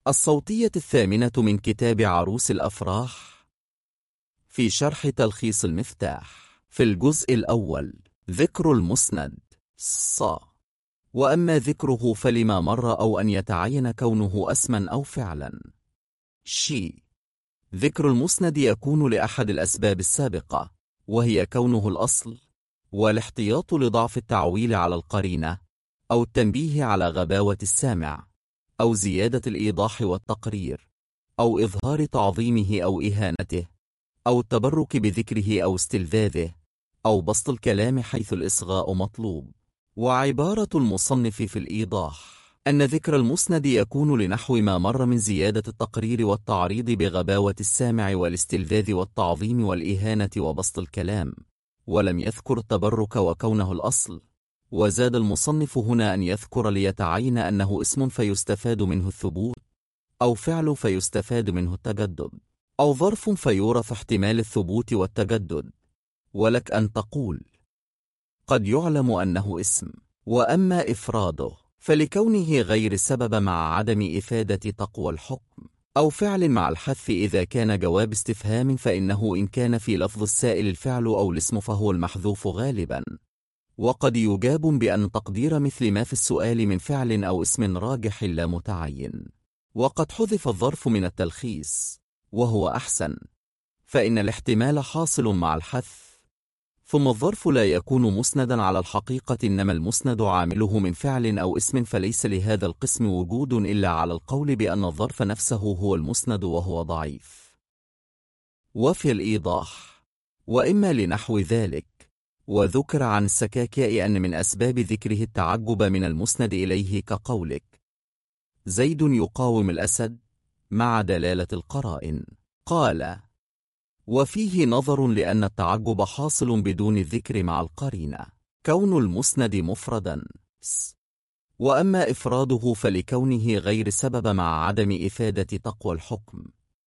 الصوتية الثامنة من كتاب عروس الأفراح في شرح تلخيص المفتاح. في الجزء الأول ذكر المسند وأما ذكره فلما مر أو أن يتعين كونه اسما أو فعلا. ذكر المسند يكون لأحد الأسباب السابقة، وهي كونه الأصل، والاحتياط لضعف التعويل على القرينة، أو التنبيه على غباوة السامع، أو زيادة الإيضاح والتقرير، أو إظهار تعظيمه أو إهانته، أو التبرك بذكره أو استلذاذه، أو بسط الكلام حيث الإصغاء مطلوب. وعبارة المصنف في الإيضاح أن ذكر المسند يكون لنحو ما مر من زيادة التقرير والتعريض بغباوة السامع والاستلذاذ والتعظيم والإهانة وبسط الكلام، ولم يذكر التبرك وكونه الأصل. وزاد المصنف هنا أن يذكر ليتعين أنه اسم فيستفاد منه الثبوت، أو فعل فيستفاد منه التجدد، أو ظرف فيورث احتمال الثبوت والتجدد. ولك أن تقول قد يعلم أنه اسم. وأما إفراده فلكونه غير سبب مع عدم إفادة تقوى الحكم، أو فعل مع الحذف إذا كان جواب استفهام، فإنه إن كان في لفظ السائل الفعل أو الاسم فهو المحذوف غالبا. وقد يجاب بأن تقدير مثل ما في السؤال من فعل أو اسم راجح لا متعين. وقد حذف الظرف من التلخيص وهو أحسن، فإن الاحتمال حاصل مع الحذف. ثم الظرف لا يكون مسندا على الحقيقة، إنما المسند عامله من فعل أو اسم، فليس لهذا القسم وجود إلا على القول بأن الظرف نفسه هو المسند، وهو ضعيف. وفي الإيضاح وإما لنحو ذلك. وذكر عن السكاكيء أن من أسباب ذكره التعجب من المسند إليه، كقولك زيد يقاوم الأسد مع دلالة القرائن. قال وفيه نظر، لأن التعجب حاصل بدون الذكر مع القرينة، كون المسند مفردا. وأما إفراده فلكونه غير سبب مع عدم إفادة تقوى الحكم،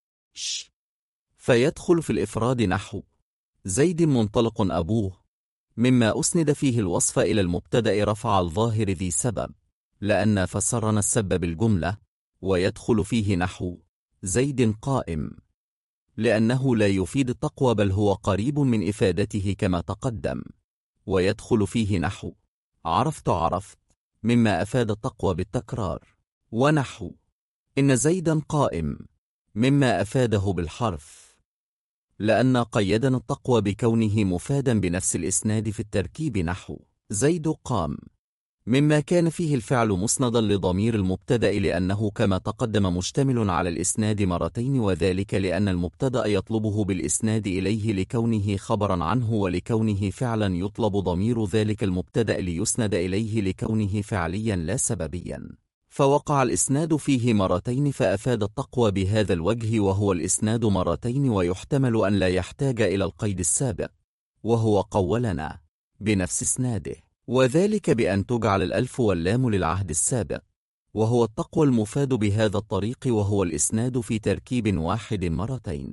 فيدخل في الإفراد نحو زيد منطلق أبوه، مما أسند فيه الوصف إلى المبتدأ رفع الظاهر ذي سبب، لأن فسرنا السبب بالجملة. ويدخل فيه نحو زيد قائم، لأنه لا يفيد التقوى بل هو قريب من إفادته كما تقدم. ويدخل فيه نحو عرفت، مما أفاد التقوى بالتكرار. ونحو إن زيدا قائم، مما أفاده بالحرف، لأن قيدنا التقوى بكونه مفادا بنفس الإسناد في التركيب، نحو زيد قام، مما كان فيه الفعل مسندا لضمير المبتدأ، لأنه كما تقدم مشتمل على الإسناد مرتين، وذلك لأن المبتدأ يطلبه بالإسناد إليه لكونه خبرا عنه، ولكونه فعلا يطلب ضمير ذلك المبتدأ ليسند إليه لكونه فعليا لا سببيا، فوقع الإسناد فيه مرتين فأفاد التقوى بهذا الوجه، وهو الإسناد مرتين. ويحتمل أن لا يحتاج إلى القيد السابق، وهو قولنا بنفس إسناده، وذلك بأن تجعل الألف واللام للعهد السابق، وهو التقوى المفاد بهذا الطريق، وهو الإسناد في تركيب واحد مرتين.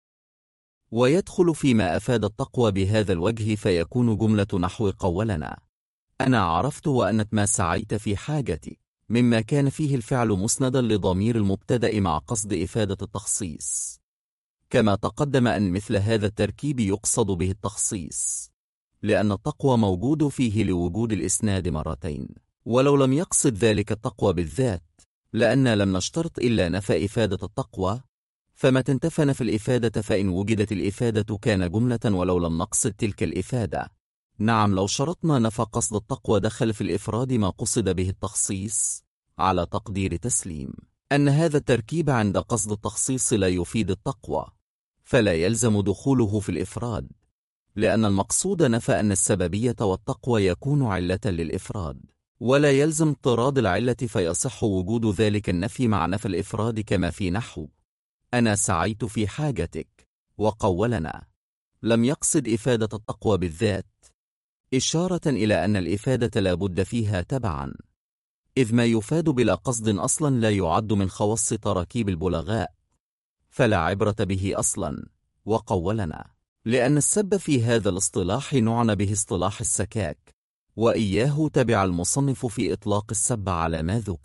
ويدخل فيما أفاد التقوى بهذا الوجه، فيكون جملة نحو قولنا أنا عرفت وأنت ما سعيت في حاجتي، مما كان فيه الفعل مسندا لضمير المبتدأ مع قصد إفادة التخصيص، كما تقدم أن مثل هذا التركيب يقصد به التخصيص، لأن التقوى موجود فيه لوجود الإسناد مرتين. ولو لم يقصد ذلك التقوى بالذات، لأن لم نشترط إلا نفى إفادة التقوى، فمتى انتفى نفى الإفادة فإن وجدت الإفادة كان جملة، ولو لم نقصد تلك الإفادة. نعم، لو شرطنا نفى قصد التقوى دخل في الإفراد ما قصد به التخصيص، على تقدير تسليم أن هذا التركيب عند قصد التخصيص لا يفيد التقوى، فلا يلزم دخوله في الإفراد، لأن المقصود نفى أن السببية والتقوى يكون علة للإفراد، ولا يلزم اضطراد العلة، فيصح وجود ذلك النفي مع نفي الإفراد، كما في نحو أنا سعيت في حاجتك. وقولنا لم يقصد إفادة التقوى بالذات، إشارة إلى أن الإفادة لا بد فيها تبعا، إذ ما يفاد بلا قصد أصلا لا يعد من خواص تراكيب البلغاء، فلا عبرة به أصلا. وقولنا لأن السب في هذا الاصطلاح نعنى به اصطلاح السكاك، وإياه تبع المصنف في إطلاق السب على ما ذكر،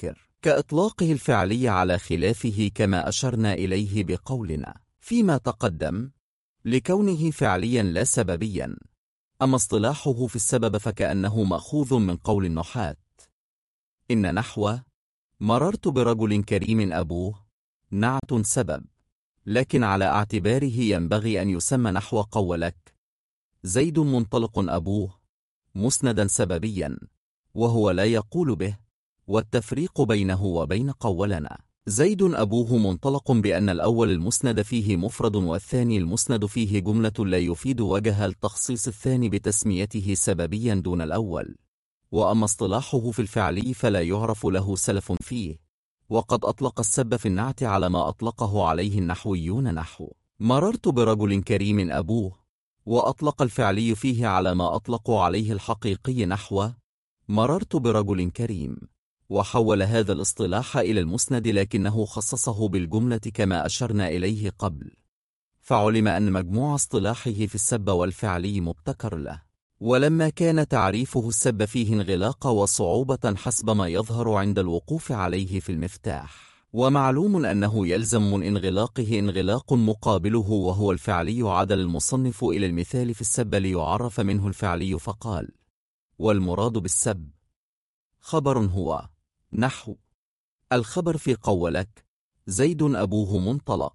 كإطلاقه الفعلي على خلافه كما أشرنا إليه بقولنا فيما تقدم لكونه فعليا لا سببيا. أما اصطلاحه في السبب فكأنه مأخوذ من قول النحاة إن نحو مررت برجل كريم أبوه نعت سبب، لكن على اعتباره ينبغي أن يسمى نحو قولك زيد منطلق أبوه مسندا سببيا، وهو لا يقول به، والتفريق بينه وبين قولنا زيد أبوه منطلق بأن الأول المسند فيه مفرد والثاني المسند فيه جملة لا يفيد وجه التخصيص الثاني بتسميته سببيا دون الأول. وأما اصطلاحه في الفعلي فلا يعرف له سلف فيه، وقد أطلق السب في النعت على ما أطلقه عليه النحويون نحو مررت برجل كريم أبوه، وأطلق الفعلي فيه على ما أطلقوا عليه الحقيقي نحو مررت برجل كريم، وحول هذا الاصطلاح إلى المسند لكنه خصصه بالجملة كما أشرنا إليه قبل، فعلم أن مجموع اصطلاحه في السب والفعلي مبتكر له. ولما كان تعريفه السب فيه انغلاق وصعوبة حسب ما يظهر عند الوقوف عليه في المفتاح، ومعلوم أنه يلزم من انغلاقه انغلاق مقابله وهو الفعلي، عدل المصنف إلى المثال في السب ليعرف منه الفعلي فقال والمراد بالسب خبر هو نحو الخبر في قولك زيد أبوه منطلق.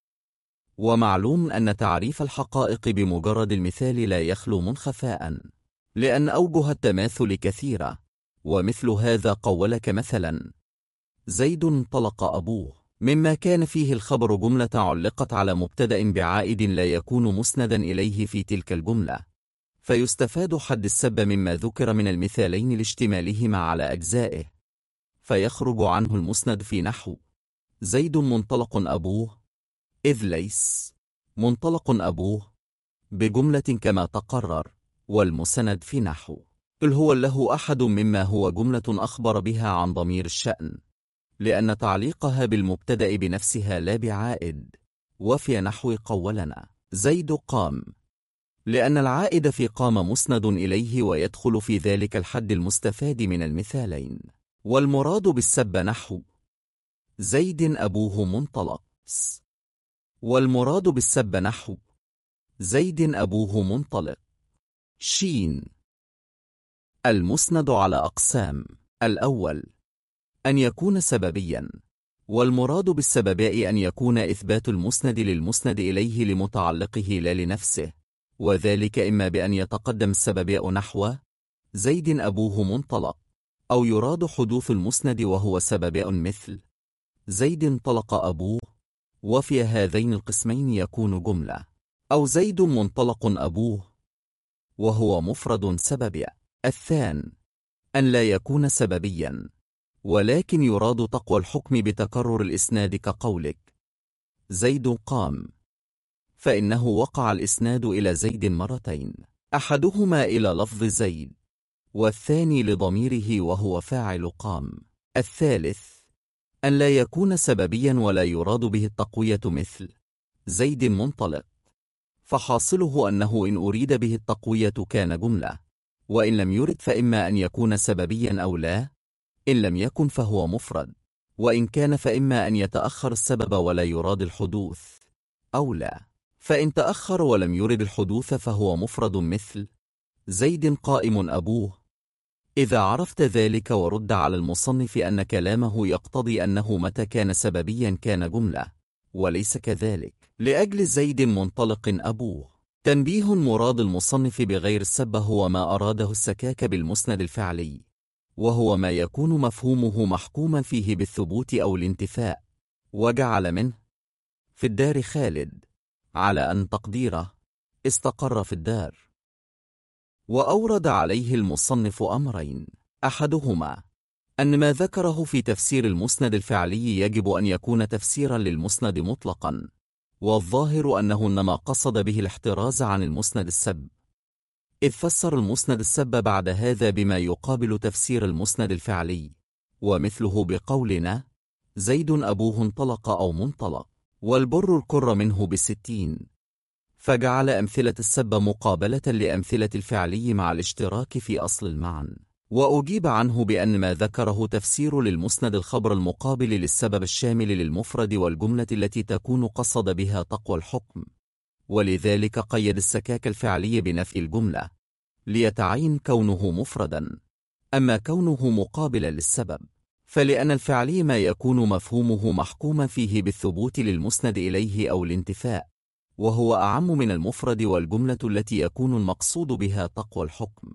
ومعلوم أن تعريف الحقائق بمجرد المثال لا يخلو من خفاء، لأن أوجه التماثل كثيرة، ومثل هذا قولك مثلا زيد انطلق أبوه، مما كان فيه الخبر جملة علقت على مبتدأ بعائد لا يكون مسندا إليه في تلك الجملة، فيستفاد حد السب مما ذكر من المثالين لاشتمالهما على أجزائه، فيخرج عنه المسند في نحو زيد منطلق أبوه، إذ ليس منطلق أبوه بجملة كما تقرر، والمسند في نحو قل هو له أحد مما هو جملة أخبر بها عن ضمير الشأن، لأن تعليقها بالمبتدأ بنفسها لا بعائد، وفي نحو قولنا زيد قام، لأن العائد في قام مسند إليه ويدخل في ذلك الحد المستفاد من المثالين. والمراد بالسب نحو زيد أبوه منطلق، والمراد بالسب نحو زيد أبوه منطلق. شين. المسند على أقسام: الأول أن يكون سببيا، والمراد بالسبباء أن يكون إثبات المسند للمسند إليه لمتعلقه لا لنفسه، وذلك إما بأن يتقدم السبباء نحو زيد أبوه منطلق، أو يراد حدوث المسند وهو سبباء مثل زيد انطلق أبوه، وفي هذين القسمين يكون جملة، أو زيد منطلق أبوه وهو مفرد سببي. الثاني أن لا يكون سببيا، ولكن يراد تقوى الحكم بتكرر الإسناد كقولك زيد قام، فإنه وقع الإسناد إلى زيد مرتين، أحدهما إلى لفظ زيد، والثاني لضميره وهو فاعل قام. الثالث أن لا يكون سببيا ولا يراد به التقوية مثل زيد منطلق، فحاصله أنه إن أريد به التقوية كان جملة، وإن لم يرد فإما أن يكون سببيا أو لا، إن لم يكن فهو مفرد، وإن كان فإما أن يتأخر السبب ولا يراد الحدوث، أو لا، فإن تأخر ولم يرد الحدوث فهو مفرد مثل زيد قائم أبوه. إذا عرفت ذلك ورد على المصنف أن كلامه يقتضي أنه متى كان سببيا كان جملة، وليس كذلك لأجل زيد منطلق أبوه. تنبيه: مراد المصنف بغير السب هو ما أراده السكاك بالمسند الفعلي، وهو ما يكون مفهومه محكوما فيه بالثبوت أو الانتفاء، وجعل منه في الدار خالد على أن تقديره استقر في الدار. وأورد عليه المصنف أمرين: أحدهما أن ما ذكره في تفسير المسند الفعلي يجب أن يكون تفسيرا للمسند مطلقا، والظاهر أنه إنما قصد به الاحتراز عن المسند السب، إذ فسر المسند السب بعد هذا بما يقابل تفسير المسند الفعلي، ومثله بقولنا زيد أبوه انطلق أو منطلق، والبر الكر منه ب60، فجعل أمثلة السب مقابلة لأمثلة الفعلي مع الاشتراك في أصل المعنى. وأجيب عنه بأن ما ذكره تفسير للمسند الخبر المقابل للسبب الشامل للمفرد والجملة التي تكون قصد بها تقوى الحكم، ولذلك قيد السكاك الفعلي بنفي الجملة ليتعين كونه مفردا. أما كونه مقابلا للسبب فلأن الفعلي ما يكون مفهومه محكوما فيه بالثبوت للمسند إليه أو الانتفاء، وهو أعم من المفرد والجملة التي يكون المقصود بها تقوى الحكم.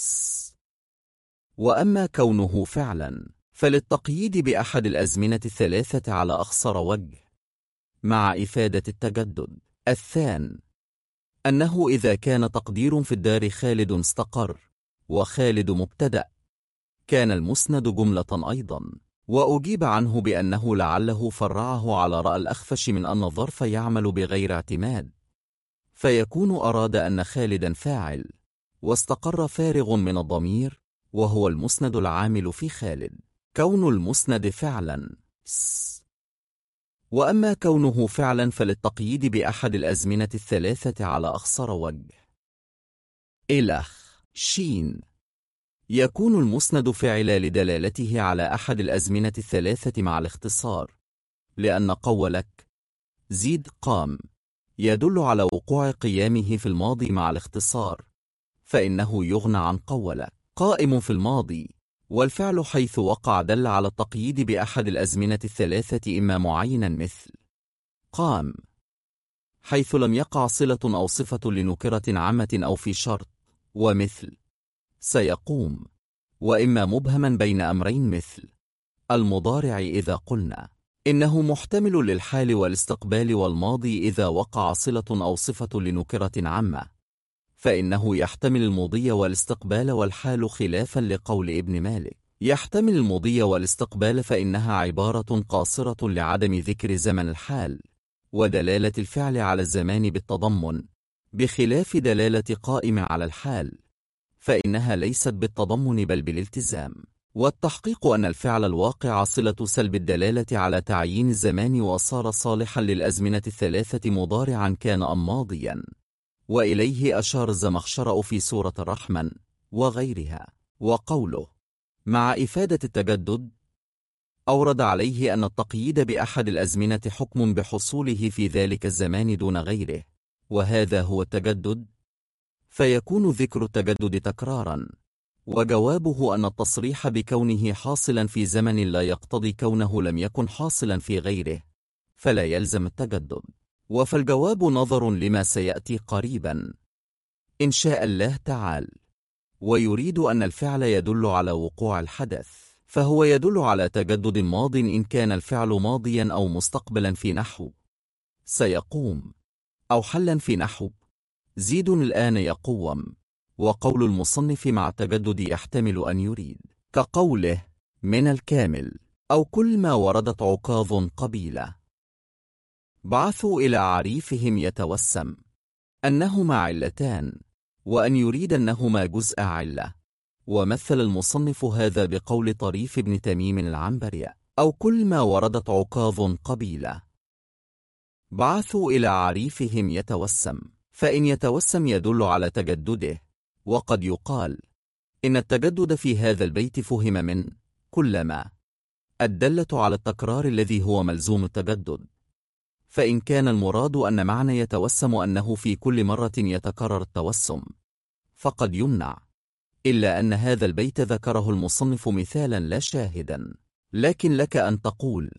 وأما كونه فعلا فللتقييد بأحد الأزمنة الثلاثة على أخصر وجه مع إفادة التجدد. الثاني أنه إذا كان تقدير في الدار خالد استقر وخالد مبتدأ كان المسند جملة أيضا. وأجيب عنه بأنه لعله فرعه على رأى الأخفش من أن الظرف يعمل بغير اعتماد، فيكون أراد أن خالدا فاعل واستقر فارغ من الضمير وهو المسند العامل في خالد. كون المسند فعلا. وأما كونه فعلا فللتقييد بأحد الأزمنة الثلاثة على أخصر وجه. إلخ شين يكون المسند فعلا لدلالته على أحد الأزمنة الثلاثة مع الاختصار، لأن قولك زيد قام يدل على وقوع قيامه في الماضي مع الاختصار، فإنه يغنى عن قولك قائم في الماضي، والفعل حيث وقع دل على التقييد بأحد الأزمنة الثلاثة إما معينا مثل قام، حيث لم يقع صلة أو صفة لنكرة عامة أو في شرط، ومثل سيقوم، وإما مبهما بين أمرين مثل المضارع إذا قلنا إنه محتمل للحال والاستقبال والماضي إذا وقع صلة أو صفة لنكرة عامة، فإنه يحتمل المضي والاستقبال والحال خلافا لقول ابن مالك يحتمل المضي والاستقبال فإنها عبارة قاصرة لعدم ذكر زمن الحال ودلالة الفعل على الزمان بالتضمن، بخلاف دلالة قائم على الحال فإنها ليست بالتضمن بل بالالتزام. والتحقيق أن الفعل الواقع صلة سلب الدلالة على تعيين الزمان وصار صالحا للأزمنة الثلاثة مضارعا كان أم ماضيا، وإليه أشار الزمخشري في سورة الرحمن وغيرها. وقوله مع إفادة التجدد أورد عليه أن التقييد بأحد الأزمنة حكم بحصوله في ذلك الزمان دون غيره، وهذا هو التجدد، فيكون ذكر التجدد تكرارا، وجوابه أن التصريح بكونه حاصلا في زمن لا يقتضي كونه لم يكن حاصلا في غيره فلا يلزم التجدد. وفالجواب نظر لما سيأتي قريبا إن شاء الله تعالى. ويريد أن الفعل يدل على وقوع الحدث، فهو يدل على تجدد ماض إن كان الفعل ماضيا أو مستقبلا في نحو سيقوم، أو حلا في نحو زيد الآن يقوم. وقول المصنف مع التجدد يحتمل أن يريد كقوله من الكامل أو كل ما وردت عكاظ قبيلة. بعثوا إلى عريفهم يتوسم أنهما علتان، وأن يريد أنهما جزء علة. ومثل المصنف هذا بقول طريف بن تميم العنبري أو كل ما وردت عكاظ قبيلة. بعثوا إلى عريفهم يتوسم، فإن يتوسم يدل على تجدده، وقد يقال إن التجدد في هذا البيت فهم من كلما الدالة على التكرار الذي هو ملزوم التجدد، فإن كان المراد أن معنى يتوسم أنه في كل مرة يتكرر التوسم فقد يمنع، إلا أن هذا البيت ذكره المصنف مثالا لا شاهدا. لكن لك أن تقول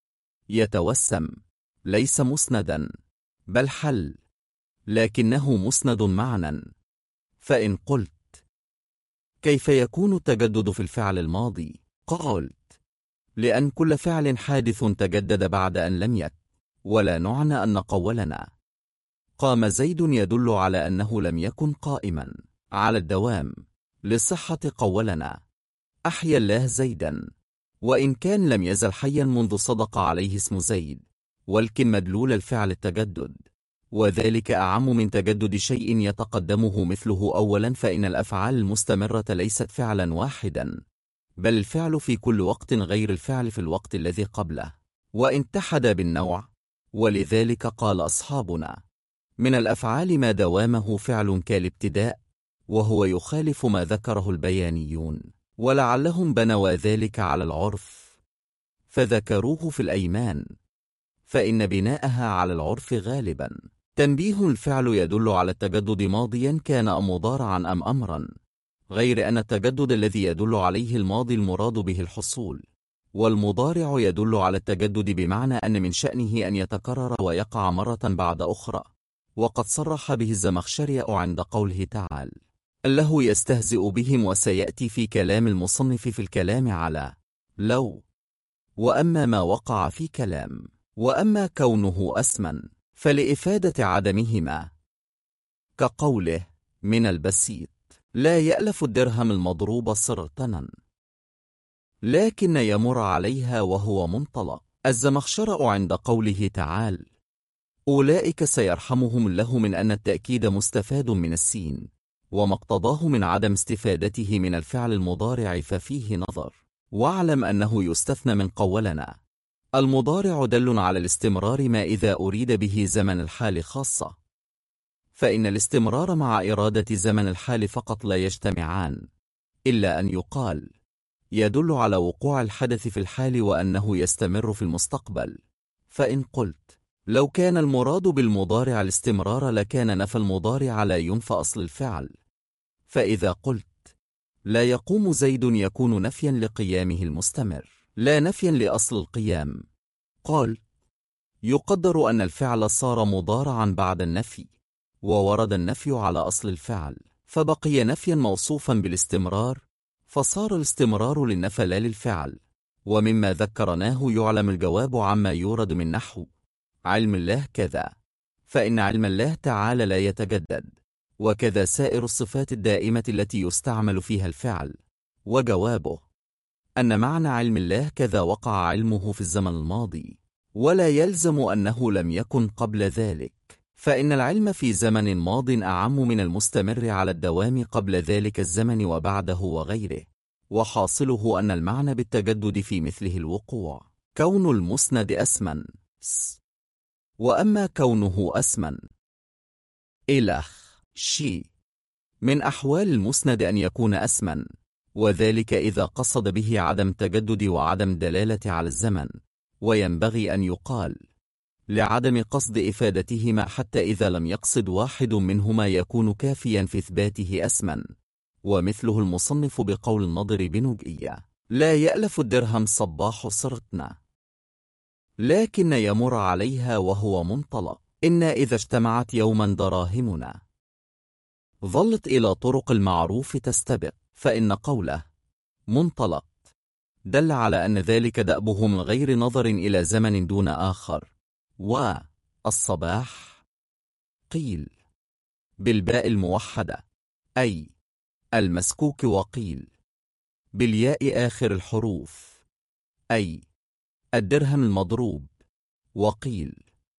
يتوسم ليس مسندا بل حل، لكنه مسند معنى. فإن قلت كيف يكون التجدد في الفعل الماضي؟ قلت لأن كل فعل حادث تجدد بعد أن لم يكن، ولا نعنى أن قولنا قام زيد يدل على أنه لم يكن قائما على الدوام لصحة قولنا أحيا الله زيدا، وإن كان لم يزل حيا منذ صدق عليه اسم زيد، ولكن مدلول الفعل التجدد، وذلك أعم من تجدد شيء يتقدمه مثله أولا، فإن الأفعال المستمرة ليست فعلا واحدا بل الفعل في كل وقت غير الفعل في الوقت الذي قبله، وإن اتحد بالنوع. ولذلك قال أصحابنا من الأفعال ما دوامه فعل كالابتداء، وهو يخالف ما ذكره البيانيون ولعلهم بنوا ذلك على العرف فذكروه في الأيمان، فإن بناءها على العرف غالبا. تنبيه: الفعل يدل على التجدد ماضيا كان أم مضارعا أم أمرا، غير أن التجدد الذي يدل عليه الماضي المراد به الحصول، والمضارع يدل على التجدد بمعنى أن من شأنه أن يتكرر ويقع مرة بعد أخرى. وقد صرح به الزمخشري عند قوله تعالى: الله يستهزئ بهم، وسيأتي في كلام المصنف في الكلام على لو. وأما ما وقع في كلام وأما كونه أسما فلإفادة عدمهما، كقوله من البسيط لا يألف الدرهم المضروب سرطنا، لكن يمر عليها وهو منطلق. الزمخشر عند قوله تعالى أولئك سيرحمهم الله من أن التأكيد مستفاد من السين، وما اقتضاه من عدم استفادته من الفعل المضارع ففيه نظر. واعلم أنه يستثنى من قولنا المضارع دل على الاستمرار ما إذا أريد به زمن الحال خاصة، فإن الاستمرار مع إرادة زمن الحال فقط لا يجتمعان، إلا أن يقال يدل على وقوع الحدث في الحال وأنه يستمر في المستقبل. فإن قلت لو كان المراد بالمضارع الاستمرار لكان نفى المضارع لا ينفى أصل الفعل. فإذا قلت لا يقوم زيد يكون نفيا لقيامه المستمر لا نفيا لأصل القيام. قال يقدر أن الفعل صار مضارعا بعد النفي، وورد النفي على أصل الفعل فبقي نفيا موصوفا بالاستمرار، فصار الاستمرار للنفي لا للفعل. ومما ذكرناه يعلم الجواب عما يورد من نحو علم الله كذا، فإن علم الله تعالى لا يتجدد، وكذا سائر الصفات الدائمة التي يستعمل فيها الفعل. وجوابه أن معنى علم الله كذا وقع علمه في الزمن الماضي، ولا يلزم أنه لم يكن قبل ذلك، فإن العلم في زمن ماض أعم من المستمر على الدوام قبل ذلك الزمن وبعده وغيره. وحاصله أن المعنى بالتجدد في مثله الوقوع كون المسند أسما وأما كونه أسما إلخ شي من أحوال المسند أن يكون أسما، وذلك إذا قصد به عدم تجدد وعدم دلالة على الزمن. وينبغي أن يقال لعدم قصد إفادتهما حتى إذا لم يقصد واحد منهما يكون كافيا في إثباته أسما. ومثله المصنف بقول النضر بن جئية لا يألف الدرهم صباح سرطنا، لكن يمر عليها وهو منطلق. إنا إذا اجتمعت يوما دراهمنا ظلت إلى طرق المعروف تستبق، فإن قوله منطلق دل على أن ذلك دأبه من غير نظر إلى زمن دون آخر. والصباح قيل بالباء الموحدة أي المسكوك، وقيل بالياء آخر الحروف أي الدرهم المضروب، وقيل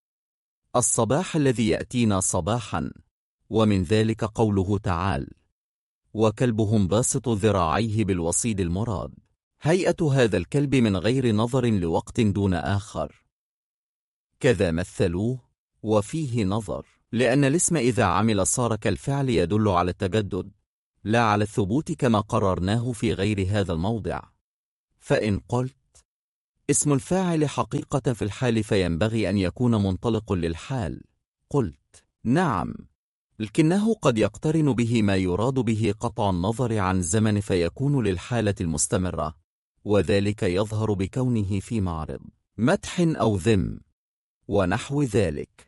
الصباح الذي يأتينا صباحا. ومن ذلك قوله تعالى وكلبهم باسط ذراعيه بالوصيد المراد هيئة هذا الكلب من غير نظر لوقت دون آخر. كذا مثلوه وفيه نظر، لأن الاسم إذا عمل صار كالفعل يدل على التجدد لا على الثبوت كما قررناه في غير هذا الموضع. فإن قلت اسم الفاعل حقيقة في الحال فينبغي أن يكون منطلق للحال، قلت نعم، لكنه قد يقترن به ما يراد به قطع النظر عن زمن فيكون للحالة المستمرة، وذلك يظهر بكونه في معرض مدح أو ذم ونحو ذلك.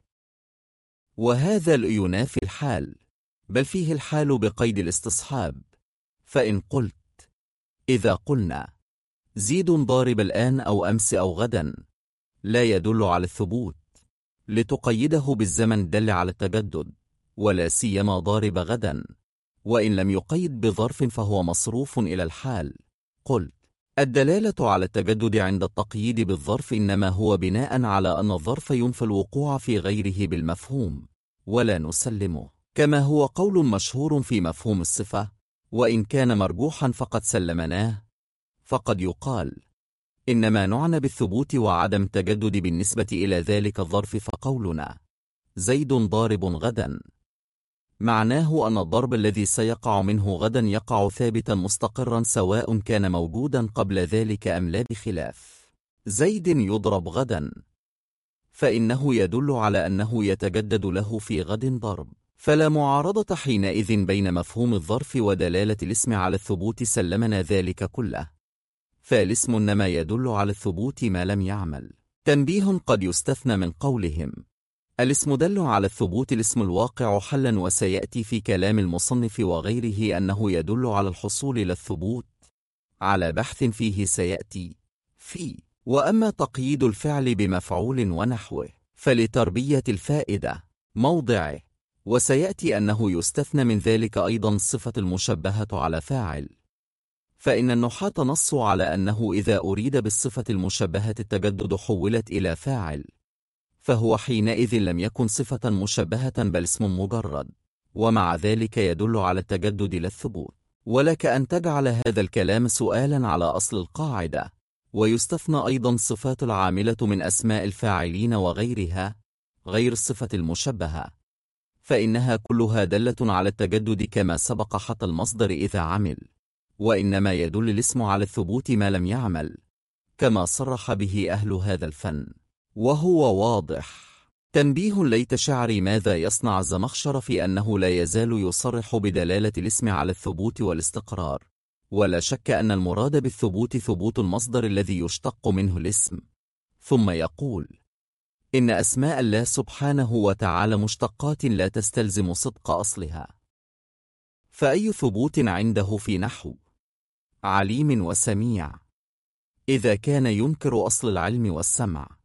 وهذا لا ينافي الحال، بل فيه الحال بقيد الاستصحاب. فإن قلت إذا قلنا زيد ضارب الآن أو أمس أو غدا لا يدل على الثبوت، لتقيده بالزمن دل على التجدد، ولا سيما ضارب غدا، وإن لم يقيد بظرف فهو مصروف إلى الحال. قلت الدلالة على التجدد عند التقييد بالظرف إنما هو بناء على أن الظرف ينفي الوقوع في غيره بالمفهوم ولا نسلمه، كما هو قول مشهور في مفهوم الصفة، وإن كان مرجوحا فقد سلمناه. فقد يقال إنما نعنى بالثبوت وعدم تجدد بالنسبة إلى ذلك الظرف، فقولنا زيد ضارب غدا معناه أن الضرب الذي سيقع منه غدا يقع ثابتا مستقرا سواء كان موجودا قبل ذلك أم لا، بخلاف زيد يضرب غدا فإنه يدل على أنه يتجدد له في غد ضرب، فلا معارضة حينئذ بين مفهوم الظرف ودلالة الاسم على الثبوت، سلمنا ذلك كله. فالاسم إنما يدل على الثبوت ما لم يعمل. تنبيه: قد يستثنى من قولهم الاسم دل على الثبوت الاسم الواقع حلا، وسيأتي في كلام المصنف وغيره أنه يدل على الحصول للثبوت على بحث فيه سيأتي في. وأما تقييد الفعل بمفعول ونحوه فلتربية الفائدة موضعه، وسيأتي أنه يستثنى من ذلك أيضا الصفة المشبهة على فاعل، فإن النحاة نصوا على أنه إذا أريد بالصفة المشبهة التجدد حولت إلى فاعل، فهو حينئذ لم يكن صفة مشبهة بل اسم مجرد، ومع ذلك يدل على التجدد لا الثبوت. ولك أن تجعل هذا الكلام سؤالا على أصل القاعدة. ويستثنى أيضا الصفات العاملة من أسماء الفاعلين وغيرها غير الصفة المشبهة، فإنها كلها دالة على التجدد كما سبق حتى المصدر إذا عمل، وإنما يدل الاسم على الثبوت ما لم يعمل، كما صرح به أهل هذا الفن وهو واضح. تنبيه: ليت شعري ماذا يصنع الزمخشر في أنه لا يزال يصرح بدلالة الاسم على الثبوت والاستقرار، ولا شك أن المراد بالثبوت ثبوت المصدر الذي يشتق منه الاسم، ثم يقول إن أسماء الله سبحانه وتعالى مشتقات لا تستلزم صدق أصلها. فأي ثبوت عنده في نحو عليم وسميع إذا كان ينكر أصل العلم والسمع؟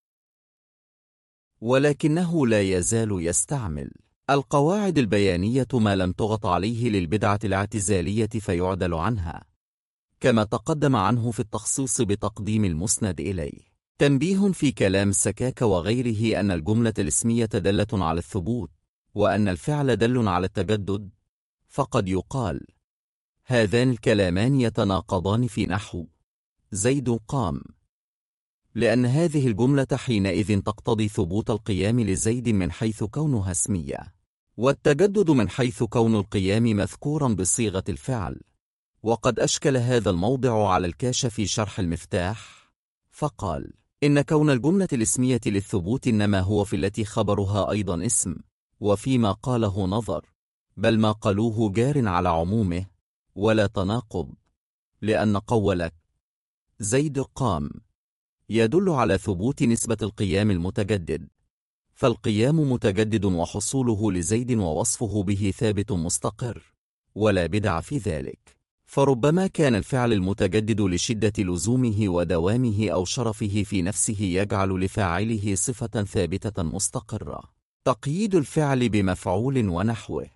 ولكنه لا يزال يستعمل القواعد البيانية ما لم تغط عليه للبدعة الاعتزالية فيعدل عنها، كما تقدم عنه في التخصيص بتقديم المسند إليه. تنبيه: في كلام السكاك وغيره أن الجملة الاسمية دالة على الثبوت، وأن الفعل دل على التجدد، فقد يقال هذان الكلامان يتناقضان في نحو زيد قام، لأن هذه الجملة حينئذ تقتضي ثبوت القيام لزيد من حيث كونها اسمية، والتجدد من حيث كون القيام مذكورا بصيغة الفعل. وقد أشكل هذا الموضع على الكاش في شرح المفتاح، فقال إن كون الجملة الاسمية للثبوت إنما هو في التي خبرها أيضا اسم، وفيما قاله نظر، بل ما قالوه جار على عمومه ولا تناقض، لأن قولك زيد قام يدل على ثبوت نسبة القيام المتجدد، فالقيام متجدد وحصوله لزيد ووصفه به ثابت مستقر، ولا بدع في ذلك. فربما كان الفعل المتجدد لشدة لزومه ودوامه أو شرفه في نفسه يجعل لفاعله صفة ثابتة مستقرة. تقييد الفعل بمفعول ونحوه.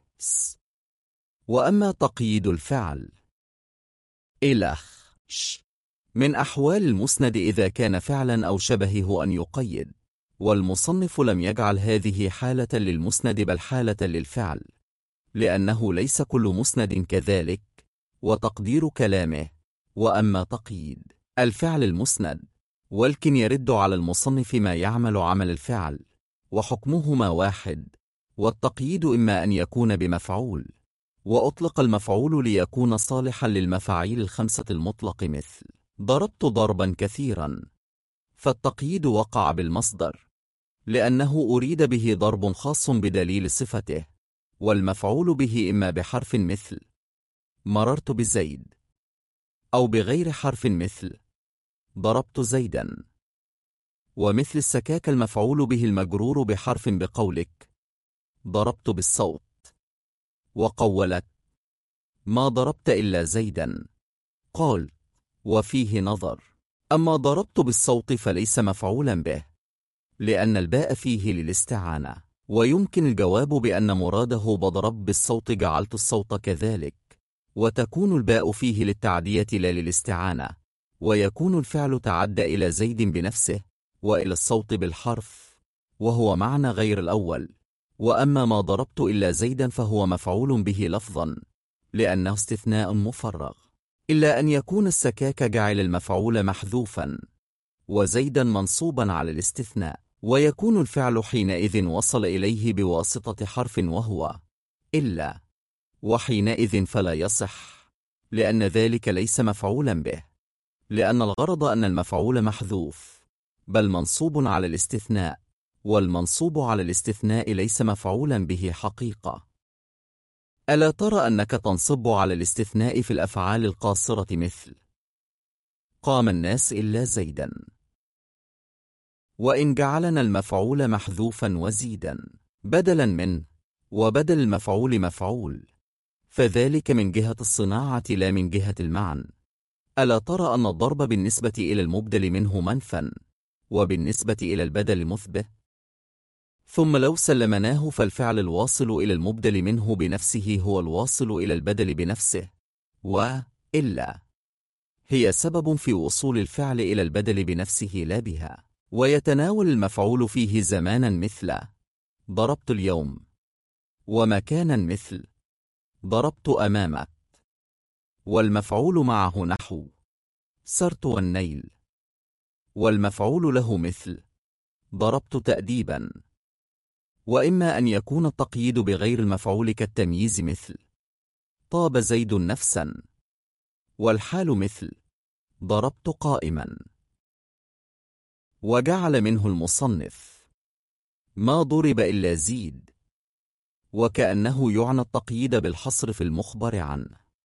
وأما تقييد الفعل إلخ من أحوال المسند إذا كان فعلا أو شبهه أن يقيد، والمصنف لم يجعل هذه حالة للمسند بل حالة للفعل، لأنه ليس كل مسند كذلك. وتقدير كلامه: وأما تقييد الفعل المسند ولكن يرد على المصنف ما يعمل عمل الفعل، وحكمهما واحد، والتقييد إما أن يكون بمفعول، وأطلق المفعول ليكون صالحا للمفاعيل الخمسة المطلق، مثل ضربت ضربا كثيرا، فالتقييد وقع بالمصدر لأنه أريد به ضرب خاص بدليل صفته، والمفعول به إما بحرف مثل مررت بزيد، أو بغير حرف مثل ضربت زيدا. ومثل السكاك المفعول به المجرور بحرف بقولك ضربت بالصوت، وقولك ما ضربت إلا زيدا، قال وفيه نظر. أما ضربت بالصوت فليس مفعولا به، لأن الباء فيه للاستعانة، ويمكن الجواب بأن مراده بضرب بالصوت جعلت الصوت كذلك، وتكون الباء فيه للتعدية لا للاستعانة، ويكون الفعل تعدى إلى زيد بنفسه وإلى الصوت بالحرف، وهو معنى غير الأول. وأما ما ضربت إلا زيدا فهو مفعول به لفظا، لأنه استثناء مفرغ، إلا أن يكون السكاك جعل المفعول محذوفا وزيدا منصوبا على الاستثناء، ويكون الفعل حينئذ وصل إليه بواسطة حرف وهو إلا، وحينئذ فلا يصح، لأن ذلك ليس مفعولا به، لأن الغرض أن المفعول محذوف، بل منصوب على الاستثناء، والمنصوب على الاستثناء ليس مفعولا به حقيقة. ألا ترى أنك تنصب على الاستثناء في الأفعال القاصرة مثل قام الناس إلا زيدا. وإن جعلنا المفعول محذوفا وزيدا بدلا من وبدل المفعول مفعول، فذلك من جهة الصناعة لا من جهة المعنى. ألا ترى أن الضرب بالنسبة إلى المبدل منه منفا، وبالنسبة إلى البدل مثبت؟ ثم لو سلمناه فالفعل الواصل إلى المبدل منه بنفسه هو الواصل إلى البدل بنفسه، وإلا هي سبب في وصول الفعل إلى البدل بنفسه لا بها. ويتناول المفعول فيه زمانا مثل ضربت اليوم، ومكانا مثل ضربت أمامك، والمفعول معه نحو سرت والنيل، والمفعول له مثل ضربت تأديبا. وإما أن يكون التقييد بغير المفعول كالتمييز مثل طاب زيد نفسا، والحال مثل ضربت قائما. وجعل منه المصنف ما ضرب إلا زيد، وكأنه يعنى التقييد بالحصر في المخبر عنه.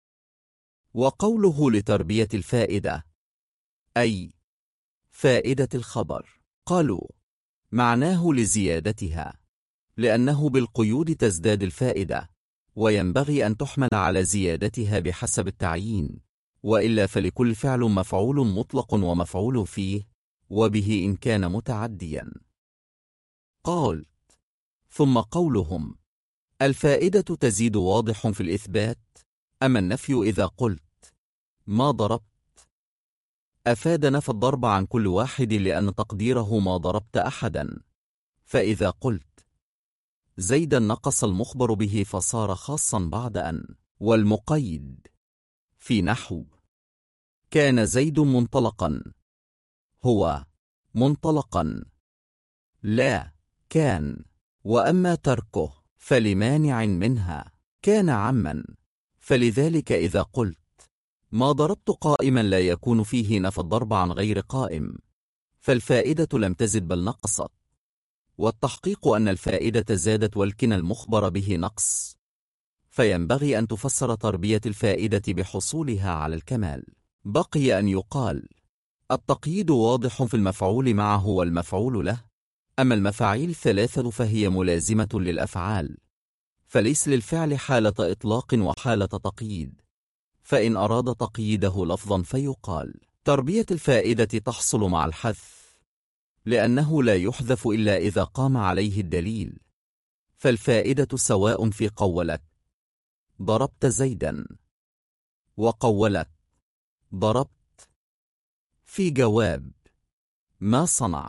وقوله لتربية الفائدة أي فائدة الخبر، قالوا معناه لزيادتها، لأنه بالقيود تزداد الفائدة، وينبغي أن تحمل على زيادتها بحسب التعيين، وإلا فلكل فعل مفعول مطلق ومفعول فيه، وبه إن كان متعديا. قال ثم قولهم الفائدة تزيد واضح في الإثبات، أما النفي إذا قلت ما ضربت أفاد نفى الضرب عن كل واحد، لأن تقديره ما ضربت أحدا. فإذا قلت زيدا نقص المخبر به فصار خاصا بعد أن. والمقيد في نحو كان زيد منطلقا هو منطلقا لا كان. وأما تركه فلمانع منها كان عما. فلذلك إذا قلت ما ضربت قائما لا يكون فيه نفى الضرب عن غير قائم، فالفائدة لم تزد بل نقصت. والتحقيق أن الفائدة زادت والكن المخبر به نقص، فينبغي أن تفسر تربية الفائدة بحصولها على الكمال. بقي أن يقال التقييد واضح في المفعول معه والمفعول له. أما المفاعيل الثلاثة فهي ملازمة للأفعال، فليس للفعل حالة إطلاق وحالة تقييد، فإن أراد تقييده لفظا فيقال تربية الفائدة تحصل مع الحذف، لأنه لا يحذف إلا إذا قام عليه الدليل. فالفائدة سواء في قولت ضربت زيدا وقولت ضربت في جواب ما صنع،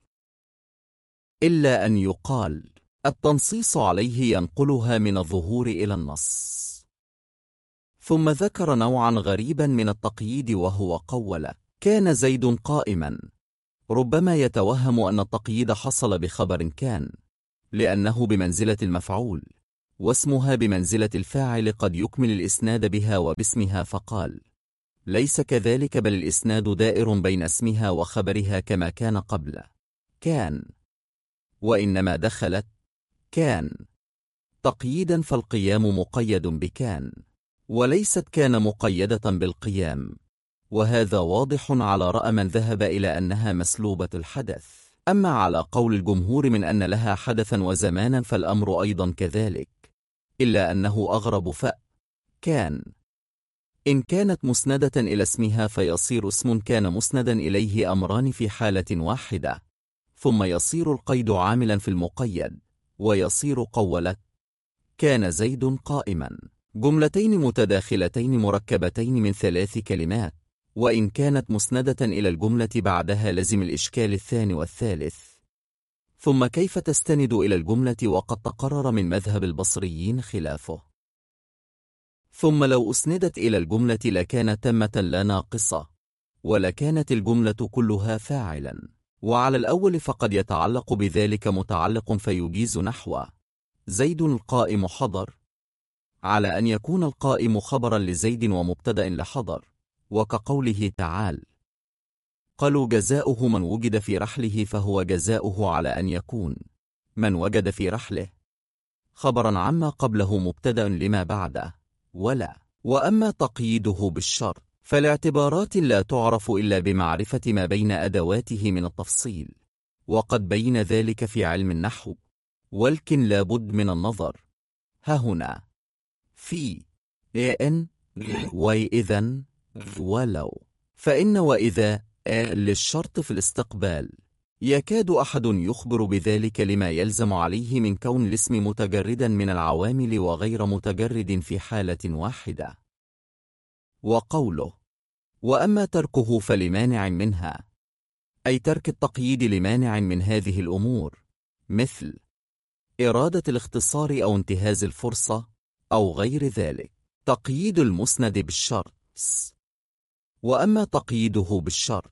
إلا أن يقال التنصيص عليه ينقلها من الظهور إلى النص. ثم ذكر نوعا غريبا من التقييد وهو قول كان زيد قائما. ربما يتوهم أن التقييد حصل بخبر كان، لأنه بمنزلة المفعول، واسمها بمنزلة الفاعل قد يكمل الإسناد بها وباسمها، فقال ليس كذلك، بل الإسناد دائر بين اسمها وخبرها كما كان قبل كان، وإنما دخلت كان تقييدا، فالقيام مقيد بكان، وليست كان مقيدة بالقيام، وهذا واضح على رأي من ذهب إلى أنها مسلوبة الحدث. أما على قول الجمهور من أن لها حدثا وزمانا فالأمر أيضا كذلك، إلا أنه أغرب. كان إن كانت مسندة إلى اسمها فيصير اسم كان مسندا إليه أمران في حالة واحدة، ثم يصير القيد عاملا في المقيد، ويصير قولت كان زيد قائما جملتين متداخلتين مركبتين من 3 كلمات، وإن كانت مسندة إلى الجملة بعدها لزم الإشكال الثاني والثالث. ثم كيف تستند إلى الجملة وقد تقرر من مذهب البصريين خلافه؟ ثم لو أسندت إلى الجملة لكان تامة لا ناقصة، ولكانت الجملة كلها فاعلا. وعلى الأول فقد يتعلق بذلك متعلق فيجيز نحو زيد القائم حضر، على أن يكون القائم خبرا لزيد ومبتدأ لحضر، وكقوله تعالى: قالوا جزاؤه من وجد في رحله فهو جزاؤه، على أن يكون من وجد في رحله خبرا عما قبله مبتدأ لما بعده. ولا وأما تقييده بالشرط فالاعتبارات لا تعرف إلا بمعرفة ما بين أدواته من التفصيل، وقد بين ذلك في علم النحو، ولكن لا بد من النظر هنا في إن وإذن ولو، فإن وإذا للشرط في الاستقبال يكاد أحد يخبر بذلك لما يلزم عليه من كون الاسم متجردا من العوامل وغير متجرد في حالة واحدة. وقوله: وأما تركه فلمانع منها، أي ترك التقييد لمانع من هذه الأمور، مثل إرادة الاختصار أو انتهاز الفرصة أو غير ذلك. تقييد المسند بالشرط. وأما تقييده بالشرط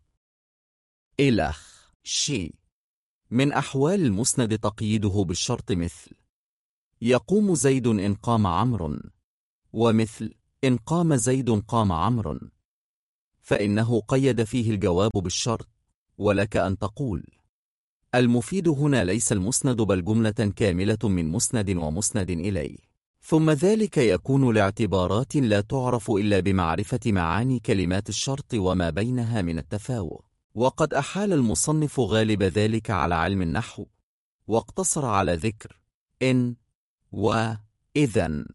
إلخ شيء من أحوال المسند تقييده بالشرط، مثل يقوم زيد إن قام عمرو، ومثل إن قام زيد قام عمرو، فإنه قيد فيه الجواب بالشرط. ولك أن تقول: المفيد هنا ليس المسند بل جملة كاملة من مسند ومسند إليه. ثم ذلك يكون لاعتبارات لا تعرف إلا بمعرفة معاني كلمات الشرط وما بينها من التفاوت، وقد أحال المصنف غالب ذلك على علم النحو، واقتصر على ذكر إن وإذن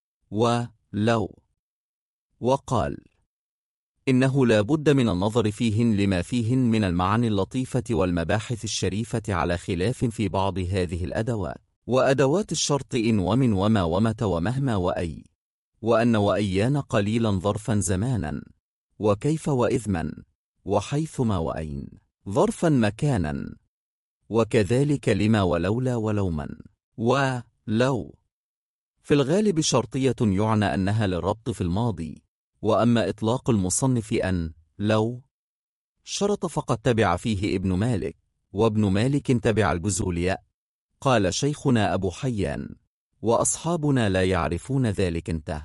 ولو، وقال: إنه لا بد من النظر فيهن لما فيهن من المعاني اللطيفة والمباحث الشريفة، على خلاف في بعض هذه الأدوات وأدوات الشرط إن ومن وما ومتى ومهما وأي، وأن وأيان قليلا ظرفا زمانا، وكيف وإذ وحيثما وأين ظرفا مكانا، وكذلك لما ولولا ولوما ولو. في الغالب شرطية يعنى أنها للربط في الماضي. وأما إطلاق المصنف أن لو شرط فقد تبع فيه ابن مالك، وابن مالك تبع الجزولياء، قال شيخنا أبو حيان: وأصحابنا لا يعرفون ذلك. انتهى.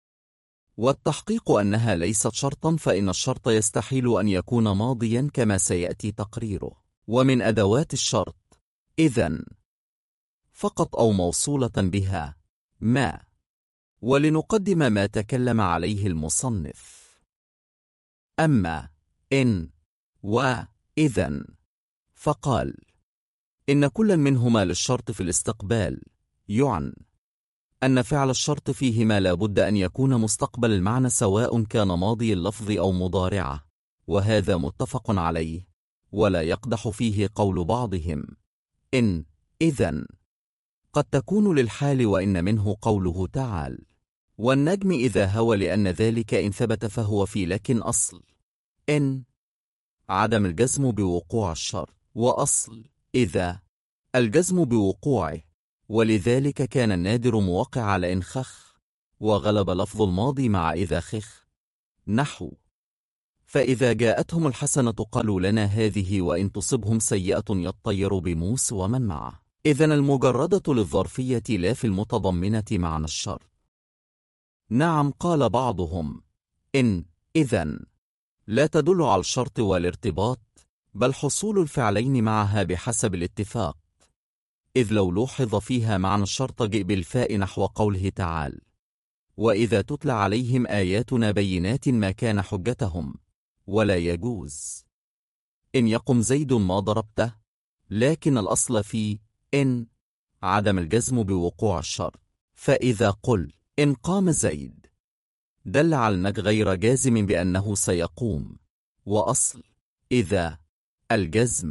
والتحقيق أنها ليست شرطا، فإن الشرط يستحيل أن يكون ماضيا كما سيأتي تقريره. ومن أدوات الشرط إذن فقط أو موصولة بها ما. ولنقدم ما تكلم عليه المصنف. أما إن وإذن فقال: إن كل منهما للشرط في الاستقبال، يعن أن فعل الشرط فيهما لا بد أن يكون مستقبل المعنى، سواء كان ماضي اللفظ أو مضارعه، وهذا متفق عليه، ولا يقدح فيه قول بعضهم. إن إذن قد تكون للحال، وإن منه قوله تعالى: والنجم إذا هوى، لأن ذلك إن ثبت فهو في، لكن أصل إن عدم الجزم بوقوع الشرط، وأصل إذا الجزم بوقوعه، ولذلك كان النادر موقع على إن خخ، وغلب لفظ الماضي مع إذا خخ. نحو: فإذا جاءتهم الحسنة قالوا لنا هذه، وإن تصبهم سيئة يطير بموسى ومن معه. إذن المجردة للظرفية لا في المتضمنة معنى الشرط. نعم، قال بعضهم: إن إذن لا تدل على الشرط والارتباط، بل حصول الفعلين معها بحسب الاتفاق، إذ لو لوحظ فيها معنى الشرط جئ بالفاء، نحو قوله تعالى: وإذا تتلى عليهم آياتنا بينات ما كان حجتهم. ولا يجوز إن يقم زيد ما ضربته، لكن الأصل في إن عدم الجزم بوقوع الشرط. فإذا قل إن قام زيد دل على النج غير جازم بأنه سيقوم، وأصل إذا الجزم،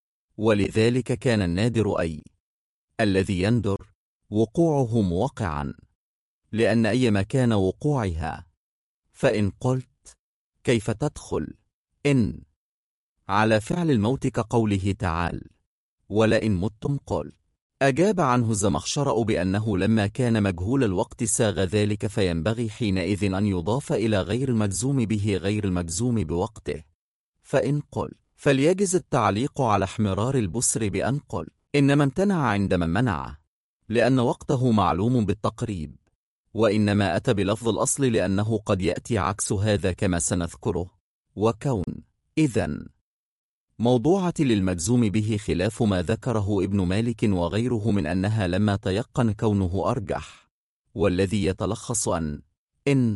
ولذلك كان النادر أي الذي يندر وقوعه موقعا، لأن أي مكان وقوعها. فإن قلت كيف تدخل إن على فعل الموت كقوله تعالى: ولئن متم قل، أجاب عنه الزمخشري بأنه لما كان مجهول الوقت ساغ ذلك، فينبغي حينئذ أن يضاف إلى غير المجزوم به غير المجزوم بوقته. فإن قل فليجز التعليق على احمرار البسر بأن قل إنما امتنع عند من منعه، لأن وقته معلوم بالتقريب، وإنما أتى بلفظ الأصل لأنه قد يأتي عكس هذا كما سنذكره. وكون إذن موضوعة للمجزوم به خلاف ما ذكره ابن مالك وغيره من أنها لما تيقن كونه أرجح، والذي يتلخص إن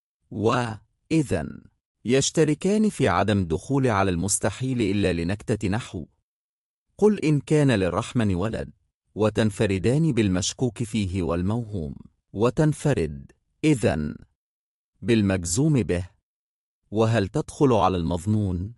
وإذن يشتركان في عدم الدخول على المستحيل إلا لنكتة نحو قل إن كان للرحمن ولد، وتنفردان بالمشكوك فيه والموهوم، وتنفرد إذن بالمجزوم به. وهل تدخل على المظنون؟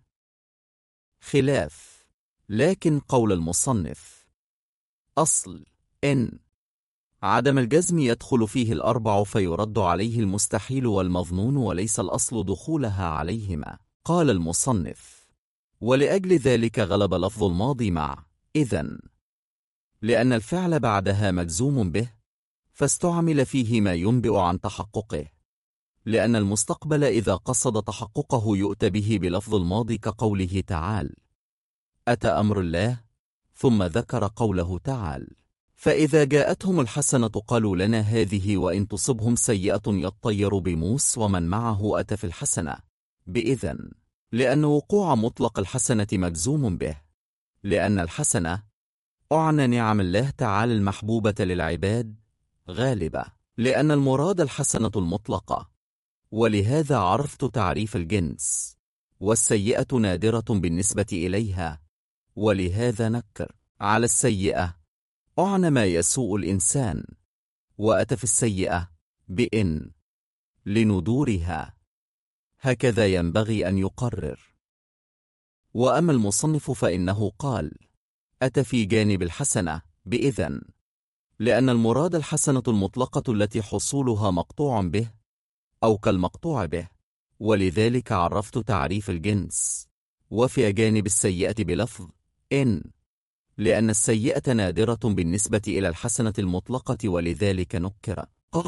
خلاف، لكن قول المصنف أصل إن عدم الجزم يدخل فيه الأربع فيرد عليه المستحيل والمظنون وليس الأصل دخولها عليهما. قال المصنف ولأجل ذلك غلب لفظ الماضي مع إذن، لأن الفعل بعدها مجزوم به فاستعمل فيه ما ينبئ عن تحققه، لأن المستقبل إذا قصد تحققه يؤتى به بلفظ الماضي كقوله تعالى أتى أمر الله، ثم ذكر قوله تعالى فإذا جاءتهم الحسنة قالوا لنا هذه وإن تصبهم سيئة يطير بموسى ومن معه أتى في الحسنة بإذن، لأن وقوع مطلق الحسنة مجزوم به، لأن الحسنة أعنى نعم الله تعالى المحبوبة للعباد غالبة، لأن المراد الحسنة المطلقة، ولهذا عرفت تعريف الجنس، والسيئة نادرة بالنسبة إليها، ولهذا نكر على السيئة أعنى ما يسوء الإنسان، وأتى في السيئة بإن لندورها، هكذا ينبغي أن يقرر. وأما المصنف فإنه قال أتى في جانب الحسنة بإذن، لأن المراد الحسنة المطلقة التي حصولها مقطوع به أو كالمقطوع به، ولذلك عرفت تعريف الجنس. وفي جانب السيئة بلفظ إن، لأن السيئة نادرة بالنسبة إلى الحسنة المطلقة ولذلك نكر.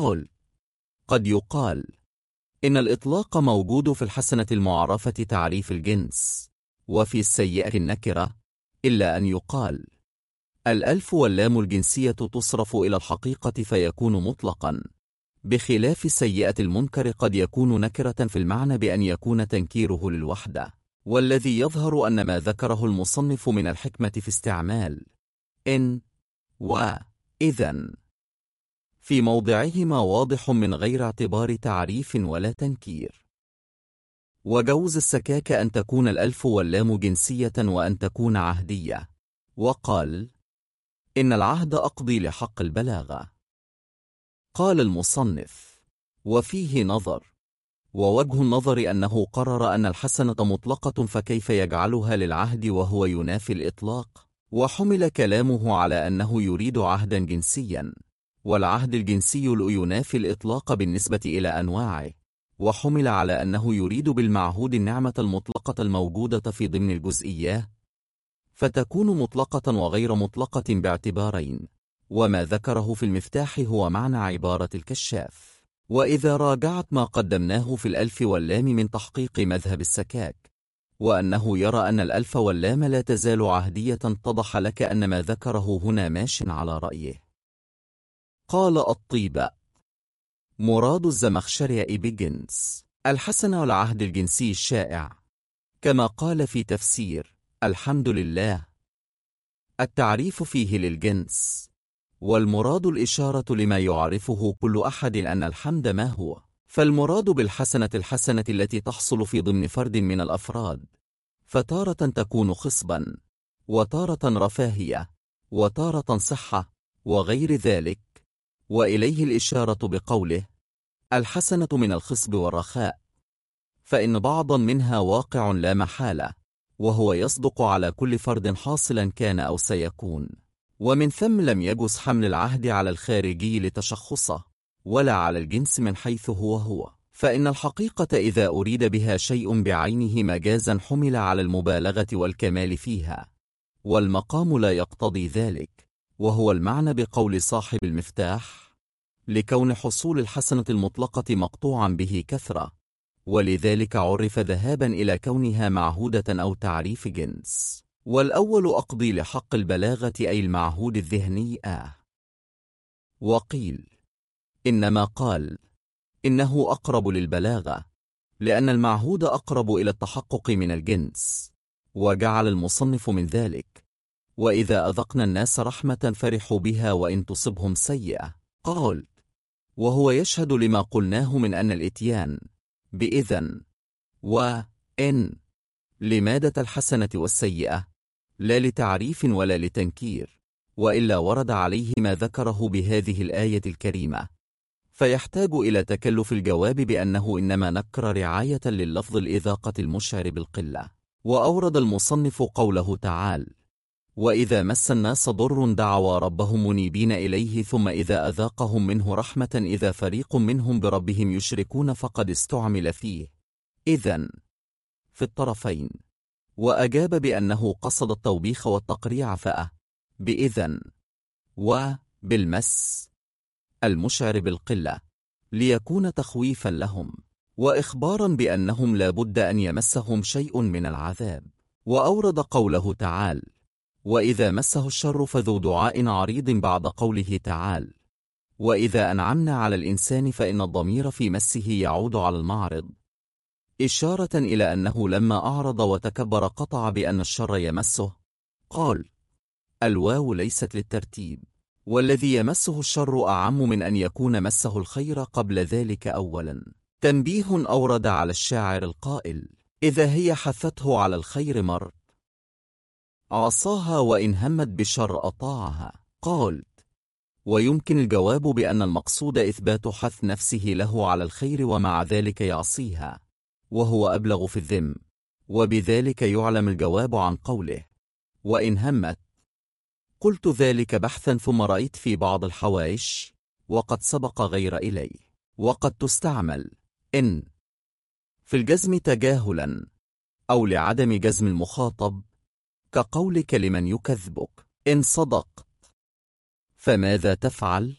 قد يقال إن الإطلاق موجود في الحسنة المعرفة تعريف الجنس، وفي السيئة النكرة، إلا أن يقال الألف واللام الجنسية تصرف إلى الحقيقة فيكون مطلقا، بخلاف السيئة المنكر قد يكون نكرة في المعنى بأن يكون تنكيره للوحدة، والذي يظهر أن ما ذكره المصنف من الحكمة في استعمال إن وإذن في موضعهما واضح من غير اعتبار تعريف ولا تنكير. وجوز السكاك أن تكون الألف واللام جنسية وأن تكون عهدية، وقال إن العهد أقضي لحق البلاغة. قال المصنف وفيه نظر، ووجه النظر أنه قرر أن الحسنة مطلقة فكيف يجعلها للعهد وهو ينافي الإطلاق، وحمل كلامه على أنه يريد عهدا جنسيا، والعهد الجنسي ينافي الإطلاق بالنسبة إلى أنواعه، وحمل على أنه يريد بالمعهود النعمة المطلقة الموجودة في ضمن الجزئية، فتكون مطلقة وغير مطلقة باعتبارين، وما ذكره في المفتاح هو معنى عبارة الكشاف. وإذا راجعت ما قدمناه في الألف واللام من تحقيق مذهب السكاك، وأنه يرى أن الألف واللام لا تزال عهدية، اتضح لك أن ما ذكره هنا ماش على رأيه. قال الطيبة مراد الزمخشري بجنس الحسنة والعهد الجنسي الشائع، كما قال في تفسير الحمد لله التعريف فيه للجنس، والمراد الإشارة لما يعرفه كل أحد أن الحمد ما هو، فالمراد بالحسنة الحسنة التي تحصل في ضمن فرد من الأفراد، فتارة تكون خصبا، وتارة رفاهية، وتارة صحة، وغير ذلك، وإليه الإشارة بقوله الحسنة من الخصب والرخاء، فإن بعضا منها واقع لا محالة، وهو يصدق على كل فرد حاصلا كان أو سيكون، ومن ثم لم يجز حمل العهد على الخارجي لتشخصه ولا على الجنس من حيث هو، فإن الحقيقة إذا أريد بها شيء بعينه مجازا حمل على المبالغة والكمال فيها، والمقام لا يقتضي ذلك، وهو المعنى بقول صاحب المفتاح لكون حصول الحسنة المطلقة مقطوعا به كثرة، ولذلك عرف ذهابا إلى كونها معهودة أو تعريف جنس. والأول أقضي لحق البلاغة أي المعهود الذهني وقيل إنما قال إنه أقرب للبلاغة، لأن المعهود أقرب إلى التحقق من الجنس، وجعل المصنف من ذلك: وإذا أذقنا الناس رحمة فرحوا بها وإن تصبهم سيئة. قال: وهو يشهد لما قلناه من أن الإتيان بإذن وإن لمادة الحسنة والسيئة، لا لتعريف ولا لتنكير، وإلا ورد عليه ما ذكره بهذه الآية الكريمة، فيحتاج إلى تكلف الجواب بأنه إنما نكر رعاية لللفظ الإذاقة المشعر بالقلة. وأورد المصنف قوله تعالى: وإذا مس الناس ضر دعوا ربهم منيبين إليه ثم إذا أذاقهم منه رحمة إذا فريق منهم بربهم يشركون، فقد استعمل فيه إذن في الطرفين، وأجاب بأنه قصد التوبيخ والتقريع بإذن وبالمس المشعر بالقلة، ليكون تخويفا لهم وإخبارا بأنهم لا بد أن يمسهم شيء من العذاب. وأورد قوله تعالى: وإذا مسه الشر فذو دعاء عريض، بعد قوله تعالى: وإذا أنعمنا على الإنسان، فإن الضمير في مسه يعود على المعرض، إشارة إلى أنه لما أعرض وتكبر قطع بأن الشر يمسه. قال: الواو ليست للترتيب، والذي يمسه الشر أعم من أن يكون مسه الخير قبل ذلك أولا. تنبيه أورد على الشاعر القائل: إذا هي حثته على الخير مر عصاها وإن همت بالشر أطاعها. قال: ويمكن الجواب بأن المقصود إثبات حث نفسه له على الخير ومع ذلك يعصيها، وهو أبلغ في الذم، وبذلك يعلم الجواب عن قوله: وإن همت. قلت ذلك بحثا ثم رأيت في بعض الحوائش وقد سبق غير إليه. وقد تستعمل إن في الجزم تجاهلا أو لعدم جزم المخاطب، كقولك لمن يكذبك: إن صدقت فماذا تفعل؟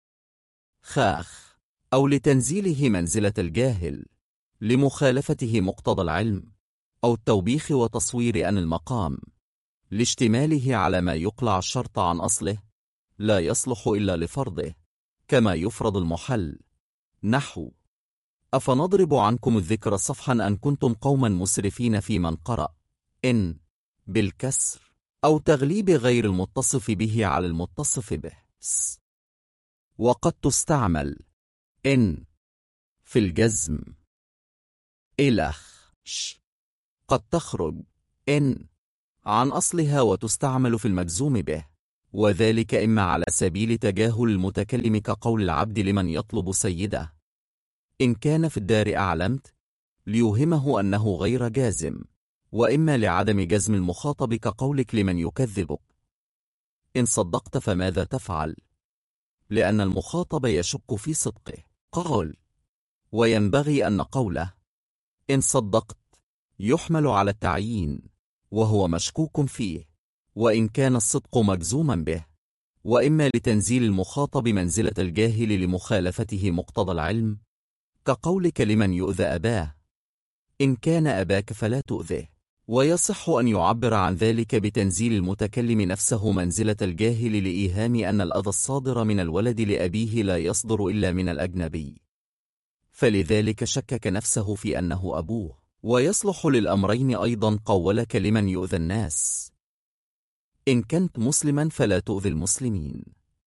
خاخ. أو لتنزيله منزلة الجاهل لمخالفته مقتضى العلم، أو التوبيخ وتصوير أن المقام لاشتماله على ما يقلع الشرط عن أصله لا يصلح إلا لفرضه، كما يفرض المحل. نحو: أفنضرب عنكم الذكر صفحا أن كنتم قوما مسرفين، في من قرأ إن بالكسر، أو تغليب غير المتصف به على المتصف به. وقد تستعمل إن في الجزم إلخ قد تخرج إن عن أصلها وتستعمل في المجزوم به، وذلك إما على سبيل تجاهل المتكلم كقول العبد لمن يطلب سيده: إن كان في الدار أعلمت، ليوهمه أنه غير جازم، وإما لعدم جزم المخاطب كقولك لمن يكذبك: إن صدقت فماذا تفعل، لأن المخاطب يشك في صدقه. قال: وينبغي أن قوله إن صدقت يحمل على التعيين، وهو مشكوك فيه، وإن كان الصدق مجزوما به، وإما لتنزيل المخاطب منزلة الجاهل لمخالفته مقتضى العلم، كقولك لمن يؤذى أباه: إن كان أباك فلا تؤذه. ويصح أن يعبر عن ذلك بتنزيل المتكلم نفسه منزلة الجاهل لإيهام أن الأذى الصادر من الولد لأبيه لا يصدر إلا من الأجنبي، فلذلك شكك نفسه في أنه أبوه. ويصلح للأمرين أيضا قولك لمن يؤذى الناس: إن كنت مسلما فلا تؤذي المسلمين.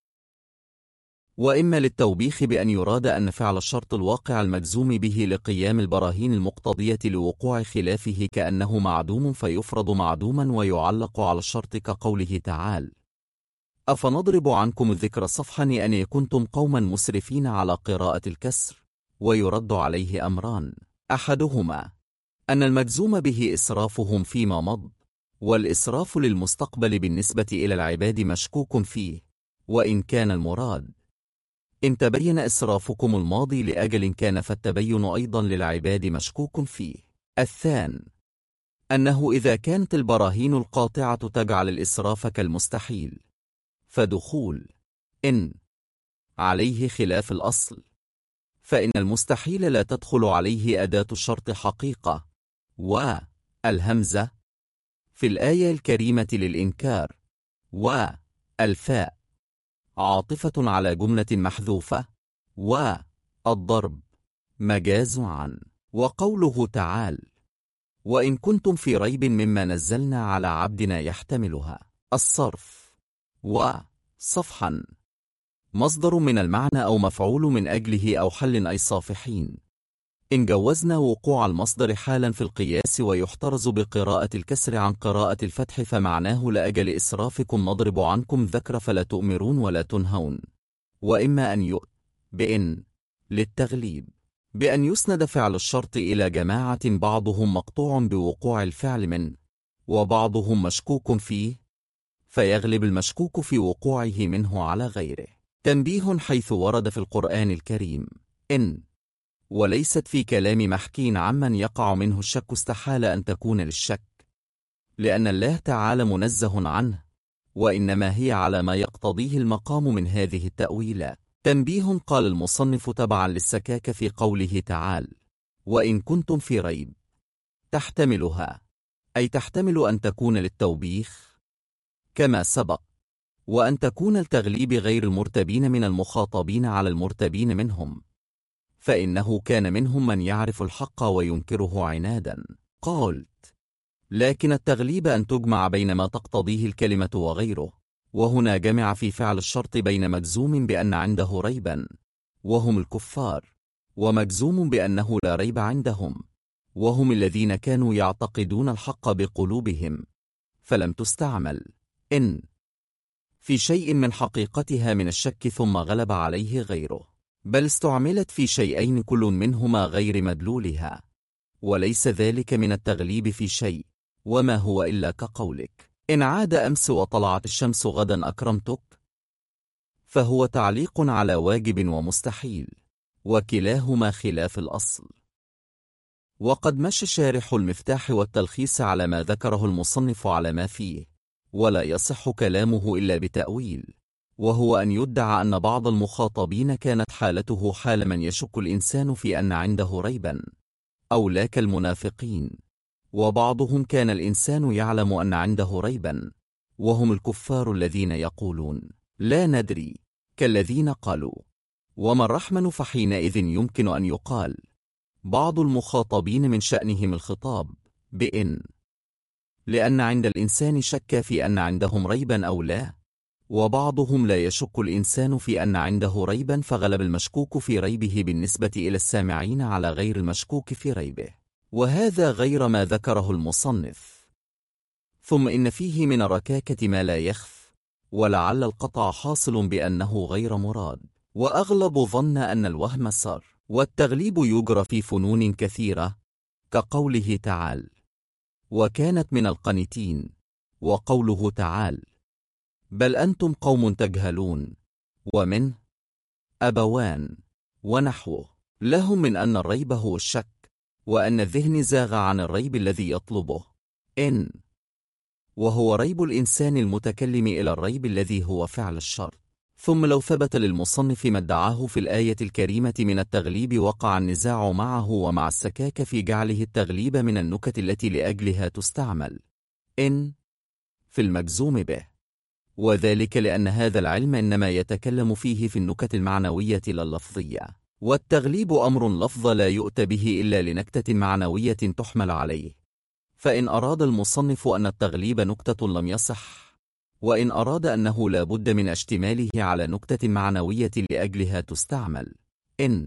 وإما للتوبيخ بأن يراد أن فعل الشرط الواقع المجزوم به لقيام البراهين المقتضية لوقوع خلافه كأنه معدوم فيفرض معدوما ويعلق على الشرط، كقوله تعالى: أفنضرب عنكم الذكر صفحا أن كنتم قوما مسرفين، على قراءة الكسر. ويرد عليه أمران: أحدهما أن المجزوم به إسرافهم فيما مضى، والإسراف للمستقبل بالنسبة إلى العباد مشكوك فيه، وإن كان المراد إن تبين إسرافكم الماضي لأجل كان، فالتبين أيضا للعباد مشكوك فيه. الثاني أنه إذا كانت البراهين القاطعة تجعل الإسراف كالمستحيل، فدخول إن عليه خلاف الأصل، فإن المستحيل لا تدخل عليه أداة الشرط حقيقة، والهمزة في الآية الكريمة للإنكار، والفاء عاطفة على جملة محذوفة والضرب مجاز عن. وقوله تعالى: وإن كنتم في ريب مما نزلنا على عبدنا يحتملها الصرف وصفحا مصدر من المعنى أو مفعول من أجله أو حل أي صافحين. إن جوزنا وقوع المصدر حالا في القياس ويحترز بقراءة الكسر عن قراءة الفتح فمعناه لأجل إسرافكم نضرب عنكم ذكر فلا تؤمرون ولا تنهون. وإما أن بإن للتغليب بأن يسند فعل الشرط إلى جماعة بعضهم مقطوع بوقوع الفعل من وبعضهم مشكوك فيه فيغلب المشكوك في وقوعه منه على غيره. تنبيه: حيث ورد في القرآن الكريم إن وليست في كلام محكين عمن يقع منه الشك استحال أن تكون للشك، لأن الله تعالى منزه عنه، وإنما هي على ما يقتضيه المقام من هذه التأويلات. تنبيه: قال المصنف تبعا للسكاك في قوله تعالى: وإن كنتم في ريب تحتملها، أي تحتمل أن تكون للتوبيخ كما سبق، وأن تكون التغليب غير المرتبين من المخاطبين على المرتبين منهم، فإنه كان منهم من يعرف الحق وينكره عنادا. قالت: لكن التغليب أن تجمع بين ما تقتضيه الكلمة وغيره، وهنا جمع في فعل الشرط بين مجزوم بأن عنده ريبا وهم الكفار، ومجزوم بأنه لا ريب عندهم وهم الذين كانوا يعتقدون الحق بقلوبهم، فلم تستعمل إن في شيء من حقيقتها من الشك ثم غلب عليه غيره، بل استعملت في شيئين كل منهما غير مدلولها، وليس ذلك من التغليب في شيء، وما هو إلا كقولك إن عاد أمس وطلعت الشمس غدا أكرمتك، فهو تعليق على واجب ومستحيل، وكلاهما خلاف الأصل. وقد مشى شارح المفتاح والتلخيص على ما ذكره المصنف على ما فيه، ولا يصح كلامه إلا بتأويل، وهو أن يدعى أن بعض المخاطبين كانت حالته حال من يشك الإنسان في أن عنده ريبا أو لا كالمنافقين، وبعضهم كان الإنسان يعلم أن عنده ريبا وهم الكفار الذين يقولون لا ندري، كالذين قالوا وما الرحمن، فحينئذ يمكن أن يقال بعض المخاطبين من شأنهم الخطاب بإن، لأن عند الإنسان شك في أن عندهم ريبا أو لا، وبعضهم لا يشك الإنسان في أن عنده ريبا فغلب المشكوك في ريبه بالنسبة إلى السامعين على غير المشكوك في ريبه، وهذا غير ما ذكره المصنف. ثم إن فيه من الركاكة ما لا يخف، ولعل القطع حاصل بأنه غير مراد، وأغلب ظن أن الوهم سر، والتغليب يجرى في فنون كثيرة كقوله تعالى: وكانت من القانتين، وقوله تعالى: بل أنتم قوم تجهلون، ومن أبوان، ونحوه، لهم من أن الريب هو الشك، وأن الذهن زاغ عن الريب الذي يطلبه إن، وهو ريب الإنسان المتكلم إلى الريب الذي هو فعل الشرط. ثم لو ثبت للمصنف ما ادعاه في الآية الكريمة من التغليب وقع النزاع معه ومع السكاك في جعله التغليب من النكت التي لأجلها تستعمل إن في المجزوم به، وذلك لأن هذا العلم إنما يتكلم فيه في النكت المعنوية لا اللفظية، والتغليب أمر لفظ لا يؤتى به إلا لنكتة معنوية تحمل عليه، فإن أراد المصنف أن التغليب نكتة لم يصح، وإن أراد أنه لا بد من اشتماله على نكتة معنوية لأجلها تستعمل إن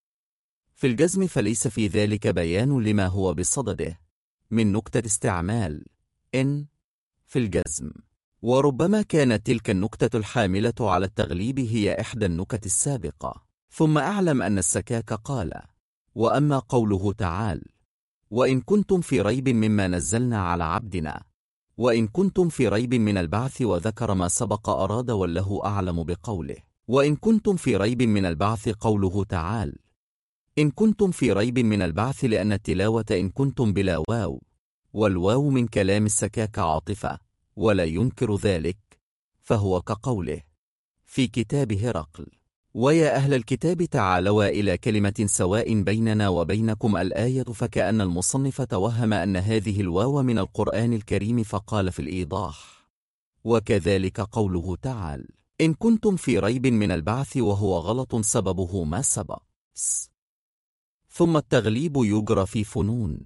في الجزم، فليس في ذلك بيان لما هو بصدده من نكتة استعمال إن في الجزم، وربما كانت تلك النكتة الحاملة على التغليب هي إحدى النكت السابقة. ثم أعلم أن السكاك قال: وأما قوله تعالى: وإن كنتم في ريب مما نزلنا على عبدنا، وإن كنتم في ريب من البعث، وذكر ما سبق أراد والله أعلم بقوله وإن كنتم في ريب من البعث قوله تعالى: إن كنتم في ريب من البعث، لأن التلاوة إن كنتم بلا واو، والواو من كلام السكاك عاطفة ولا ينكر ذلك، فهو كقوله في كتاب هرقل: ويا أهل الكتاب تعالوا إلى كلمة سواء بيننا وبينكم الآية، فكأن المصنف توهم أن هذه الواو من القرآن الكريم فقال في الإيضاح: وكذلك قوله تعالى: إن كنتم في ريب من البعث وهو غلط سببه ما سبق. ثم التغليب يجرى في فنون.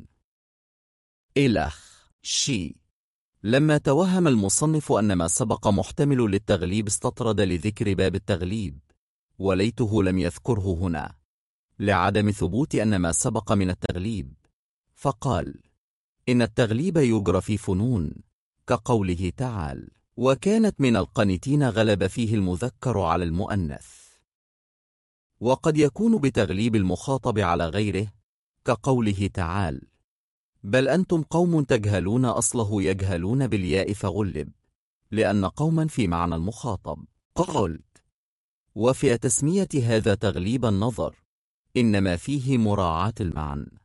إلخ شي. لما توهم المصنف أن ما سبق محتمل للتغليب استطرد لذكر باب التغليب، وليته لم يذكره هنا لعدم ثبوت أن ما سبق من التغليب، فقال: إن التغليب يجرى في فنون، كقوله تعالى: وكانت من القانتين غلب فيه المذكر على المؤنث. وقد يكون بتغليب المخاطب على غيره، كقوله تعالى: بل أنتم قوم تجهلون، أصله يجهلون بالياء فغلب، لأن قوما في معنى المخاطب. قلت: وفي تسمية هذا تغليب النظر، إنما فيه مراعاة المعنى.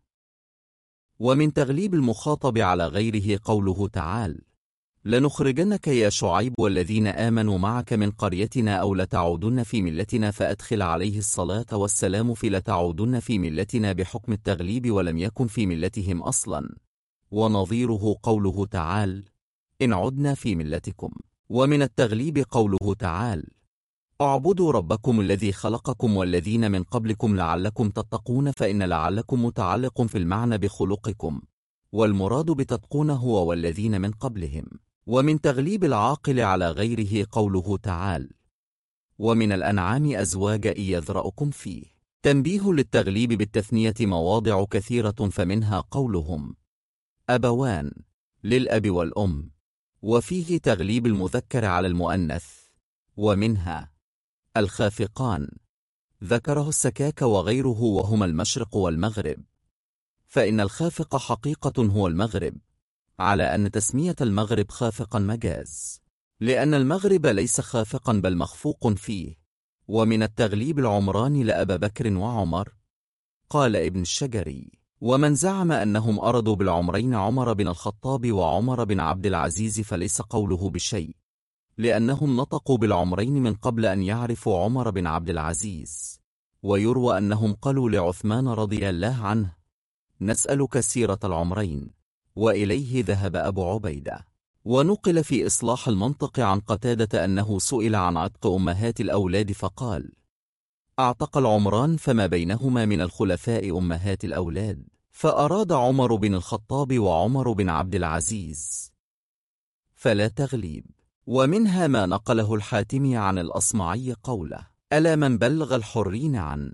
ومن تغليب المخاطب على غيره قوله تعالى: لنخرجنك يا شعيب والذين آمنوا معك من قريتنا أو لتعودن في ملتنا، فأدخل عليه الصلاة والسلام في لتعودن في ملتنا بحكم التغليب ولم يكن في ملتهم أصلا. ونظيره قوله تعالى: إن عدنا في ملتكم. ومن التغليب قوله تعالى: اعبدوا ربكم الذي خلقكم والذين من قبلكم لعلكم تتقون، فإن لعلكم متعلق في المعنى بخلقكم، والمراد بتتقون هو والذين من قبلهم. ومن تغليب العاقل على غيره قوله تعالى: ومن الأنعام أزواجا يذرأكم فيه. تنبيه للتغليب بالتثنية مواضع كثيرة، فمنها قولهم: أبوان للأب والأم، وفيه تغليب المذكر على المؤنث. ومنها الخافقان، ذكره السكاك وغيره وهما المشرق والمغرب، فإن الخافق حقيقة هو المغرب، على أن تسمية المغرب خافقا مجاز، لأن المغرب ليس خافقا بل مخفوق فيه. ومن التغليب العمران لأبا بكر وعمر. قال ابن الشجري: ومن زعم أنهم أرادوا بالعمرين عمر بن الخطاب وعمر بن عبد العزيز فليس قوله بشيء، لأنهم نطقوا بالعمرين من قبل أن يعرفوا عمر بن عبد العزيز. ويروى أنهم قالوا لعثمان رضي الله عنه: نسألك سيرة العمرين، وإليه ذهب أبو عبيدة. ونقل في إصلاح المنطق عن قتادة أنه سئل عن عتق أمهات الأولاد فقال: أعتق العمران فما بينهما من الخلفاء أمهات الأولاد، فأراد عمر بن الخطاب وعمر بن عبد العزيز، فلا تغليب. ومنها ما نقله الحاتمي عن الأصمعي قوله: ألا من بلغ الحرين عن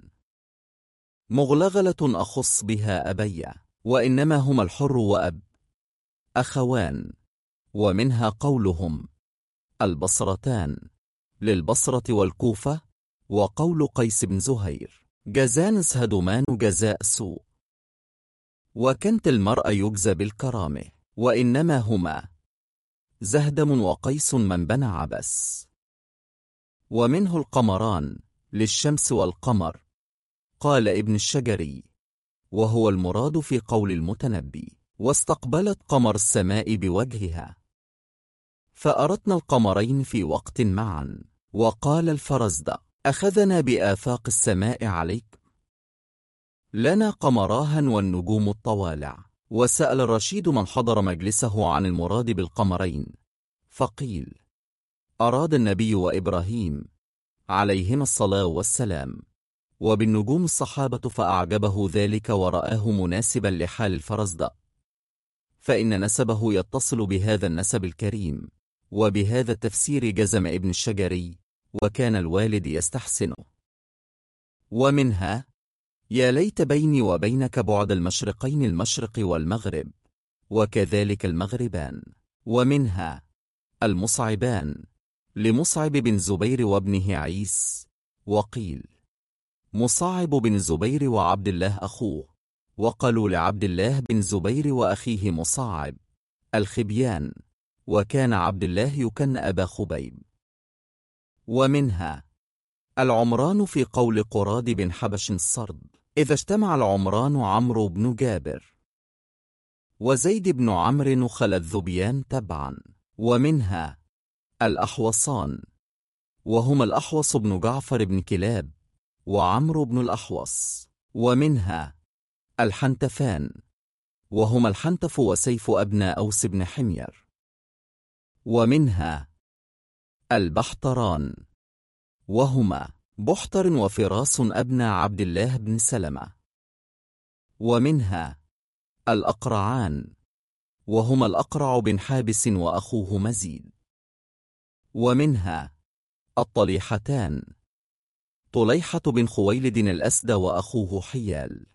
مغلغلة أخص بها أبي، وإنما هما الحر وأب أخوان. ومنها قولهم: البصرتان للبصرة والكوفة. وقول قيس بن زهير: جزان سهدمان جزاء سوء، وكنت المرء يجزى بالكرامة، وإنما هما زهدم وقيس من بنى عبس. ومنه القمران للشمس والقمر. قال ابن الشجري: وهو المراد في قول المتنبي: واستقبلت قمر السماء بوجهها، فأردنا القمرين في وقت معا. وقال الفرزدق: أخذنا بآفاق السماء عليك، لنا قمراها والنجوم الطوالع. وسأل الرشيد من حضر مجلسه عن المراد بالقمرين، فقيل: أراد النبي وإبراهيم عليهما الصلاة والسلام، وبالنجوم الصحابة، فأعجبه ذلك ورآه مناسبا لحال الفرزدق، فإن نسبه يتصل بهذا النسب الكريم. وبهذا التفسير جزم ابن الشجري، وكان الوالد يستحسنه. ومنها: يا ليت بيني وبينك بعد المشرقين، المشرق والمغرب، وكذلك المغربان. ومنها: المصعبان لمصعب بن زبير وابنه عيس. وقيل: مصعب بن زبير وعبد الله أخوه. وقالوا لعبد الله بن زبير وأخيه مصعب الخبيان، وكان عبد الله يكن أبا خبيب. ومنها: العمران في قول قراد بن حبش الصرد: إذا اجتمع العمران عمرو بن جابر وزيد بن عمرو خل الذبيان تبعا. ومنها: الأحوصان، وهما الأحوص بن جعفر بن كلاب وعمرو بن الأحوص. ومنها: الحنتفان، وهما الحنتف وسيف أبناء أوس بن حمير. ومنها: البحتران، وهما بحتر وفراس أبنى عبد الله بن سلمة. ومنها الأقرعان، وهما الأقرع بن حابس وأخوه مزيد. ومنها الطليحتان، طليحة بن خويلد الأسد وأخوه حيال.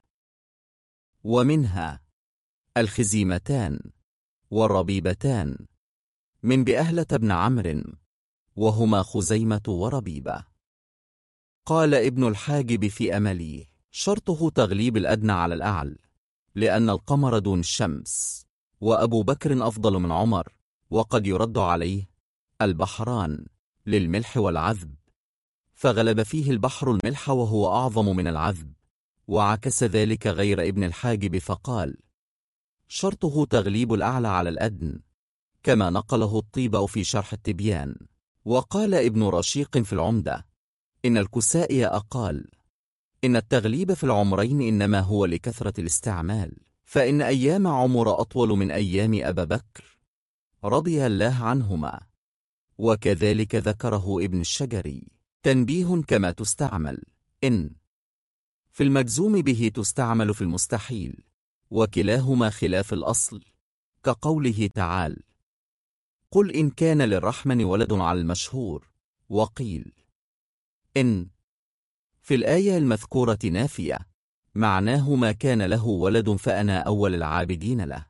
ومنها الخزيمتان والربيبتان من بأهلة بن عمرو، وهما خزيمة وربيبة. قال ابن الحاجب في أمليه: شرطه تغليب الأدنى على الأعل، لأن القمر دون الشمس، وأبو بكر أفضل من عمر. وقد يرد عليه: البحران للملح والعذب، فغلب فيه البحر الملح وهو أعظم من العذب. وعكس ذلك غير ابن الحاجب فقال: شرطه تغليب الأعلى على الأدن، كما نقله الطيبة في شرح التبيان. وقال ابن رشيق في العمدة: إن الكسائي أقال إن التغليب في العمرين إنما هو لكثرة الاستعمال، فإن أيام عمر أطول من أيام أبا بكر رضي الله عنهما. وكذلك ذكره ابن الشجري. تنبيه: كما تستعمل إن في المجزوم به تستعمل في المستحيل، وكلاهما خلاف الأصل، كقوله تعالى: قل إن كان للرحمن ولد على المشهور. وقيل إن في الآية المذكورة نافية، معناه ما كان له ولد فأنا أول العابدين له،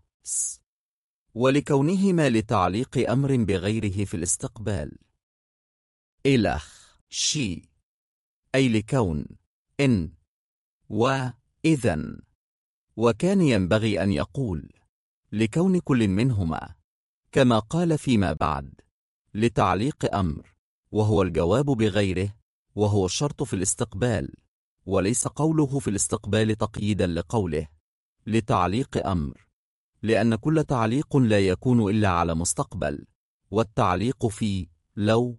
ولكونهما لتعليق أمر بغيره في الاستقبال. إلخ شي، أي لكون إن وإذن. وكان ينبغي أن يقول لكون كل منهما، كما قال فيما بعد، لتعليق أمر، وهو الجواب بغيره، وهو الشرط في الاستقبال، وليس قوله في الاستقبال تقييدا لقوله لتعليق أمر، لأن كل تعليق لا يكون إلا على مستقبل، والتعليق في لو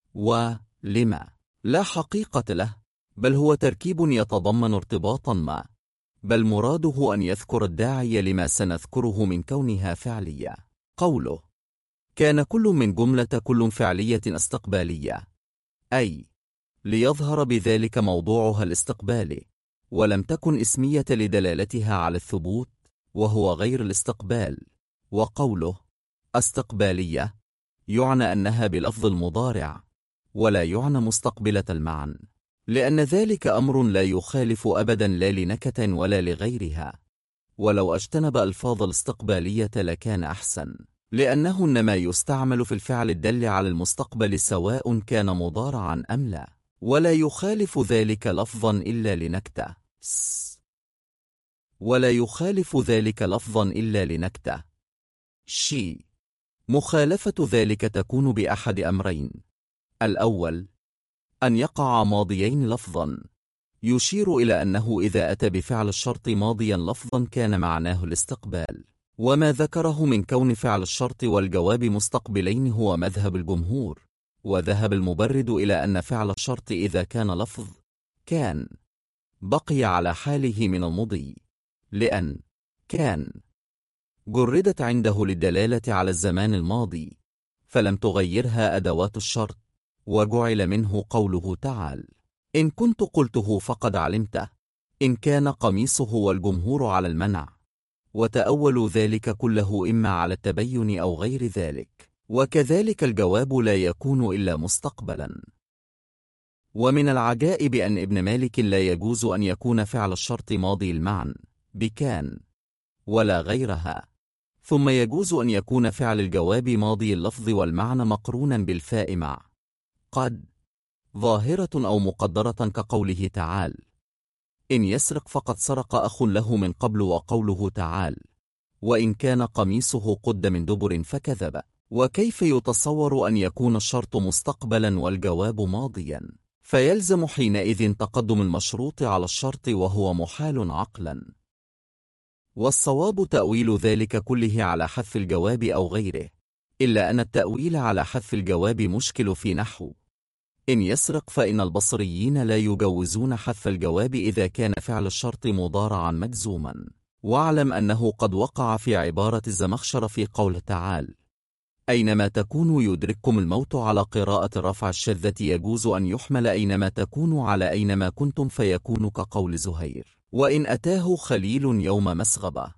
ولما لا حقيقة له، بل هو تركيب يتضمن ارتباطا ما، بل مراده أن يذكر الداعي لما سنذكره من كونها فعلية. قوله كان كل من جملة كل فعلية استقبالية، أي ليظهر بذلك موضوعها الاستقبالي، ولم تكن اسمية لدلالتها على الثبوت وهو غير الاستقبال. وقوله استقبالية يعنى أنها بلفظ المضارع، ولا يعنى مستقبلة المعنى، لأن ذلك أمر لا يخالف أبدا لا لنكتة ولا لغيرها. ولو اجتنب ألفاظ الاستقبالية لكان أحسن، لأنه إنما يستعمل في الفعل الدل على المستقبل سواء كان مضارعا أم لا، ولا يخالف ذلك لفظا إلا لنكتة. ولا يخالف ذلك لفظا إلا لنكتة. شي، مخالفة ذلك تكون بأحد أمرين: الأول أن يقع ماضيين لفظا، يشير إلى أنه إذا أتى بفعل الشرط ماضيا لفظا كان معناه الاستقبال، وما ذكره من كون فعل الشرط والجواب مستقبلين هو مذهب الجمهور. وذهب المبرد إلى أن فعل الشرط إذا كان لفظ كان بقي على حاله من المضي، لأن كان جردت عنده للدلالة على الزمان الماضي، فلم تغيرها أدوات الشرط، وجعل منه قوله تعالى: إن كنت قلته فقد علمته، إن كان قميصه، والجمهور على المنع، وتأولوا ذلك كله إما على التبين أو غير ذلك. وكذلك الجواب لا يكون إلا مستقبلا. ومن العجائب أن ابن مالك لا يجوز أن يكون فعل الشرط ماضي المعنى بكان ولا غيرها، ثم يجوز أن يكون فعل الجواب ماضي اللفظ والمعنى مقرونا بالفاء مع قد ظاهرة أو مقدرة، كقوله تعالى: إن يسرق فقد سرق أخ له من قبل، وقوله تعالى: وإن كان قميصه قد من دبر فكذب. وكيف يتصور أن يكون الشرط مستقبلا والجواب ماضيا؟ فيلزم حينئذ تقدم المشروط على الشرط، وهو محال عقلا. والصواب تأويل ذلك كله على حذف الجواب أو غيره، إلا أن التأويل على حذف الجواب مشكل في نحو إن يسرق، فإن البصريين لا يجوزون حذف الجواب إذا كان فعل الشرط مضارعا مجزوما. واعلم أنه قد وقع في عبارة الزمخشر في قول تعالى: أينما تكونوا يدرككم الموت. على قراءة الرفع الشاذة يجوز أن يحمل أينما تكونوا على أينما كنتم فيكون كقول زهير: وإن أتاه خليل يوم مسغبة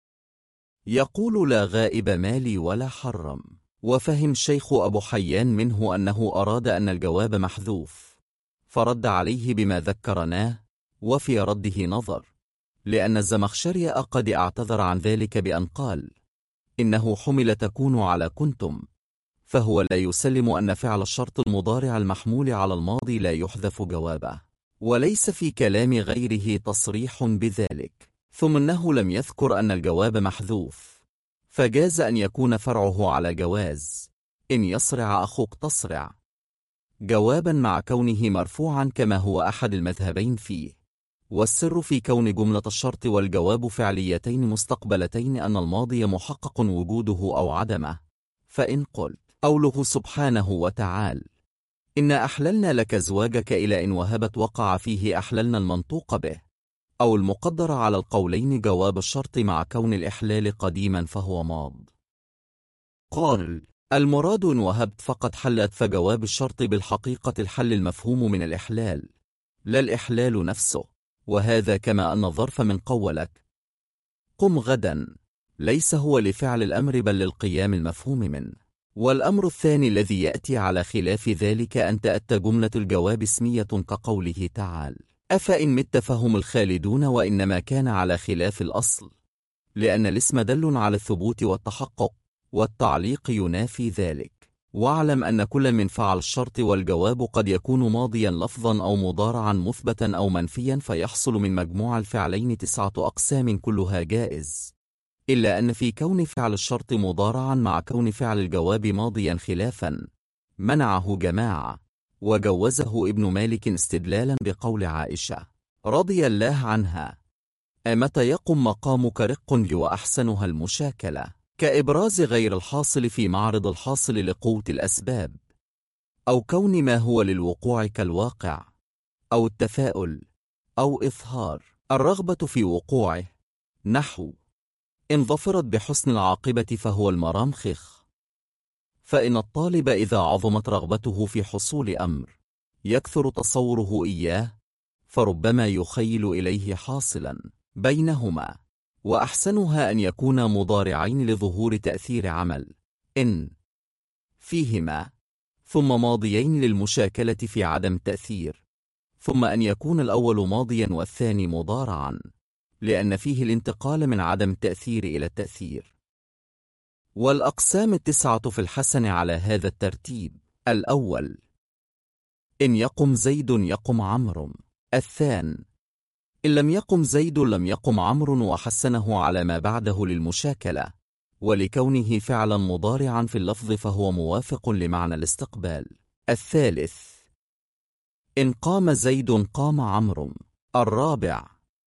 يقول لا غائب مالي ولا حرم. وفهم الشيخ أبو حيان منه أنه أراد أن الجواب محذوف، فرد عليه بما ذكرناه، وفي رده نظر، لأن الزمخشري قد اعتذر عن ذلك بأن قال إنه حمل تكون على كنتم، فهو لا يسلم أن فعل الشرط المضارع المحمول على الماضي لا يحذف جوابه، وليس في كلام غيره تصريح بذلك. ثم إنه لم يذكر أن الجواب محذوف، فجاز أن يكون فرعه على جواز إن يصرع أخوك تصرع جوابا مع كونه مرفوعا كما هو أحد المذهبين فيه. والسر في كون جملة الشرط والجواب فعليتين مستقبلتين أن الماضي محقق وجوده أو عدمه. فإن قلت قوله سبحانه وتعالى إن أحللنا لك زواجك إلى إن وهبت وقع فيه أحللنا المنطوق به أو المقدر على القولين جواب الشرط مع كون الإحلال قديما فهو ماض. قال المراد إن وهبت فقد حلت، فجواب الشرط بالحقيقة الحل المفهوم من الإحلال لا الإحلال نفسه، وهذا كما أن الظرف من قولك قم غدا ليس هو لفعل الأمر بل للقيام المفهوم منه. والأمر الثاني الذي يأتي على خلاف ذلك أن تأتى جملة الجواب اسمية كقوله تعالى أفإن مت فهم الخالدون، وإنما كان على خلاف الأصل لأن الاسم دل على الثبوت والتحقق، والتعليق ينافي ذلك. واعلم أن كل من فعل الشرط والجواب قد يكون ماضيا لفظا أو مضارعا مثبتا أو منفيا، فيحصل من مجموع الفعلين 9 أقسام كلها جائز، إلا أن في كون فعل الشرط مضارعا مع كون فعل الجواب ماضيا خلافا منعه جماعة، وجوزه ابن مالك استدلالا بقول عائشة رضي الله عنها أمتى يقم مقامك رق وأحسنها المشاكلة، كإبراز غير الحاصل في معرض الحاصل لقوة الأسباب، أو كون ما هو للوقوع كالواقع، أو التفاؤل، أو إظهار الرغبة في وقوعه، نحو إن ظفرت بحسن العاقبة فهو المرام خخ. فإن الطالب إذا عظمت رغبته في حصول أمر يكثر تصوره إياه، فربما يخيل إليه حاصلا بينهما، وأحسنها أن يكونا مضارعين لظهور تأثير عمل إن فيهما، ثم ماضيين للمشاكلة في عدم التأثير، ثم أن يكون الأول ماضيا والثاني مضارعا لأن فيه الانتقال من عدم التأثير إلى التأثير. والأقسام 9 في الحسن على هذا الترتيب: الأول إن يقم زيد يقم عمرو، الثاني إن لم يقم زيد لم يقم عمرو، وحسنه على ما بعده للمشاكلة ولكونه فعلا مضارعا في اللفظ فهو موافق لمعنى الاستقبال. الثالث إن قام زيد قام عمرو. الرابع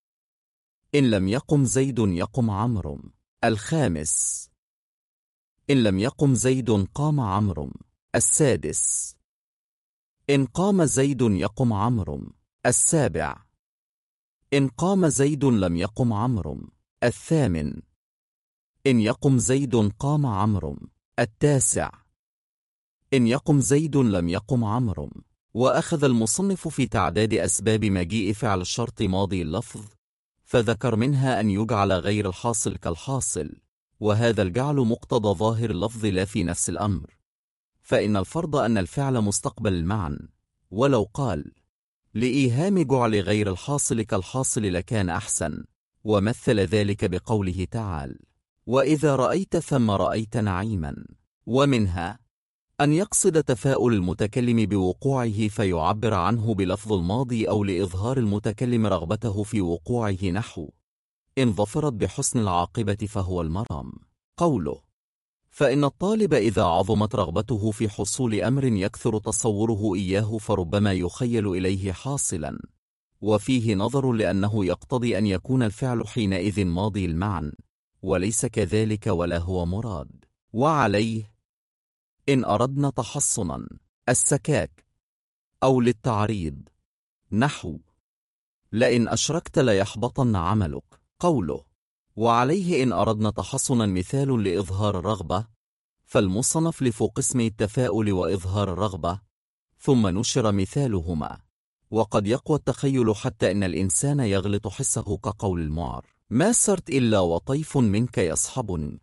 إن لم يقم زيد يقم عمرو. الخامس إن لم يقم زيد قام عمرو. السادس إن قام زيد يقم عمرو. السابع إن قام زيد لم يقم عمرو. الثامن إن يقم زيد قام عمرو. التاسع إن يقم زيد لم يقم عمرو. وأخذ المصنف في تعداد أسباب مجيء فعل الشرط ماضي اللفظ، فذكر منها أن يجعل غير الحاصل كالحاصل، وهذا الجعل مقتضى ظاهر اللفظ لا في نفس الأمر، فإن الفرض أن الفعل مستقبل المعنى، ولو قال لإيهام جعل غير الحاصل كالحاصل لكان أحسن، ومثل ذلك بقوله تعالى وإذا رأيت ثم رأيت نعيما. ومنها أن يقصد تفاؤل المتكلم بوقوعه فيعبر عنه بلفظ الماضي، أو لإظهار المتكلم رغبته في وقوعه، نحو إن ظفرت بحسن العاقبة فهو المرام. قوله فإن الطالب إذا عظمت رغبته في حصول أمر يكثر تصوره إياه فربما يخيل إليه حاصلا، وفيه نظر لأنه يقتضي أن يكون الفعل حينئذ ماضي المعنى، وليس كذلك ولا هو مراد. وعليه إن أردنا تحصنا السكاك أو للتعريض، نحو لئن أشركت ليحبطن عملك. قوله وعليه إن أردنا تحصنا مثال لإظهار الرغبة، فالمصنف لفوق اسم التفاؤل وإظهار الرغبة، ثم نشر مثالهما. وقد يقوى التخيل حتى إن الإنسان يغلط حسه كقول المعر: ما سرت إلا وطيف منك يصحبني.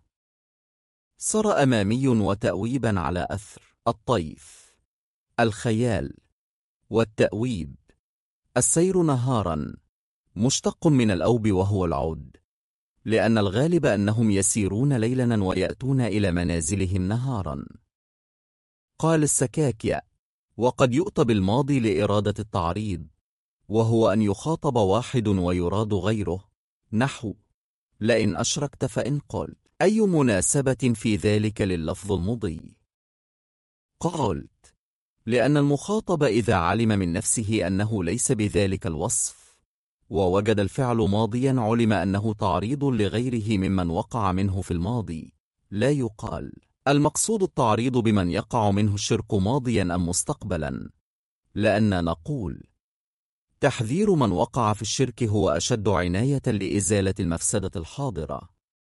سر أمامي وتأويبا على أثر. الطيف الخيال، والتأويب السير نهارا، مشتق من الأوب وهو العود، لأن الغالب أنهم يسيرون ليلا ويأتون إلى منازلهم نهارا. قال السكاكية: وقد يؤتى بالماضي لإرادة التعريض، وهو أن يخاطب واحد ويراد غيره، نحو: لئن أشركت فإن قل. أي مناسبة في ذلك لللفظ المضي؟ قالت: لأن المخاطب إذا علم من نفسه أنه ليس بذلك الوصف، ووجد الفعل ماضيا، علم أنه تعريض لغيره ممن وقع منه في الماضي. لا يقال المقصود التعريض بمن يقع منه الشرك ماضيا أم مستقبلا، لأن نقول: تحذير من وقع في الشرك هو أشد عناية لإزالة المفسدة الحاضرة.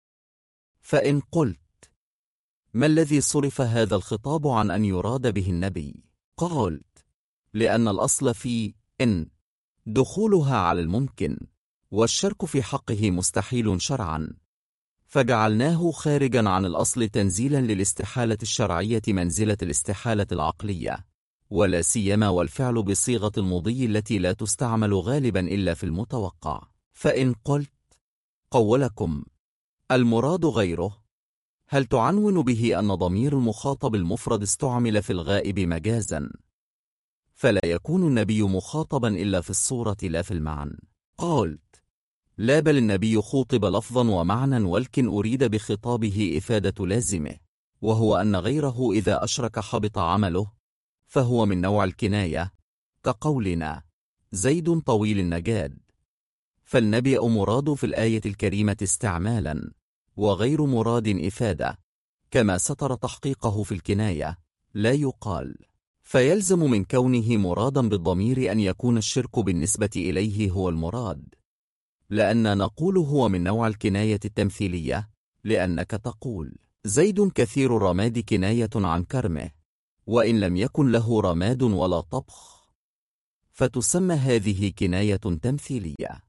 فإن قلت: ما الذي صرف هذا الخطاب عن أن يراد به النبي؟ قالت: لأن الأصل في إن دخولها على الممكن، والشرك في حقه مستحيل شرعا، فجعلناه خارجا عن الأصل تنزيلا للاستحالة الشرعية منزلة الاستحالة العقلية، ولا سيما والفعل بصيغة المضي التي لا تستعمل غالبا إلا في المتوقع. فإن قلت: قولكم المراد غيره، هل تعنون به أن ضمير المخاطب المفرد استعمل في الغائب مجازا، فلا يكون النبي مخاطبا إلا في الصورة لا في المعنى؟ قالت: لا، بل النبي خوطب لفظا ومعنى، ولكن أريد بخطابه إفادة لازمه، وهو أن غيره إذا أشرك حبط عمله، فهو من نوع الكناية، كقولنا: زيد طويل النجاد. فالنبي مراد في الآية الكريمة استعمالا، وغير مراد إفادة، كما ستر تحقيقه في الكناية. لا يقال فيلزم من كونه مرادا بالضمير أن يكون الشرك بالنسبة إليه هو المراد، لأن نقول هو من نوع الكناية التمثيلية، لأنك تقول: زيد كثير الرماد كناية عن كرمه، وإن لم يكن له رماد ولا طبخ، فتسمى هذه كناية تمثيلية.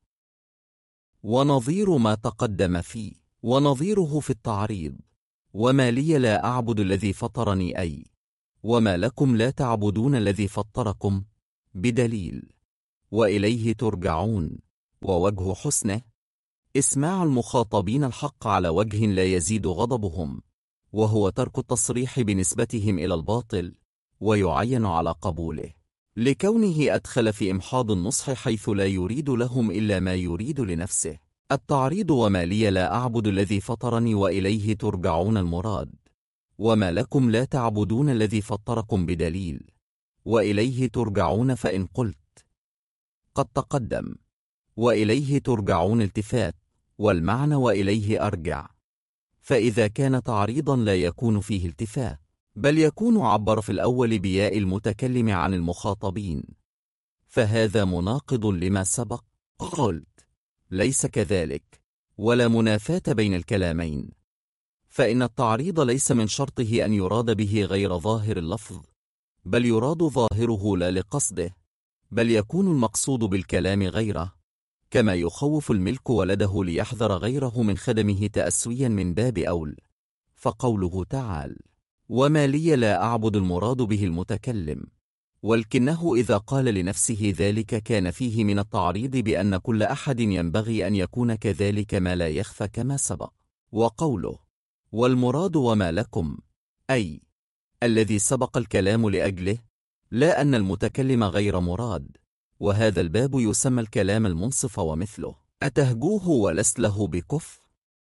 ونظير ما تقدم فيه، ونظيره في التعريض: وما لي لا أعبد الذي فطرني، أي وما لكم لا تعبدون الذي فطركم، بدليل: وإليه ترجعون. ووجه حسنه إسماع المخاطبين الحق على وجه لا يزيد غضبهم، وهو ترك التصريح بنسبتهم إلى الباطل، ويعين على قبوله لكونه أدخل في إمحاض النصح حيث لا يريد لهم إلا ما يريد لنفسه. التعريض: وما لي لا أعبد الذي فطرني وإليه ترجعون، المراد: وما لكم لا تعبدون الذي فطركم، بدليل: وإليه ترجعون. فإن قلت: قد تقدم وإليه ترجعون التفات، والمعنى وإليه أرجع، فإذا كان تعريضا لا يكون فيه التفات، بل يكون عبر في الأول بياء المتكلم عن المخاطبين، فهذا مناقض لما سبق. قلت: ليس كذلك، ولا منافاة بين الكلامين، فإن التعريض ليس من شرطه أن يراد به غير ظاهر اللفظ، بل يراد ظاهره لا لقصده، بل يكون المقصود بالكلام غيره، كما يخوف الملك ولده ليحذر غيره من خدمه تأسويا من باب أول. فقوله تعالى: وما لي لا أعبد، المراد به المتكلم، ولكنه إذا قال لنفسه ذلك كان فيه من التعريض بأن كل أحد ينبغي أن يكون كذلك، ما لا يخفى كما سبق. وقوله: والمراد وما لكم، أي الذي سبق الكلام لأجله، لا أن المتكلم غير مراد، وهذا الباب يسمى الكلام المنصف ومثله: أتهجوه ولست له بكف،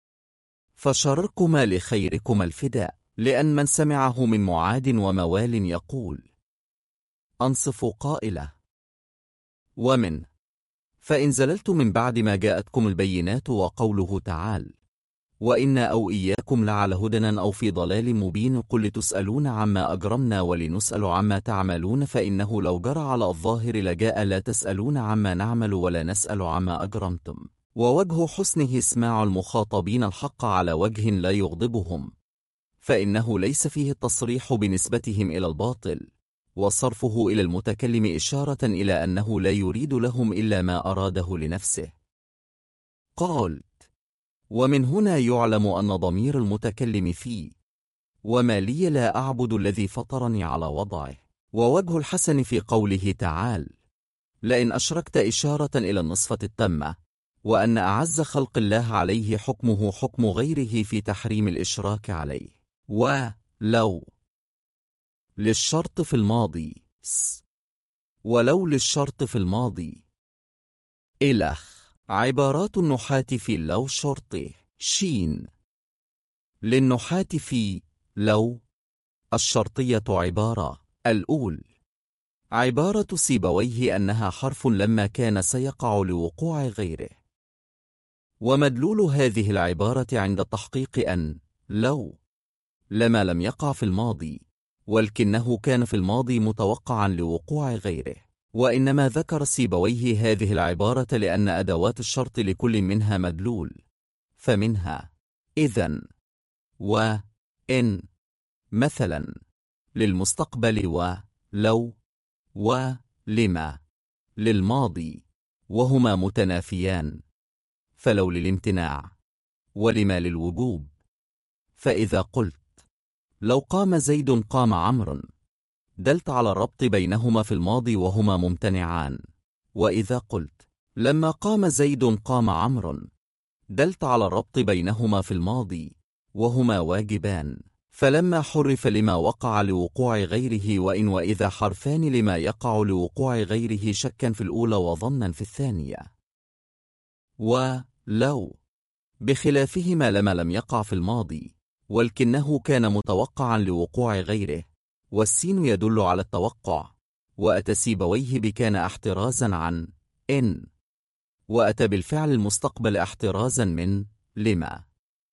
فشرركما لخيركما الفداء. لأن من سمعه من معاد وموال يقول: أنصف قائلة. ومن فإن زللت من بعد ما جاءتكم البينات. وقوله تعالى: وإنا أو إياكم لعلى هدى أو في ضلال مبين. قل لتسألون عما أجرمنا ولنسأل عما تعملون، فإنه لو جرى على الظاهر لجاء لا تسألون عما نعمل ولا نسأل عما أجرمتم. ووجه حسنه إسماع المخاطبين الحق على وجه لا يغضبهم، فإنه ليس فيه التصريح بنسبتهم إلى الباطل وصرفه إلى المتكلم إشارة إلى أنه لا يريد لهم إلا ما أراده لنفسه. قال: ومن هنا يعلم أن ضمير المتكلم فيه وما لي لا أعبد الذي فطرني على وضعه. ووجه الحسن في قوله تعالى: لئن أشركت إشارة إلى النصفة التامة، وأن أعز خلق الله عليه حكمه حكم غيره في تحريم الإشراك عليه. ولو للشرط في الماضي ولو للشرط في الماضي إلخ عبارات النحاة في لو شرطه شين للنحاة في لو الشرطية عبارة الأول عبارة سيبويه أنها حرف لما كان سيقع لوقوع غيره، ومدلول هذه العبارة عند التحقيق أن لو لما لم يقع في الماضي ولكنه كان في الماضي متوقعا لوقوع غيره. وإنما ذكر سيبويه هذه العبارة لأن أدوات الشرط لكل منها مدلول، فمنها إذن وإن مثلا للمستقبل، ولو ولما للماضي، وهما متنافيان، فلو للامتناع ولما للوجوب. فإذا قلت لو قام زيد قام عمرو دلت على الربط بينهما في الماضي وهما ممتنعان، وإذا قلت لما قام زيد قام عمرو دلت على الربط بينهما في الماضي وهما واجبان. فلما حرف لما وقع لوقوع غيره وإن وإذا حرفان لما يقع لوقوع غيره شكا في الأولى وظنا في الثانية. ولو بخلافهما لما لم يقع في الماضي ولكنه كان متوقعا لوقوع غيره، والسين يدل على التوقع، وأتى سيبويه بكان احترازا عن إن، وأتى بالفعل المستقبل احترازا من لما،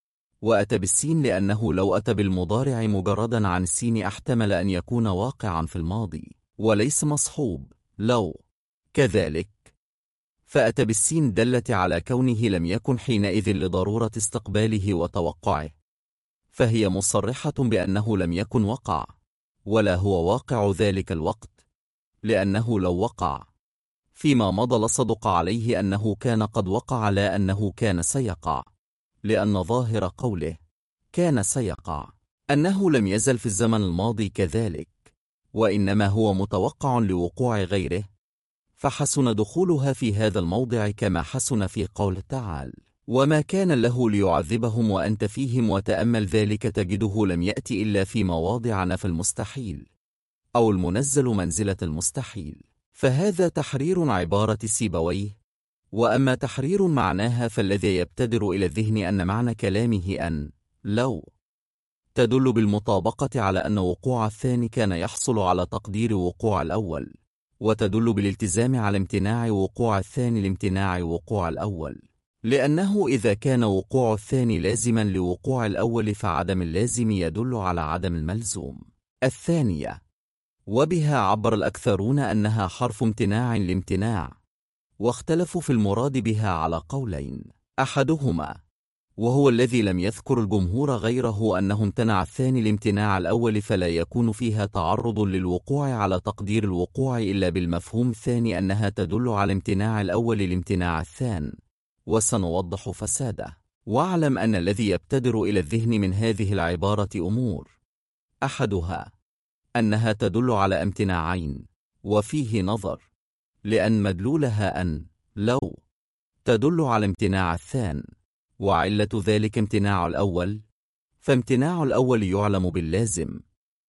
وأتى بالسين لأنه لو أتى بالمضارع مجردا عن السين احتمل أن يكون واقعا في الماضي وليس مصحوب لو. كذلك فأتى بالسين دلت على كونه لم يكن حينئذ لضرورة استقباله وتوقعه، فهي مصرحة بأنه لم يكن وقع ولا هو واقع ذلك الوقت، لأنه لو وقع فيما مضى لصدق عليه أنه كان قد وقع لا أنه كان سيقع، لأن ظاهر قوله كان سيقع أنه لم يزل في الزمن الماضي كذلك، وإنما هو متوقع لوقوع غيره، فحسن دخولها في هذا الموضع كما حسن في قول تعالى: وما كان له ليعذبهم وأنت فيهم، وتأمل ذلك تجده لم يأتي إلا في مواضع نفى المستحيل أو المنزل منزلة المستحيل، فهذا تحرير عبارة سيبويه. وأما تحرير معناها فالذي يبتدر إلى الذهن أن معنى كلامه أن لو تدل بالمطابقة على أن وقوع الثاني كان يحصل على تقدير وقوع الأول، وتدل بالالتزام على امتناع وقوع الثاني لامتناع وقوع الأول، لأنه إذا كان وقوع الثاني لازما لوقوع الأول فعدم اللازم يدل على عدم الملزوم. الثانية، وبها عبر الأكثرون أنها حرف امتناع لامتناع، واختلفوا في المراد بها على قولين، أحدهما وهو الذي لم يذكر الجمهور غيره أنه امتنع الثاني لامتناع الأول، فلا يكون فيها تعرض للوقوع على تقدير الوقوع إلا بالمفهوم الثاني أنها تدل على امتناع الأول لامتناع الثاني، وسنوضح فساده. واعلم أن الذي يبتدر إلى الذهن من هذه العبارة أمور، أحدها أنها تدل على امتناعين، وفيه نظر، لأن مدلولها أن لو تدل على امتناع الثاني، وعلة ذلك امتناع الأول، فامتناع الأول يعلم باللازم،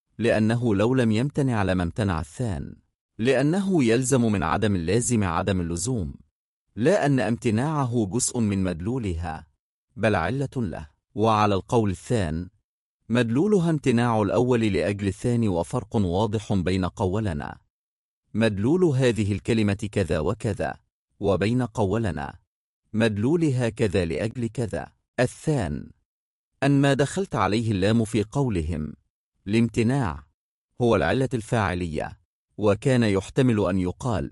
لأنه لو لم يمتنع لما امتنع الثاني، لأنه يلزم من عدم اللازم عدم اللزوم، لا أن امتناعه جزء من مدلولها بل علة له. وعلى القول الثاني مدلولها امتناع الأول لأجل الثاني، وفرق واضح بين قولنا مدلول هذه الكلمة كذا وكذا وبين قولنا مدلولها كذا لأجل كذا. الثاني أن ما دخلت عليه اللام في قولهم الامتناع هو العلة الفاعلية، وكان يحتمل أن يقال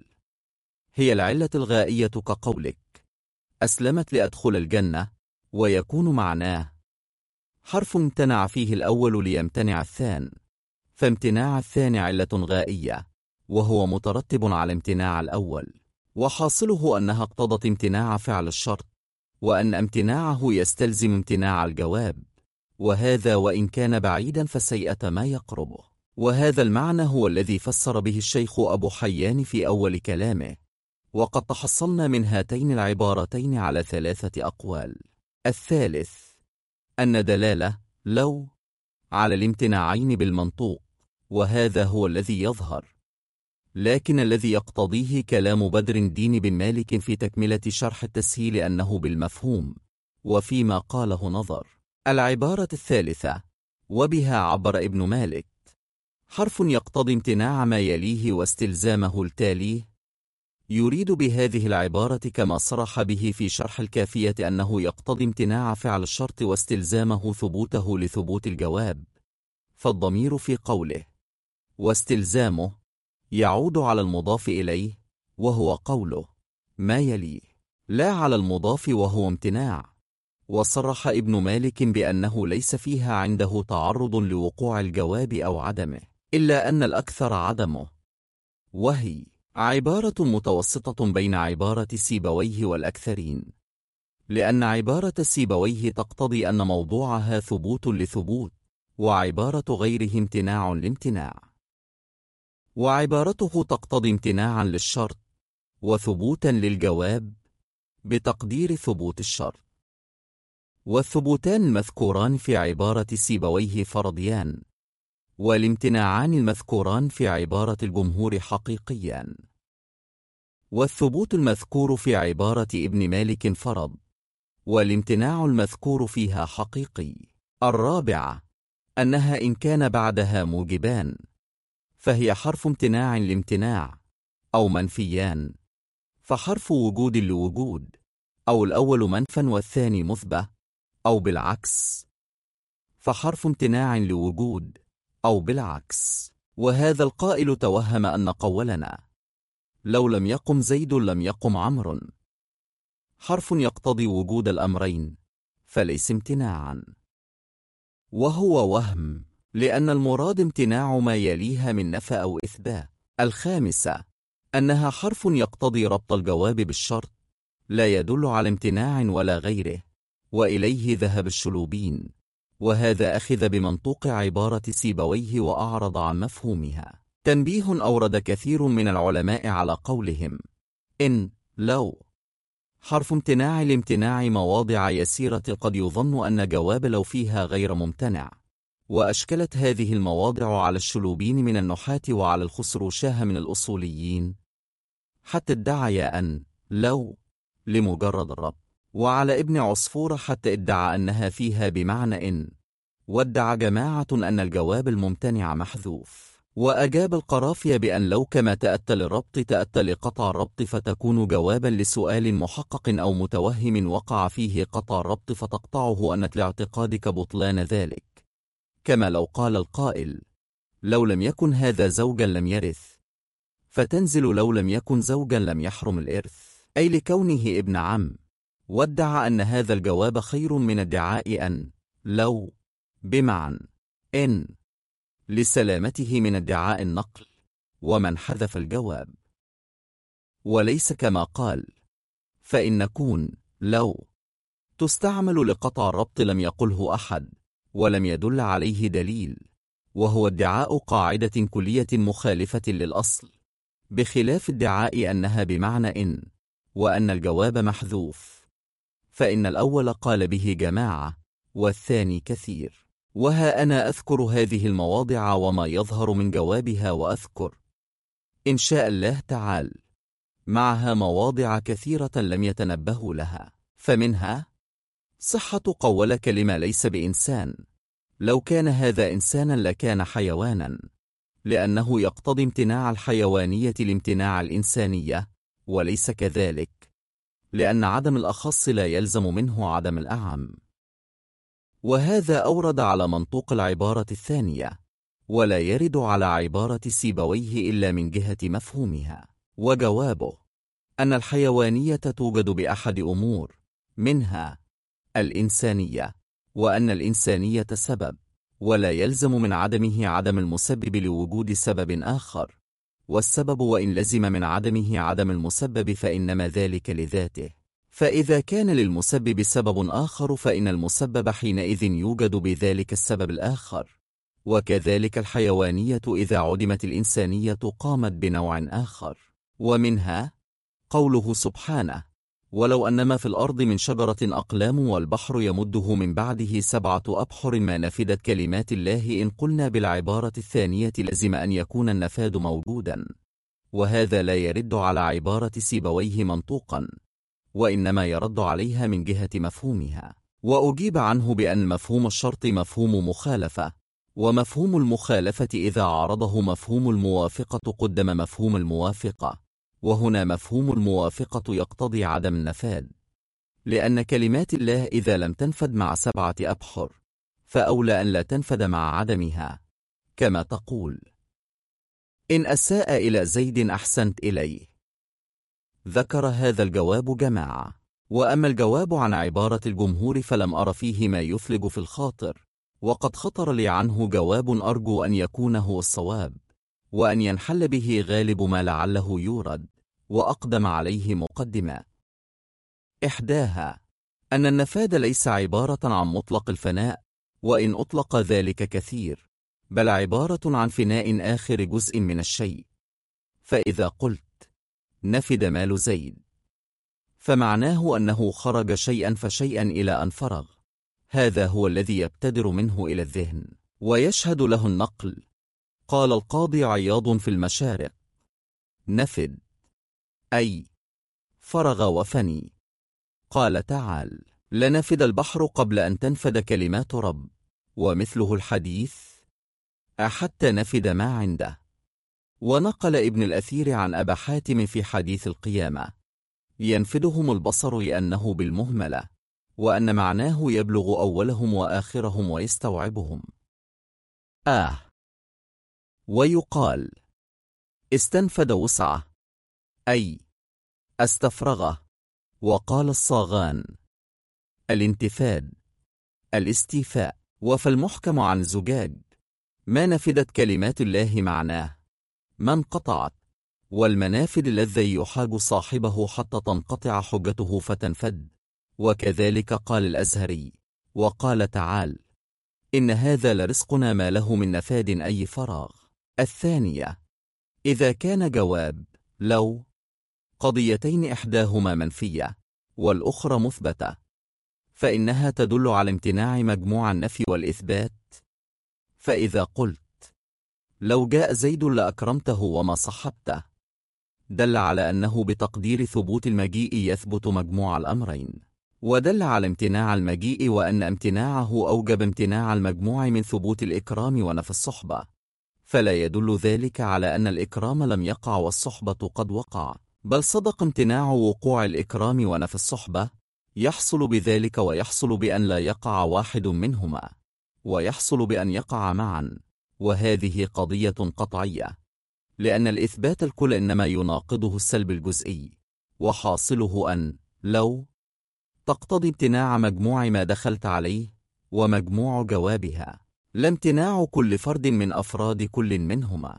هي العلة الغائية كقولك أسلمت لأدخل الجنة، ويكون معناه حرف امتنع فيه الأول ليمتنع الثاني، فامتناع الثاني علة غائية، وهو مترتب على امتناع الأول، وحاصله أنها اقتضت امتناع فعل الشرط، وأن امتناعه يستلزم امتناع الجواب، وهذا وإن كان بعيدا فسيئة ما يقربه. وهذا المعنى هو الذي فسر به الشيخ أبو حيان في أول كلامه، وقد تحصلنا من هاتين العبارتين على 3 أقوال. الثالث أن دلالة لو على الامتناعين بالمنطوق، وهذا هو الذي يظهر، لكن الذي يقتضيه كلام بدر الدين بن مالك في تكملة شرح التسهيل أنه بالمفهوم، وفيما قاله نظر. العبارة الثالثة وبها عبر ابن مالك، حرف يقتضي امتناع ما يليه واستلزامه التاليه، يريد بهذه العبارة كما صرح به في شرح الكافية أنه يقتضي امتناع فعل الشرط واستلزامه ثبوته لثبوت الجواب، فالضمير في قوله واستلزامه يعود على المضاف إليه وهو قوله ما يليه، لا على المضاف وهو امتناع. وصرح ابن مالك بأنه ليس فيها عنده تعرض لوقوع الجواب أو عدمه، إلا أن الأكثر عدمه، وهي عبارة متوسطة بين عبارة سيبويه والأكثرين، لأن عبارة سيبويه تقتضي أن موضوعها ثبوت لثبوت، وعبارة غيره امتناع لامتناع، وعبارته تقتضي امتناعا للشرط وثبوتا للجواب بتقدير ثبوت الشرط. والثبوتان المذكوران في عبارة سيبويه فرضيان، والامتناعان المذكوران في عبارة الجمهور حقيقيان. والثبوت المذكور في عبارة ابن مالك فرض، والامتناع المذكور فيها حقيقي. الرابعة أنها إن كان بعدها موجبان فهي حرف امتناع لامتناع، أو منفيان، فحرف وجود لوجود، أو الأول منفا والثاني مثبة، أو بالعكس فحرف امتناع لوجود، أو بالعكس. وهذا القائل توهم أن قولنا لو لم يقم زيد لم يقم عمرو حرف يقتضي وجود الأمرين فليس امتناعا، وهو وهم، لأن المراد امتناع ما يليها من نفى أو إثبات. الخامسة أنها حرف يقتضي ربط الجواب بالشرط، لا يدل على امتناع ولا غيره، وإليه ذهب الشلوبين، وهذا أخذ بمنطوق عبارة سيبويه وأعرض عن مفهومها. تنبيه أورد كثير من العلماء على قولهم إن لو حرف امتناع لامتناع مواضع يسيرة قد يظن أن جواب لو فيها غير ممتنع، وأشكلت هذه المواضع على الشلوبين من النحاة وعلى الخسروشاه من الأصوليين، حتى ادعي أن لو لمجرد الربط، وعلى ابن عصفور حتى ادعى أنها فيها بمعنى إن، وادعى جماعة أن الجواب الممتنع محذوف. وأجاب القرافي بأن لو كما تأتى للربط تأتى لقطع الربط فتكون جوابا لسؤال محقق أو متوهم وقع فيه قطع الربط فتقطعه أنت لاعتقادك بطلان ذلك، كما لو قال القائل لو لم يكن هذا زوجا لم يرث، فتنزل لو لم يكن زوجا لم يحرم الإرث، أي لكونه ابن عم. وادعى أن هذا الجواب خير من ادعاء أن لو بمعنى إن لسلامته من ادعاء النقل ومن حذف الجواب، وليس كما قال فإن كون لو تستعمل لقطع الربط لم يقله أحد ولم يدل عليه دليل، وهو ادعاء قاعدة كلية مخالفة للأصل، بخلاف ادعاء أنها بمعنى إن وأن الجواب محذوف، فإن الأول قال به جماعة والثاني كثير. وها أنا أذكر هذه المواضع وما يظهر من جوابها، وأذكر إن شاء الله تعالى معها مواضع كثيرة لم يتنبهوا لها. فمنها صحة قول كلمة ليس بإنسان، لو كان هذا إنسانا لكان حيوانا، لأنه يقتضي امتناع الحيوانية لامتناع الإنسانية، وليس كذلك، لأن عدم الأخص لا يلزم منه عدم الأعم. وهذا أورد على منطوق العبارة الثانية، ولا يرد على عبارة سيبويه إلا من جهة مفهومها. وجوابه أن الحيوانية توجد بأحد أمور، منها الإنسانية وأن الإنسانية سبب، ولا يلزم من عدمه عدم المسبب لوجود سبب آخر، والسبب وإن لزم من عدمه عدم المسبب فإنما ذلك لذاته، فإذا كان للمسبب سبب آخر فإن المسبب حينئذ يوجد بذلك السبب الآخر. وكذلك الحيوانية إذا عدمت الإنسانية قامت بنوع آخر. ومنها قوله سبحانه: ولو أن ما في الأرض من شجرة أقلام والبحر يمده من بعده 7 أبحر ما نفدت كلمات الله. إن قلنا بالعبارة الثانية لزم أن يكون النفاد موجودا، وهذا لا يرد على عبارة سيبويه منطوقا، وإنما يرد عليها من جهة مفهومها. وأجيب عنه بأن مفهوم الشرط مفهوم مخالفة، ومفهوم المخالفة إذا عارضه مفهوم الموافقة قدم مفهوم الموافقة، وهنا مفهوم الموافقة يقتضي عدم النفاد، لأن كلمات الله إذا لم تنفد مع 7 أبحر فأولى أن لا تنفد مع عدمها، كما تقول: إن أساء إلى زيد أحسنت إليه. ذكر هذا الجواب جماعة، وأما الجواب عن عبارة الجمهور فلم أر فيه ما يفلج في الخاطر، وقد خطر لي عنه جواب أرجو أن يكون هو الصواب، وأن ينحل به غالب ما لعله يورد، وأقدم عليه مقدمة. إحداها أن النفاد ليس عبارة عن مطلق الفناء، وإن أطلق ذلك كثير، بل عبارة عن فناء آخر جزء من الشيء. فإذا قلت نفد مال زيد فمعناه أنه خرج شيئا فشيئا إلى أن فرغ، هذا هو الذي يبتدر منه إلى الذهن ويشهد له النقل. قال القاضي عياض في المشارق: نفد أي فرغ وفني. قال تعال: لنفد البحر قبل أن تنفد كلمات رب. ومثله الحديث: حتى نفد ما عنده. ونقل ابن الأثير عن أبا حاتم في حديث القيامة: ينفدهم البصر لأنه بالمهملة، وأن معناه يبلغ أولهم وآخرهم ويستوعبهم. ويقال استنفد وسعه أي استفرغه. وقال الصاغان: الانتفاد الاستيفاء. وفالمحكم عن زجاج: ما نفدت كلمات الله معناه ما انقطعت، والمنافد الذي يحاج صاحبه حتى تنقطع حجته فتنفد. وكذلك قال الأزهري. وقال تعالى: إن هذا لرزقنا ما له من نفاد أي فراغ. الثانية: إذا كان جواب لو قضيتين إحداهما منفية والأخرى مثبتة، فإنها تدل على امتناع مجموع النفي والإثبات. فإذا قلت لو جاء زيد لأكرمته وما صحبته، دل على أنه بتقدير ثبوت المجيء يثبت مجموع الأمرين، ودل على امتناع المجيء وأن امتناعه أوجب امتناع المجموع من ثبوت الإكرام ونفي الصحبة، فلا يدل ذلك على أن الإكرام لم يقع والصحبة قد وقع، بل صدق امتناع وقوع الإكرام ونفي الصحبة، يحصل بذلك ويحصل بأن لا يقع واحد منهما، ويحصل بأن يقع معا، وهذه قضية قطعية، لأن الإثبات الكل إنما يناقضه السلب الجزئي، وحاصله أن لو تقتضي امتناع مجموع ما دخلت عليه ومجموع جوابها، لا امتناع كل فرد من أفراد كل منهما.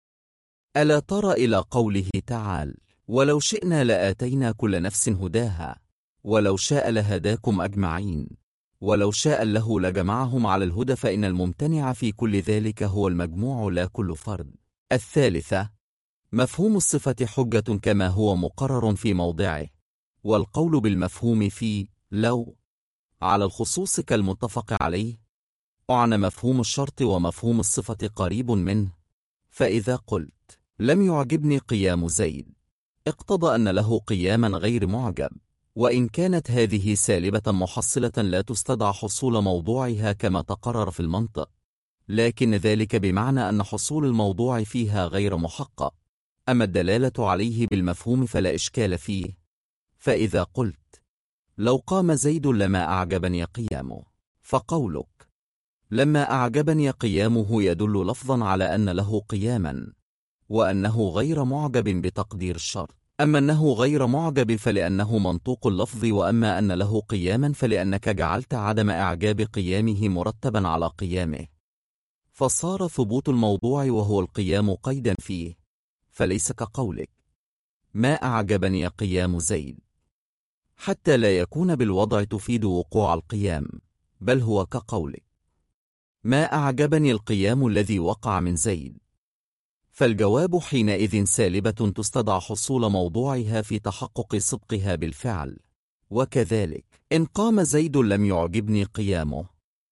ألا تر إلى قوله تعالى: ولو شئنا لآتينا كل نفس هداها ولو شاء لهداكم أجمعين ولو شاء له لجمعهم على الهدى، فإن الممتنع في كل ذلك هو المجموع لا كل فرد. الثالثة: مفهوم الصفة حجة كما هو مقرر في موضعه، والقول بالمفهوم في لو على الخصوص كالمتفق عليه. أعنى مفهوم الشرط ومفهوم الصفة قريب منه، فإذا قلت لم يعجبني قيام زيد، اقتضى أن له قياما غير معجب، وإن كانت هذه سالبة محصلة لا تستدعى حصول موضوعها كما تقرر في المنطق، لكن ذلك بمعنى أن حصول الموضوع فيها غير محقق. أما الدلالة عليه بالمفهوم فلا إشكال فيه، فإذا قلت لو قام زيد لما أعجبني قيامه، فقولك لما أعجبني قيامه يدل لفظا على أن له قياما، وأنه غير معجب بتقدير الشرط. أما أنه غير معجب فلأنه منطوق اللفظ، وأما أن له قياما فلأنك جعلت عدم إعجاب قيامه مرتبا على قيامه، فصار ثبوت الموضوع وهو القيام قيدا فيه، فليس كقولك ما أعجبني قيام زيد، حتى لا يكون بالوضع تفيد وقوع القيام، بل هو كقولك ما أعجبني القيام الذي وقع من زيد، فالجواب حينئذ سالبة تستدعى حصول موضوعها في تحقق صدقها بالفعل. وكذلك إن قام زيد لم يعجبني قيامه،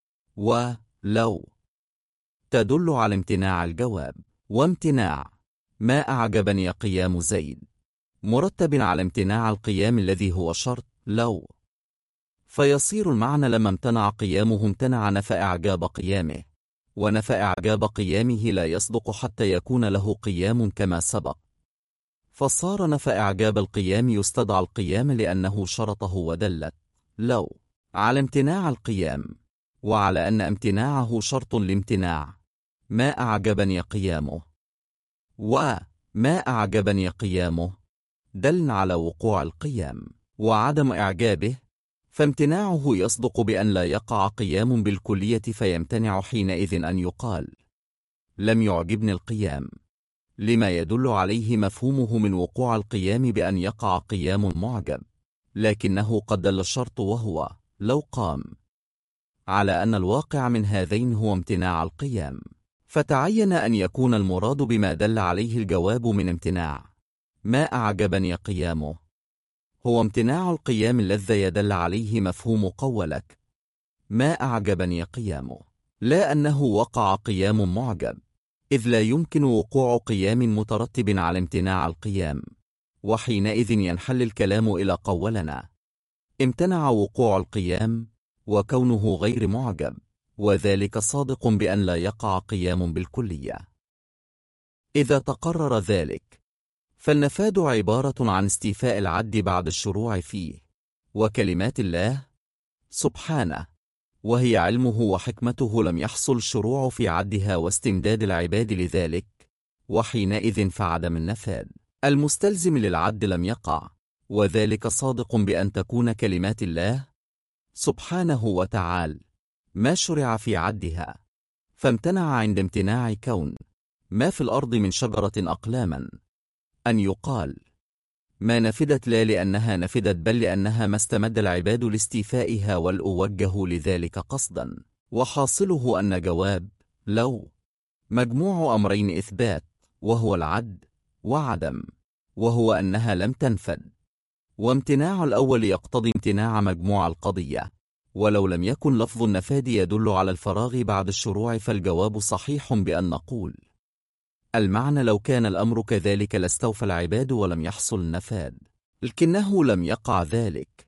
ولو تدل على امتناع الجواب، وامتناع ما أعجبني قيام زيد مرتب على امتناع القيام الذي هو شرط لو، فيصير المعنى لما امتنع قيامه امتنع نفى إعجاب قيامه، ونفى إعجاب قيامه لا يصدق حتى يكون له قيام كما سبق، فصار نفى إعجاب القيام يستدعى القيام لأنه شرطه، ودلت لو على امتناع القيام، وعلى أن امتناعه شرط لامتناع ما أعجبني قيامه، وما أعجبني قيامه دل على وقوع القيام وعدم إعجابه، فامتناعه يصدق بأن لا يقع قيام بالكلية، فيمتنع حينئذ أن يقال لم يعجبني القيام، لما يدل عليه مفهومه من وقوع القيام بأن يقع قيام معجب، لكنه قد دل الشرط وهو لو قام على أن الواقع من هذين هو امتناع القيام، فتعين أن يكون المراد بما دل عليه الجواب من امتناع ما أعجبني قيامه هو امتناع القيام الذي يدل عليه مفهوم قولك ما أعجبني قيامه، لا أنه وقع قيام معجب، إذ لا يمكن وقوع قيام مترتب على امتناع القيام، وحينئذ ينحل الكلام إلى قولنا امتنع وقوع القيام وكونه غير معجب، وذلك صادق بأن لا يقع قيام بالكلية. إذا تقرر ذلك فالنفاد عبارة عن استيفاء العد بعد الشروع فيه، وكلمات الله سبحانه وهي علمه وحكمته لم يحصل الشروع في عدها واستمداد العباد لذلك، وحينئذ فعدم النفاد المستلزم للعد لم يقع، وذلك صادق بأن تكون كلمات الله سبحانه وتعالى ما شرع في عدها، فامتنع عند امتناع كون ما في الأرض من شجرة أقلاما أن يقال ما نفدت، لا لأنها نفدت بل لأنها ما استمد العباد لاستيفائها والأوجه لذلك قصدا، وحاصله أن جواب لو مجموع أمرين إثبات وهو العد وعدم، وهو أنها لم تنفد، وامتناع الأول يقتضي امتناع مجموع القضية، ولو لم يكن لفظ النفاد يدل على الفراغ بعد الشروع فالجواب صحيح بأن نقول المعنى لو كان الأمر كذلك لاستوفى العباد ولم يحصل النفاد، لكنه لم يقع ذلك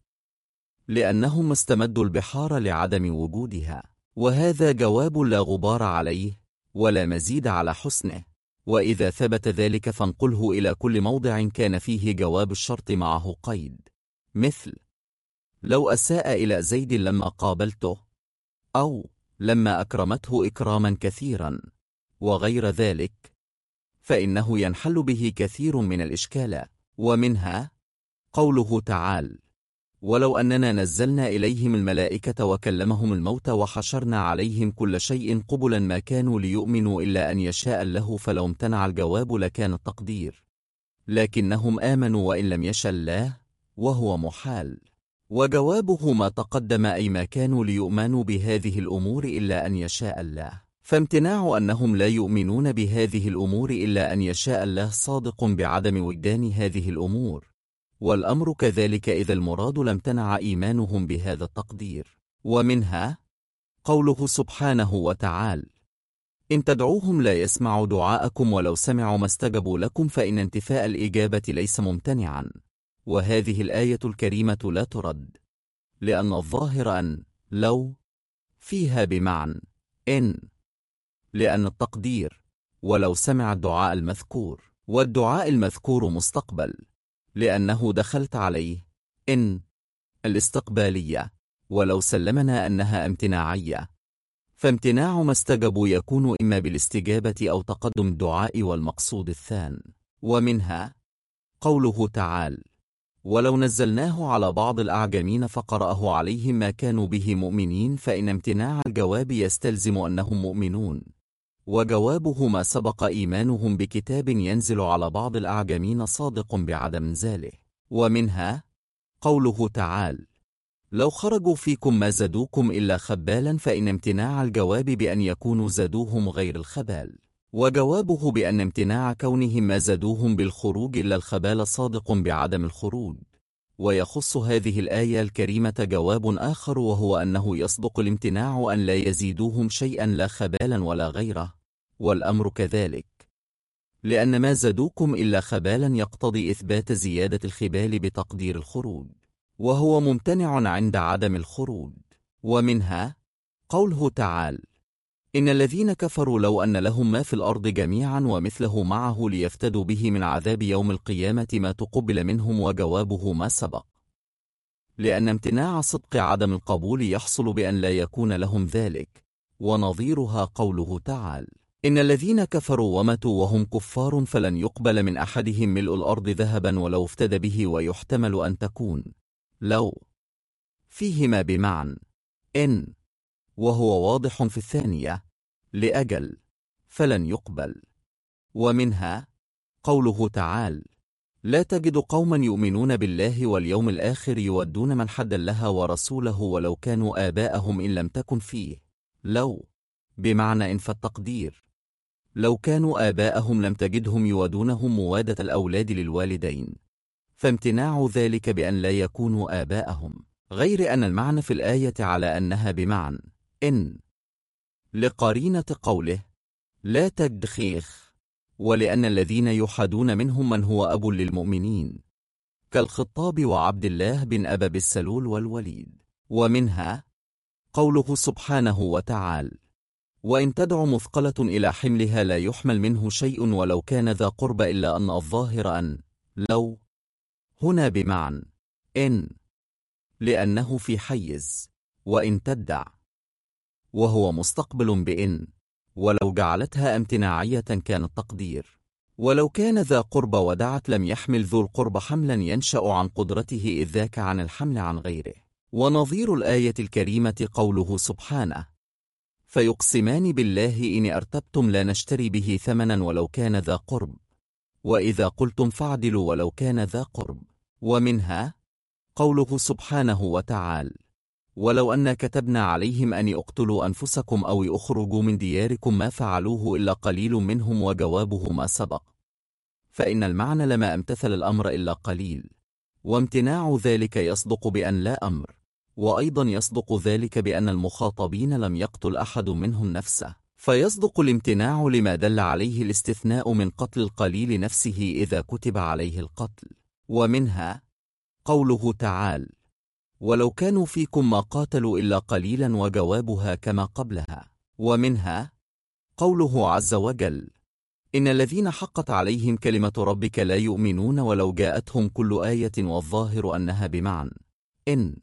لأنهم استمدوا البحار لعدم وجودها، وهذا جواب لا غبار عليه ولا مزيد على حسنه، وإذا ثبت ذلك فانقله إلى كل موضع كان فيه جواب الشرط معه قيد، مثل لو أساء إلى زيد لما قابلته، أو لما أكرمته إكراما كثيرا، وغير ذلك، فإنه ينحل به كثير من الإشكالات، ومنها قوله تعالى ولو أننا نزلنا إليهم الملائكة وكلمهم الموتى وحشرنا عليهم كل شيء قبلا ما كانوا ليؤمنوا إلا أن يشاء الله، فلو امتنع الجواب لكان التقدير لكنهم آمنوا وإن لم يشاء الله، وهو محال، وجوابه ما تقدم أي ما كانوا ليؤمنوا بهذه الأمور إلا أن يشاء الله، فامتناع أنهم لا يؤمنون بهذه الأمور إلا أن يشاء الله صادق بعدم وجدان هذه الأمور، والأمر كذلك إذا المراد لم تنع إيمانهم بهذا التقدير. ومنها قوله سبحانه وتعالى إن تدعوهم لا يسمعوا دعاءكم ولو سمعوا ما استجبوا لكم، فإن انتفاء الإجابة ليس ممتنعا، وهذه الآية الكريمة لا ترد، لأن الظاهر أن لو فيها بمعنى إن، لأن التقدير ولو سمع الدعاء المذكور، والدعاء المذكور مستقبل لأنه دخلت عليه إن الاستقبالية، ولو سلمنا أنها امتناعية، فامتناع ما استجبوا يكون إما بالاستجابة أو تقدم الدعاء والمقصود الثاني. ومنها قوله تعالى: ولو نزلناه على بعض الأعجمين فقرأه عليهم ما كانوا به مؤمنين، فإن امتناع الجواب يستلزم أنهم مؤمنون، وجوابه ما سبق إيمانهم بكتاب ينزل على بعض الأعجمين صادق بعدم إنزاله. ومنها قوله تعالى: لو خرجوا فيكم ما زادوكم إلا خبالا، فإن امتناع الجواب بأن يكونوا زادوهم غير الخبال، وجوابه بأن امتناع كونهم ما زادوهم بالخروج إلا الخبال صادق بعدم الخروج. ويخص هذه الآية الكريمة جواب آخر، وهو أنه يصدق الامتناع أن لا يزيدوهم شيئا لا خبالا ولا غيره، والأمر كذلك، لأن ما زادوكم إلا خبالا يقتضي إثبات زيادة الخبال بتقدير الخروج، وهو ممتنع عند عدم الخروج. ومنها قوله تعالى: إن الذين كفروا لو أن لهم ما في الأرض جميعا ومثله معه ليفتدوا به من عذاب يوم القيامة ما تقبل منهم، وجوابه ما سبق، لأن امتناع صدق عدم القبول يحصل بأن لا يكون لهم ذلك. ونظيرها قوله تعالى: إن الذين كفروا وماتوا وهم كفار فلن يقبل من أحدهم ملء الأرض ذهبا ولو افتدى به. ويحتمل أن تكون لو فيهما بمعنى إن، وهو واضح في الثانية لأجل فلن يقبل. ومنها قوله تعالى: لا تجد قوما يؤمنون بالله واليوم الآخر يودون من حد الله ورسوله ولو كانوا آباءهم إن لم تكن فيه لو بمعنى إن، فالتقدير لو كانوا آباءهم لم تجدهم يودونهم موادة الأولاد للوالدين، فامتناع ذلك بأن لا يكونوا آباءهم، غير أن المعنى في الآية على أنها بمعنى إن لقرينة قوله لا تجد خيخ، ولأن الذين يحادون منهم من هو أب للمؤمنين كالخطاب وعبد الله بن أبا بالسلول والوليد. ومنها قوله سبحانه وتعالى: وإن تدع مثقلة إلى حملها لا يحمل منه شيء ولو كان ذا قرب، إلا أن الظاهر أن لو هنا بمعنى إن، لأنه في حيز وإن تدع، وهو مستقبل بإن، ولو جعلتها امتناعية كان التقدير ولو كان ذا قرب ودعت لم يحمل ذو القرب حملا ينشأ عن قدرته إذ ذاك عن الحمل عن غيره. ونظير الآية الكريمة قوله سبحانه: فيقسمان بالله إن ارتبتم لا نشتري به ثمنا ولو كان ذا قرب، وإذا قلتم فاعدلوا ولو كان ذا قرب. ومنها قوله سبحانه وتعالى: ولو أن كتبنا عليهم أن اقتلوا أنفسكم أو اخرجوا من دياركم ما فعلوه إلا قليل منهم، وجوابه ما سبق، فإن المعنى لما امتثل الأمر إلا قليل، وامتناع ذلك يصدق بأن لا أمر، وأيضا يصدق ذلك بأن المخاطبين لم يقتل أحد منهم نفسه، فيصدق الامتناع لما دل عليه الاستثناء من قتل القليل نفسه إذا كتب عليه القتل. ومنها قوله تعالى: ولو كانوا فيكم ما قاتلوا إلا قليلا، وجوابها كما قبلها. ومنها قوله عز وجل: إن الذين حقت عليهم كلمة ربك لا يؤمنون ولو جاءتهم كل آية، والظاهر أنها بمعنى إن،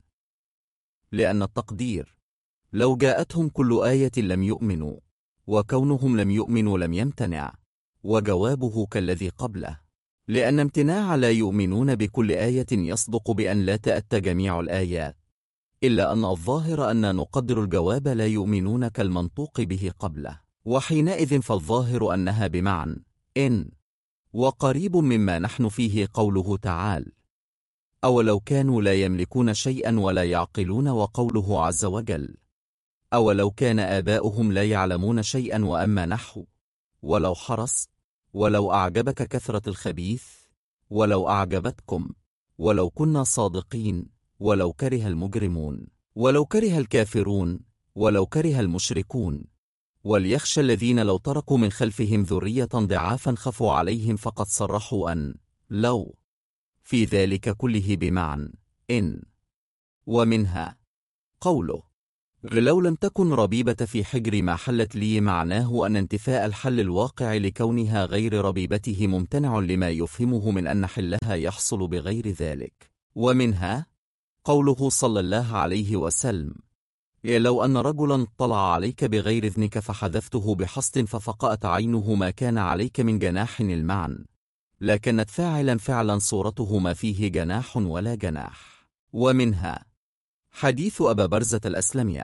لأن التقدير لو جاءتهم كل آية لم يؤمنوا، وكونهم لم يؤمنوا لم يمتنع، وجوابه كالذي قبله، لأن امتناع لا يؤمنون بكل آية يصدق بأن لا تأتى جميع الآيات، إلا أن الظاهر أن نقدر الجواب لا يؤمنون كالمنطوق به قبله، وحينئذ فالظاهر أنها بمعنى إن. وقريب مما نحن فيه قوله تعالى: أولو كانوا لا يملكون شيئا ولا يعقلون، وقوله عز وجل: أولو كان آباؤهم لا يعلمون شيئا، وأما نحو ولو حرص، ولو أعجبك كثرة الخبيث، ولو أعجبتكم، ولو كنا صادقين، ولو كره المجرمون، ولو كره الكافرون، ولو كره المشركون، وليخشى الذين لو تركوا من خلفهم ذرية ضعافا خفوا عليهم، فقد صرحوا أن لو في ذلك كله بمعنى إن. ومنها قوله: لو لم تكن ربيبة في حجر ما حلت لي، معناه أن انتفاء الحل الواقع لكونها غير ربيبته ممتنع لما يفهمه من أن حلها يحصل بغير ذلك. ومنها قوله صلى الله عليه وسلم: لو أن رجلا طلع عليك بغير إذنك فحذفته بحصت ففقأت عينه ما كان عليك من جناح، المعنى لكنت فاعلا فعلا صورته ما فيه جناح ولا جناح. ومنها حديث أبا برزة الأسلمي: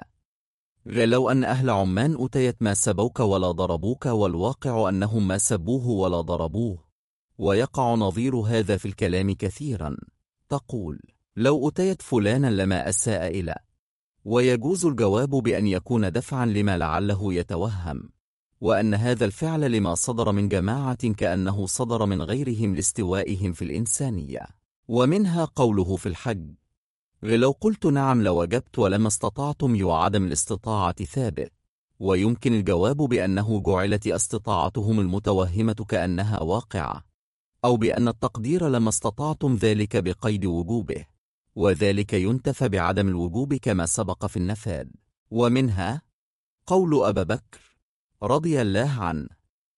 لو أن أهل عمان أتيت ما سبوك ولا ضربوك، والواقع أنهم ما سبوه ولا ضربوه. ويقع نظير هذا في الكلام كثيرا، تقول: لو أتيت فلانا لما أساء إلى. ويجوز الجواب بأن يكون دفعا لما لعله يتوهم، وأن هذا الفعل لما صدر من جماعة كأنه صدر من غيرهم لاستوائهم في الإنسانية. ومنها قوله في الحج: لو قلت نعم لوجبت ولما استطعتم، وعدم الاستطاعة ثابت. ويمكن الجواب بأنه جعلت استطاعتهم المتوهمة كأنها واقعة، أو بأن التقدير لما استطعتم ذلك بقيد وجوبه، وذلك ينتفى بعدم الوجوب كما سبق في النفاذ. ومنها قول أبا بكر رضي الله عنه: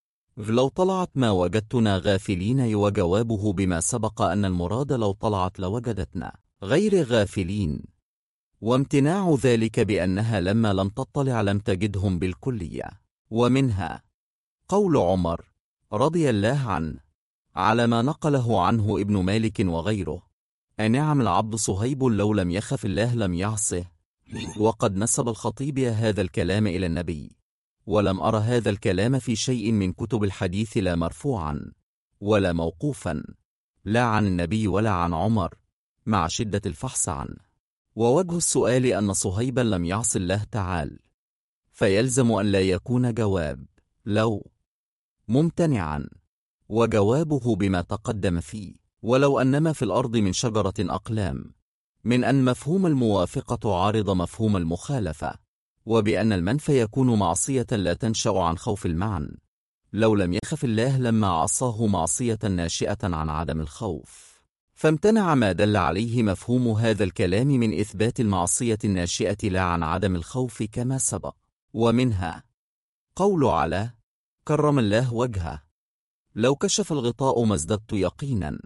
لو طلعت ما وجدتنا غافلين، وجوابه بما سبق أن المراد لو طلعت لوجدتنا غير غافلين، وامتناع ذلك بأنها لما لم تطلع لم تجدهم بالكلية. ومنها قول عمر رضي الله عنه على ما نقله عنه ابن مالك وغيره: أنعم العبد صهيب لو لم يخف الله لم يعصه. وقد نسب الخطيب هذا الكلام إلى النبي، ولم أر هذا الكلام في شيء من كتب الحديث، لا مرفوعا ولا موقوفا، لا عن النبي ولا عن عمر، مع شدة الفحص عنه. ووجه السؤال أن صهيبا لم يعص الله تعالى، فيلزم أن لا يكون جواب لو ممتنعا، وجوابه بما تقدم فيه: ولو أنما في الأرض من شجرة أقلام، من أن مفهوم الموافقة عارض مفهوم المخالفة، وبأن المنفى يكون معصية لا تنشأ عن خوف المعنى. لو لم يخف الله لما عصاه معصية ناشئة عن عدم الخوف، فامتنع ما دل عليه مفهوم هذا الكلام من إثبات المعصية الناشئة لا عن عدم الخوف كما سبق. ومنها قول على كرم الله وجهه: لو كشف الغطاء ما ازددت يقينا.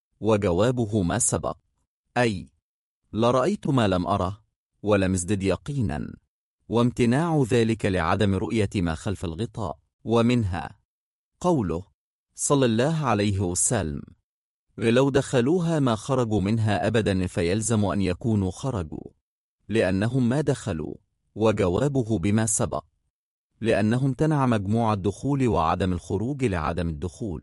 وجوابه ما سبق، أي لرأيت ما لم أره ولم ازدد يقينا، وامتناع ذلك لعدم رؤية ما خلف الغطاء. ومنها قوله صلى الله عليه وسلم: لو دخلوها ما خرجوا منها أبدا، فيلزم أن يكونوا خرجوا لأنهم ما دخلوا. وجوابه بما سبق، لأنه امتنع مجموع الدخول وعدم الخروج لعدم الدخول.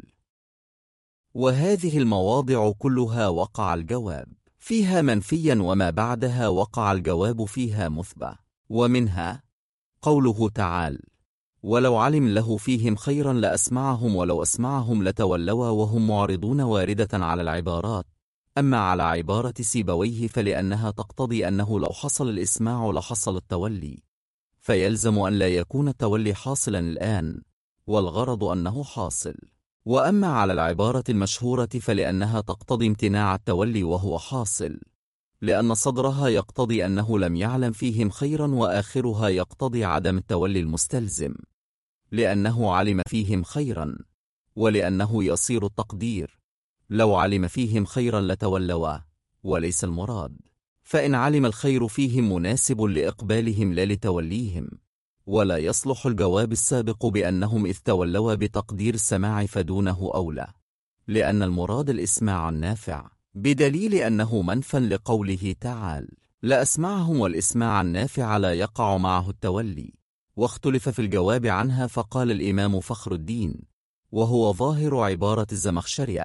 وهذه المواضع كلها وقع الجواب فيها منفيا، وما بعدها وقع الجواب فيها مثبت. ومنها قوله تعالى: ولو علم له فيهم خيرا لأسمعهم، ولو أسمعهم لتولوا وهم معرضون، واردة على العبارات. أما على عبارة سيبويه فلأنها تقتضي أنه لو حصل الإسماع لحصل التولي، فيلزم أن لا يكون التولي حاصلا الآن، والغرض أنه حاصل. وأما على العبارة المشهورة فلأنها تقتضي امتناع التولي وهو حاصل، لأن صدرها يقتضي أنه لم يعلم فيهم خيرا، وآخرها يقتضي عدم التولي المستلزم، لأنه علم فيهم خيرا، ولأنه يصير التقدير لو علم فيهم خيرا لتولوا، وليس المراد. فإن علم الخير فيهم مناسب لإقبالهم لا لتوليهم، ولا يصلح الجواب السابق بأنهم إذ تولوا بتقدير السماع فدونه أولى، لأن المراد الإسماع النافع، بدليل أنه منفى لقوله تعالى: لأسمعهم، والإسماع النافع لا يقع معه التولي. واختلف في الجواب عنها، فقال الإمام فخر الدين وهو ظاهر عبارة الزمخشري: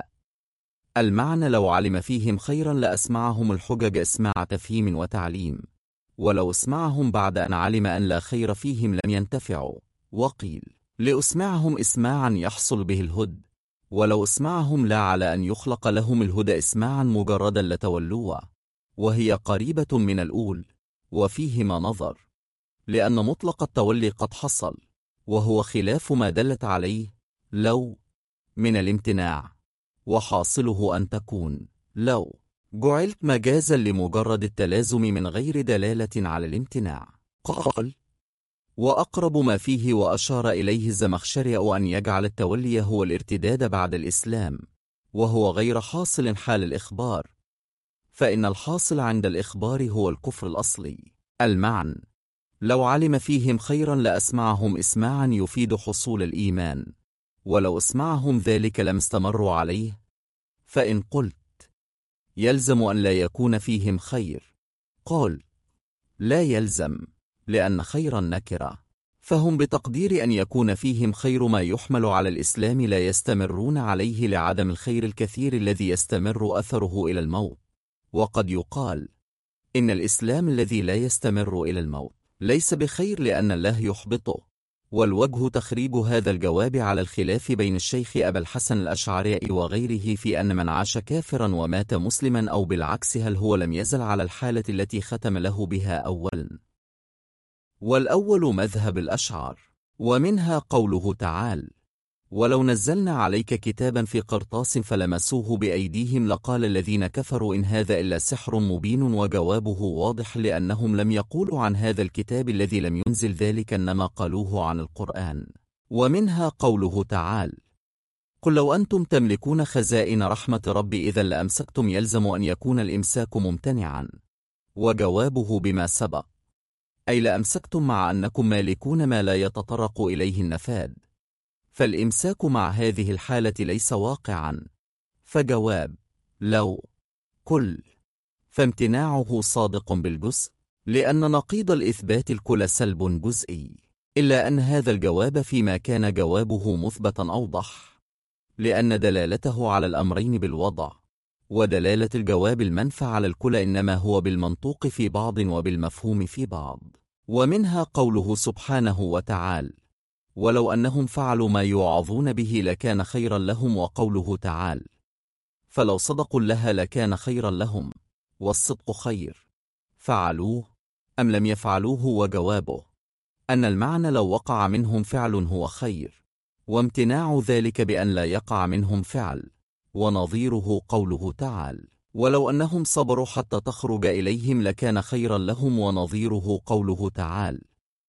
المعنى لو علم فيهم خيرا لأسمعهم الحجج إسماع تفهيم وتعليم، ولو اسمعهم بعد أن علم أن لا خير فيهم لم ينتفعوا. وقيل لأسمعهم إسماعا يحصل به الهد، ولو اسمعهم لا على أن يخلق لهم الهدى إسماعا مجردا لتولوا، وهي قريبة من الأول، وفيهما نظر، لأن مطلق التولي قد حصل، وهو خلاف ما دلت عليه لو من الامتناع، وحاصله أن تكون لو جعلت مجازا لمجرد التلازم من غير دلالة على الامتناع. قال: وأقرب ما فيه وأشار إليه الزمخشري أن يجعل التولي هو الارتداد بعد الإسلام، وهو غير حاصل حال الإخبار، فإن الحاصل عند الإخبار هو الكفر الأصلي. المعنى لو علم فيهم خيرا لأسمعهم إسماعا يفيد حصول الإيمان، ولو اسمعهم ذلك لم استمروا عليه. فإن قلت يلزم أن لا يكون فيهم خير، قال لا يلزم، لأن خير النكرة، فهم بتقدير أن يكون فيهم خير ما يحمل على الإسلام لا يستمرون عليه لعدم الخير الكثير الذي يستمر أثره إلى الموت. وقد يقال إن الإسلام الذي لا يستمر إلى الموت ليس بخير لأن الله يحبطه. والوجه تخريج هذا الجواب على الخلاف بين الشيخ أبا الحسن الأشعري وغيره في أن من عاش كافرا ومات مسلما أو بالعكس هل هو لم يزل على الحالة التي ختم له بها أولا. والأول مذهب الأشعار، ومنها قوله تعالى ولو نزلنا عليك كتابا في قرطاس فلمسوه بأيديهم لقال الذين كفروا إن هذا إلا سحر مبين. وجوابه واضح لأنهم لم يقولوا عن هذا الكتاب الذي لم ينزل ذلك إنما قالوه عن القرآن. ومنها قوله تعالى قل لو أنتم تملكون خزائن رحمة ربي إذا لأمسكتم يلزم أن يكون الإمساك ممتنعا. وجوابه بما سبق أي لأمسكتم مع أنكم مالكون ما لا يتطرق إليه النفاذ، فالإمساك مع هذه الحالة ليس واقعا. فجواب لو كل فامتناعه صادق بالجزء، لأن نقيض الإثبات الكل سلب جزئي، إلا أن هذا الجواب فيما كان جوابه مثبتا أوضح، لأن دلالته على الأمرين بالوضع، ودلالة الجواب المنفى على الكل إنما هو بالمنطوق في بعض وبالمفهوم في بعض. ومنها قوله سبحانه وتعالى ولو أنهم فعلوا ما يوعظون به لكان خيرا لهم. وقوله تعالى فلو صدقوا الله لكان خيرا لهم، والصدق خير، فعلوه أم لم يفعلوه. وجوابه أن المعنى لو وقع منهم فعل هو خير، وامتناع ذلك بأن لا يقع منهم فعل. ونظيره قوله تعالى ولو أنهم صبروا حتى تخرج إليهم لكان خيرا لهم. ونظيره قوله تعالى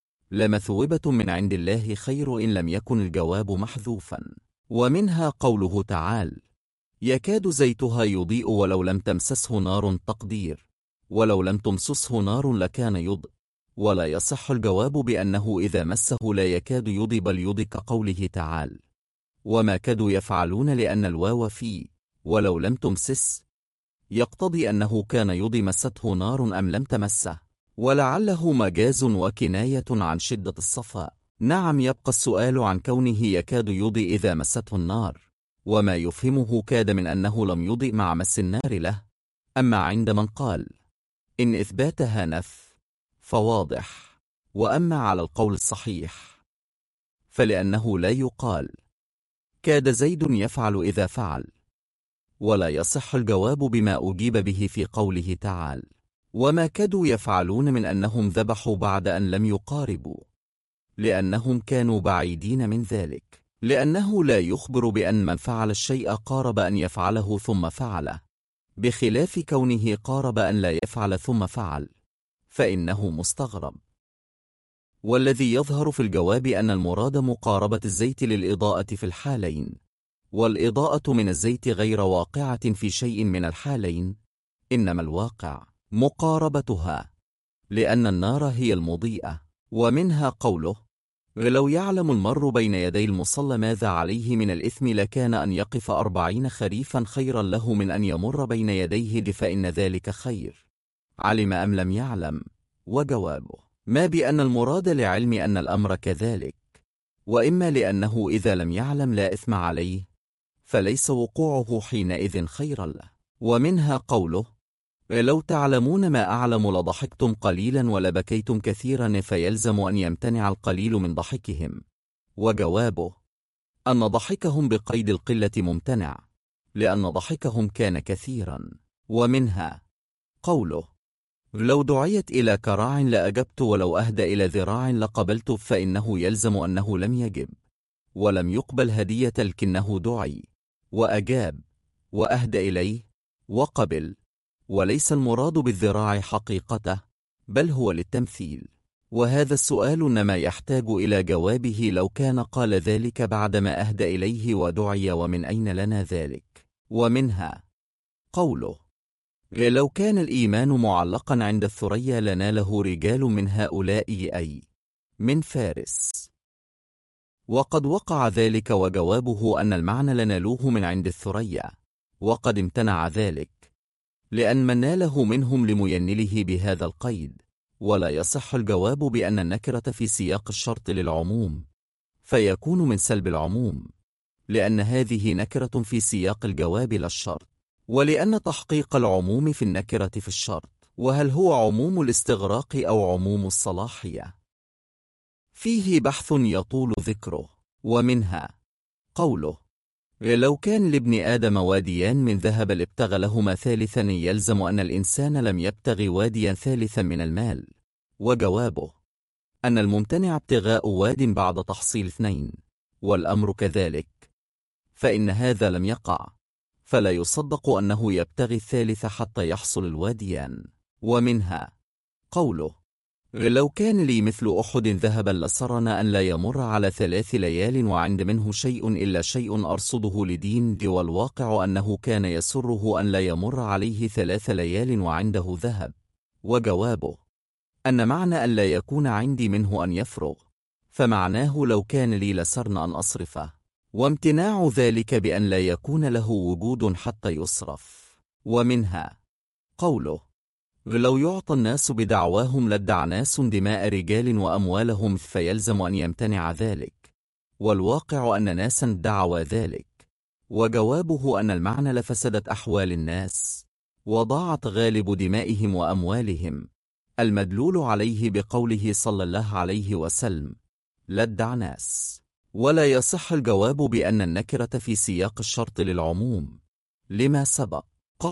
لمثوبة من عند الله خير إن لم يكن الجواب محذوفا. ومنها قوله تعالى يكاد زيتها يضيء ولو لم تمسسه نار، تقدير ولو لم تمسسه نار لكان يضيء. ولا يصح الجواب بأنه إذا مسه لا يكاد يضيء بل يضيء كقوله تعالى وما كادوا يفعلون، لأن الواو فيه ولو لم تمسس يقتضي أنه كان يضيء مسته نار أم لم تمسه، ولعله مجاز وكناية عن شدة الصفاء. نعم، يبقى السؤال عن كونه يكاد يضيء إذا مسته النار، وما يفهمه كاد من أنه لم يضيء مع مس النار له. أما عند من قال إن إثباتها نف فواضح. وأما على القول الصحيح فلأنه لا يقال كاد زيد يفعل إذا فعل، ولا يصح الجواب بما أجيب به في قوله تعالى وما كادوا يفعلون من أنهم ذبحوا بعد أن لم يقاربوا، لأنهم كانوا بعيدين من ذلك، لأنه لا يخبر بأن من فعل الشيء قارب أن يفعله ثم فعله، بخلاف كونه قارب أن لا يفعل ثم فعل، فإنه مستغرب. والذي يظهر في الجواب أن المراد مقاربة الزيت للإضاءة في الحالين، والإضاءة من الزيت غير واقعة في شيء من الحالين، إنما الواقع مقاربتها، لأن النار هي المضيئة. ومنها قوله لو يعلم المر بين يدي المصلى ماذا عليه من الإثم لكان أن يقف 40 خريفا خيرا له من أن يمر بين يديه فإن ذلك خير، علم أم لم يعلم. وجوابه ما بأن المراد لعلم أن الأمر كذلك، وإما لأنه إذا لم يعلم لا إثم عليه فليس وقوعه حينئذ خيرا له. ومنها قوله لو تعلمون ما أعلم لضحكتم قليلا ولبكيتم كثيرا، فيلزم أن يمتنع القليل من ضحكهم. وجوابه أن ضحكهم بقيد القلة ممتنع، لأن ضحكهم كان كثيرا. ومنها قوله لو دعيت إلى كراع لأجبت ولو أهدى إلى ذراع لقبلت، فإنه يلزم أنه لم يجب ولم يقبل هدية لكنه دعي وأجاب وأهدى إليه وقبل، وليس المراد بالذراع حقيقته بل هو للتمثيل. وهذا السؤال إنما يحتاج إلى جوابه لو كان قال ذلك بعدما أهدى إليه ودعي، ومن أين لنا ذلك؟ ومنها قوله لو كان الإيمان معلقا عند الثريا لناله رجال من هؤلاء أي من فارس. وقد وقع ذلك، وجوابه أن المعنى لنالوه من عند الثريا، وقد امتنع ذلك لأن من ناله منهم لمينله بهذا القيد. ولا يصح الجواب بأن النكرة في سياق الشرط للعموم، فيكون من سلب العموم، لأن هذه نكرة في سياق الجواب لا الشرط، ولأن تحقيق العموم في النكرة في الشرط. وهل هو عموم الاستغراق أو عموم الصلاحية؟ فيه بحث يطول ذكره، ومنها قوله: لو كان لابن آدم واديان من ذهب لابتغى لهما ثالثا، يلزم أن الإنسان لم يبتغي واديا ثالثا من المال. وجوابه أن الممتنع ابتغاء واد بعد تحصيل اثنين، والأمر كذلك، فإن هذا لم يقع، فلا يصدق أنه يبتغي الثالث حتى يحصل الواديان. ومنها قوله: لو كان لي مثل أحد ذهبا لسرنا أن لا يمر على 3 ليال وعند منه شيء إلا شيء أرصده لدين دي، والواقع أنه كان يسره أن لا يمر عليه 3 ليال وعنده ذهب. وجوابه أن معنى أن لا يكون عندي منه أن يفرغ، فمعناه لو كان لي لسرنا أن أصرفه، وامتناع ذلك بأن لا يكون له وجود حتى يصرف. ومنها قوله: لو يعطى الناس بدعواهم لادعى ناس دماء رجال وأموالهم، فيلزم أن يمتنع ذلك، والواقع أن ناسا دعوا ذلك. وجوابه أن المعنى لفسدت أحوال الناس، وضاعت غالب دمائهم وأموالهم، المدلول عليه بقوله صلى الله عليه وسلم: لادعى ناس. ولا يصح الجواب بأن النكرة في سياق الشرط للعموم، لما سبق.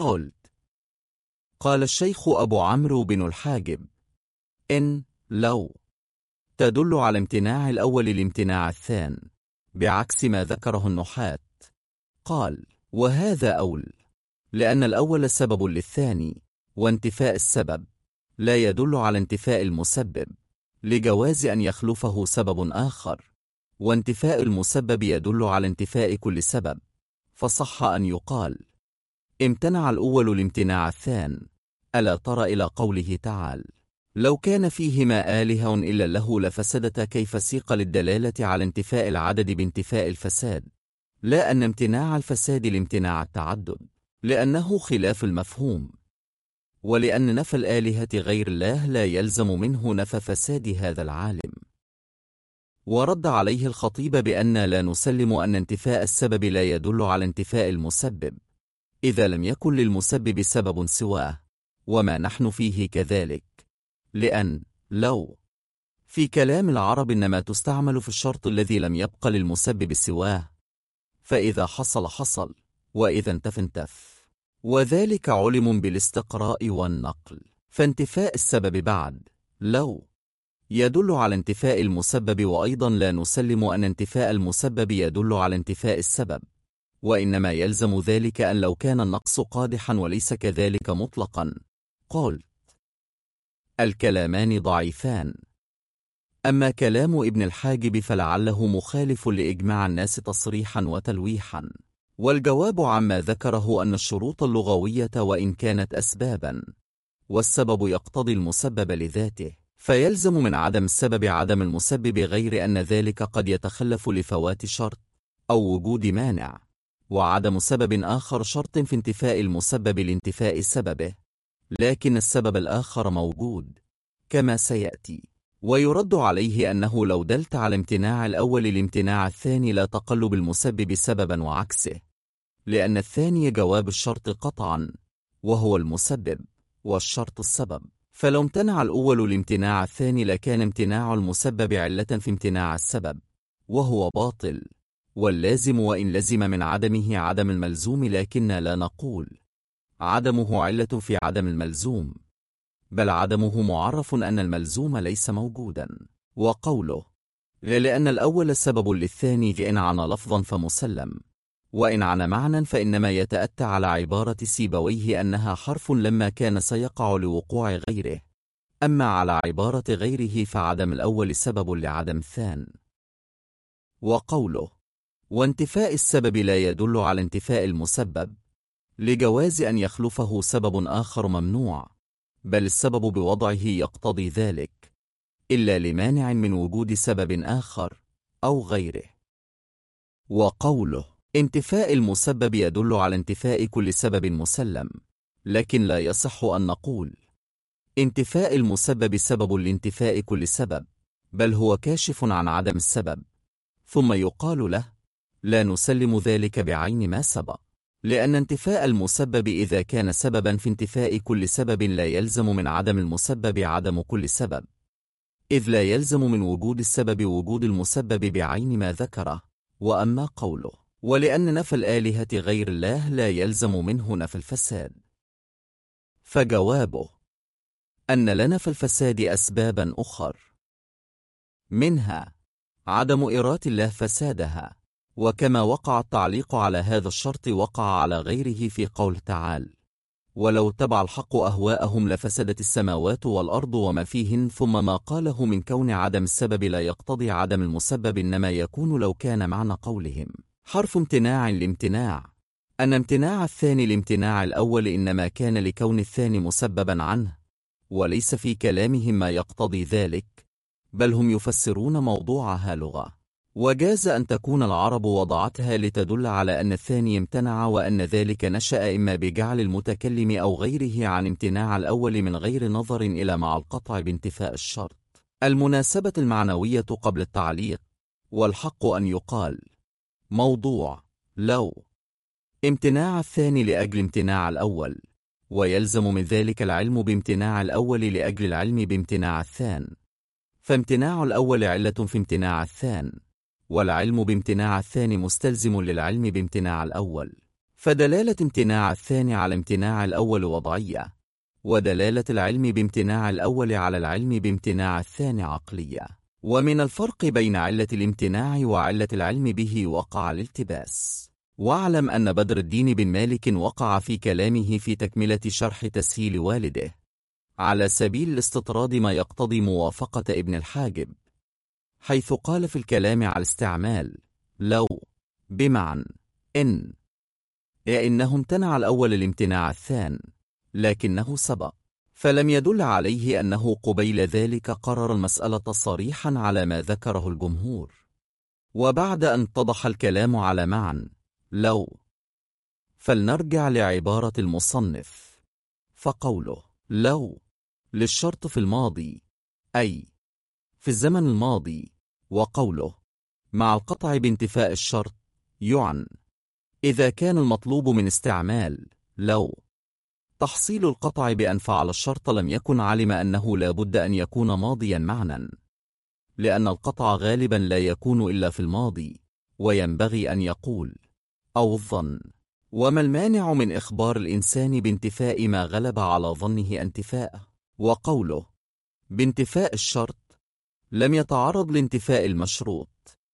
قال الشيخ أبو عمرو بن الحاجب: إن لو تدل على امتناع الأول لامتناع الثاني، بعكس ما ذكره النحاة. قال: وهذا أول، لأن الأول سبب للثاني، وانتفاء السبب لا يدل على انتفاء المسبب، لجواز أن يخلفه سبب آخر، وانتفاء المسبب يدل على انتفاء كل سبب، فصح أن يقال: امتنع الأول لامتناع الثاني. ألا تر إلى قوله تعالى: لو كان فيهما آلهة إلا له لفسدتا، كيف سيق للدلالة على انتفاء العدد بانتفاء الفساد، لا أن امتناع الفساد لامتناع التعدد، لأنه خلاف المفهوم، ولأن نفى الآلهة غير الله لا يلزم منه نفى فساد هذا العالم. ورد عليه الخطيب بأن لا نسلم أن انتفاء السبب لا يدل على انتفاء المسبب، إذا لم يكن للمسبب سبب سواه، وما نحن فيه كذلك، لأن لو في كلام العرب إنما تستعمل في الشرط الذي لم يبق للمسبب سواه، فإذا حصل حصل، وإذا انتف انتف، وذلك علم بالاستقراء والنقل. فانتفاء السبب بعد لو يدل على انتفاء المسبب، وأيضا لا نسلم أن انتفاء المسبب يدل على انتفاء السبب، وإنما يلزم ذلك أن لو كان النقص قادحا وليس كذلك مطلقا. قلت: الكلامان ضعيفان. أما كلام ابن الحاجب فلعله مخالف لإجماع الناس تصريحا وتلويحا، والجواب عما ذكره أن الشروط اللغوية وإن كانت أسبابا، والسبب يقتضي المسبب لذاته، فيلزم من عدم السبب عدم المسبب، غير أن ذلك قد يتخلف لفوات شرط أو وجود مانع، وعدم سبب آخر شرط في انتفاء المسبب لانتفاء سببه، لكن السبب الآخر موجود كما سيأتي. ويرد عليه أنه لو دلت على امتناع الأول لامتناع الثاني لا تقلب المسبب سببا وعكسه، لأن الثاني جواب الشرط قطعا، وهو المسبب، والشرط السبب، فلو امتنع الأول لامتناع الثاني لكان امتناع المسبب علة في امتناع السبب، وهو باطل. واللازم وإن لزم من عدمه عدم الملزوم، لكننا لا نقول عدمه علة في عدم الملزوم، بل عدمه معرف أن الملزوم ليس موجودا. وقوله: لأن الأول سبب للثاني، فإن عن لفظا فمسلم، وإن عن معنى فإنما يتأتى على عبارة سيبويه أنها حرف لما كان سيقع لوقوع غيره، أما على عبارة غيره فعدم الأول سبب لعدم الثاني. وقوله: وانتفاء السبب لا يدل على انتفاء المسبب، لجواز أن يخلفه سبب آخر ممنوع، بل السبب بوضعه يقتضي ذلك، إلا لمانع من وجود سبب آخر، أو غيره. وقوله انتفاء المسبب يدل على انتفاء كل سبب مسلم، لكن لا يصح أن نقول انتفاء المسبب سبب لانتفاء كل سبب، بل هو كاشف عن عدم السبب، ثم يقال له لا نسلم ذلك بعين ما سبق، لأن انتفاء المسبب إذا كان سببا في انتفاء كل سبب لا يلزم من عدم المسبب عدم كل سبب، إذ لا يلزم من وجود السبب وجود المسبب بعين ما ذكره. وأما قوله ولأن نفى الآلهة غير الله لا يلزم منه نفى الفساد، فجوابه أن لنا في الفساد أسبابا أخر، منها عدم إرادة الله فسادها، وكما وقع التعليق على هذا الشرط وقع على غيره في قول تعالى ولو تبع الحق أهواءهم لفسدت السماوات والأرض وما فيهن، ثم ما قاله من كون عدم السبب لا يقتضي عدم المسبب، إنما يكون لو كان معنى قولهم حرف امتناع لامتناع أن امتناع الثاني لامتناع الأول إنما كان لكون الثاني مسببا عنه، وليس في كلامهم ما يقتضي ذلك، بل هم يفسرون موضوعها لغة. وجاز أن تكون العرب وضعتها لتدل على أن الثاني امتنع، وأن ذلك نشأ إما بجعل المتكلم أو غيره عن امتناع الأول من غير نظر إلى مع القطع بانتفاء الشرط المناسبة المعنوية قبل التعليق. والحق أن يقال موضوع لو امتناع الثاني لأجل امتناع الأول، ويلزم من ذلك العلم بامتناع الأول لأجل العلم بامتناع الثاني، فامتناع الأول علة في امتناع الثاني، والعلم بامتناع الثاني مستلزم للعلم بامتناع الأول، فدلالة امتناع الثاني على امتناع الأول وضعية، ودلالة العلم بامتناع الأول على العلم بامتناع الثاني عقلية. ومن الفرق بين علة الامتناع وعلة العلم به وقع الالتباس. واعلم أن بدر الدين بن مالك وقع في كلامه في تكملة شرح تسهيل والده على سبيل الاستطراد ما يقتضي موافقة ابن الحاجب، حيث قال في الكلام على استعمال لو بمعنى إن إنه امتنع الأول الامتناع الثاني، لكنه سبق، فلم يدل عليه أنه قبيل ذلك قرر المسألة صريحا على ما ذكره الجمهور. وبعد أن اتضح الكلام على معنى لو، فلنرجع لعبارة المصنف، فقوله لو للشرط في الماضي أي في الزمن الماضي، وقوله مع القطع بانتفاء الشرط يعن إذا كان المطلوب من استعمال لو تحصيل القطع بأن فعل الشرط لم يكن علم أنه لا بد أن يكون ماضيا معنى، لأن القطع غالبا لا يكون إلا في الماضي، وينبغي أن يقول أو الظن. وما المانع من إخبار الإنسان بانتفاء ما غلب على ظنه انتفاءه؟ وقوله بانتفاء الشرط لم يتعرض لانتفاء المشروط،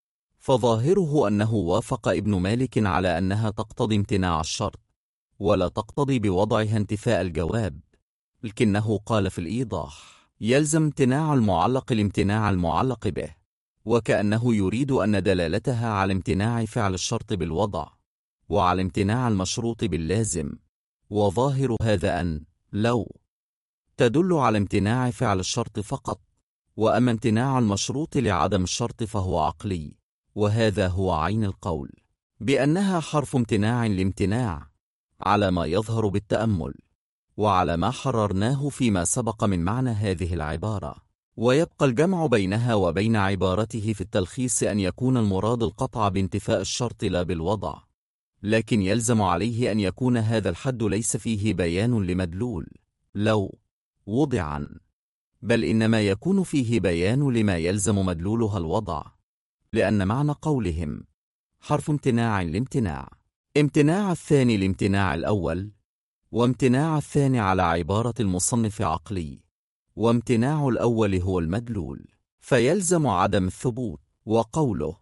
فظاهره أنه وافق ابن مالك على أنها تقتضي امتناع الشرط ولا تقتضي بوضعها انتفاء الجواب، لكنه قال في الإيضاح يلزم امتناع المعلق الامتناع المعلق به، وكأنه يريد أن دلالتها على امتناع فعل الشرط بالوضع وعلى امتناع المشروط باللازم. وظاهر هذا أن لو تدل على امتناع فعل الشرط فقط، وأما امتناع المشروط لعدم الشرط فهو عقلي، وهذا هو عين القول بأنها حرف امتناع لامتناع على ما يظهر بالتأمل، وعلى ما حررناه فيما سبق من معنى هذه العبارة. ويبقى الجمع بينها وبين عبارته في التلخيص أن يكون المراد القطع بانتفاء الشرط لا بالوضع، لكن يلزم عليه أن يكون هذا الحد ليس فيه بيان لمدلول لو وضعا، بل إنما يكون فيه بيان لما يلزم مدلولها الوضع، لأن معنى قولهم حرف امتناع لامتناع امتناع الثاني لامتناع الأول، وامتناع الثاني على عبارة المصنف عقلي، وامتناع الأول هو المدلول، فيلزم عدم الثبوت. وقوله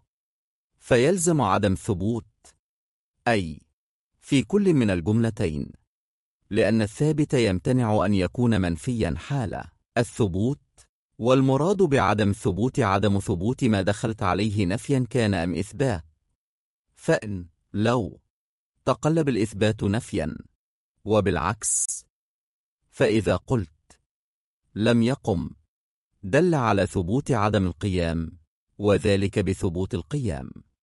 فيلزم عدم الثبوت أي في كل من الجملتين، لأن الثابت يمتنع أن يكون منفيا حال الثبوت، والمراد بعدم الثبوت عدم ثبوت ما دخلت عليه نفيا كان أم إثبات، فإن لو تقلب الإثبات نفيا، وبالعكس، فإذا قلت لم يقم دل على ثبوت عدم القيام، وذلك بثبوت القيام.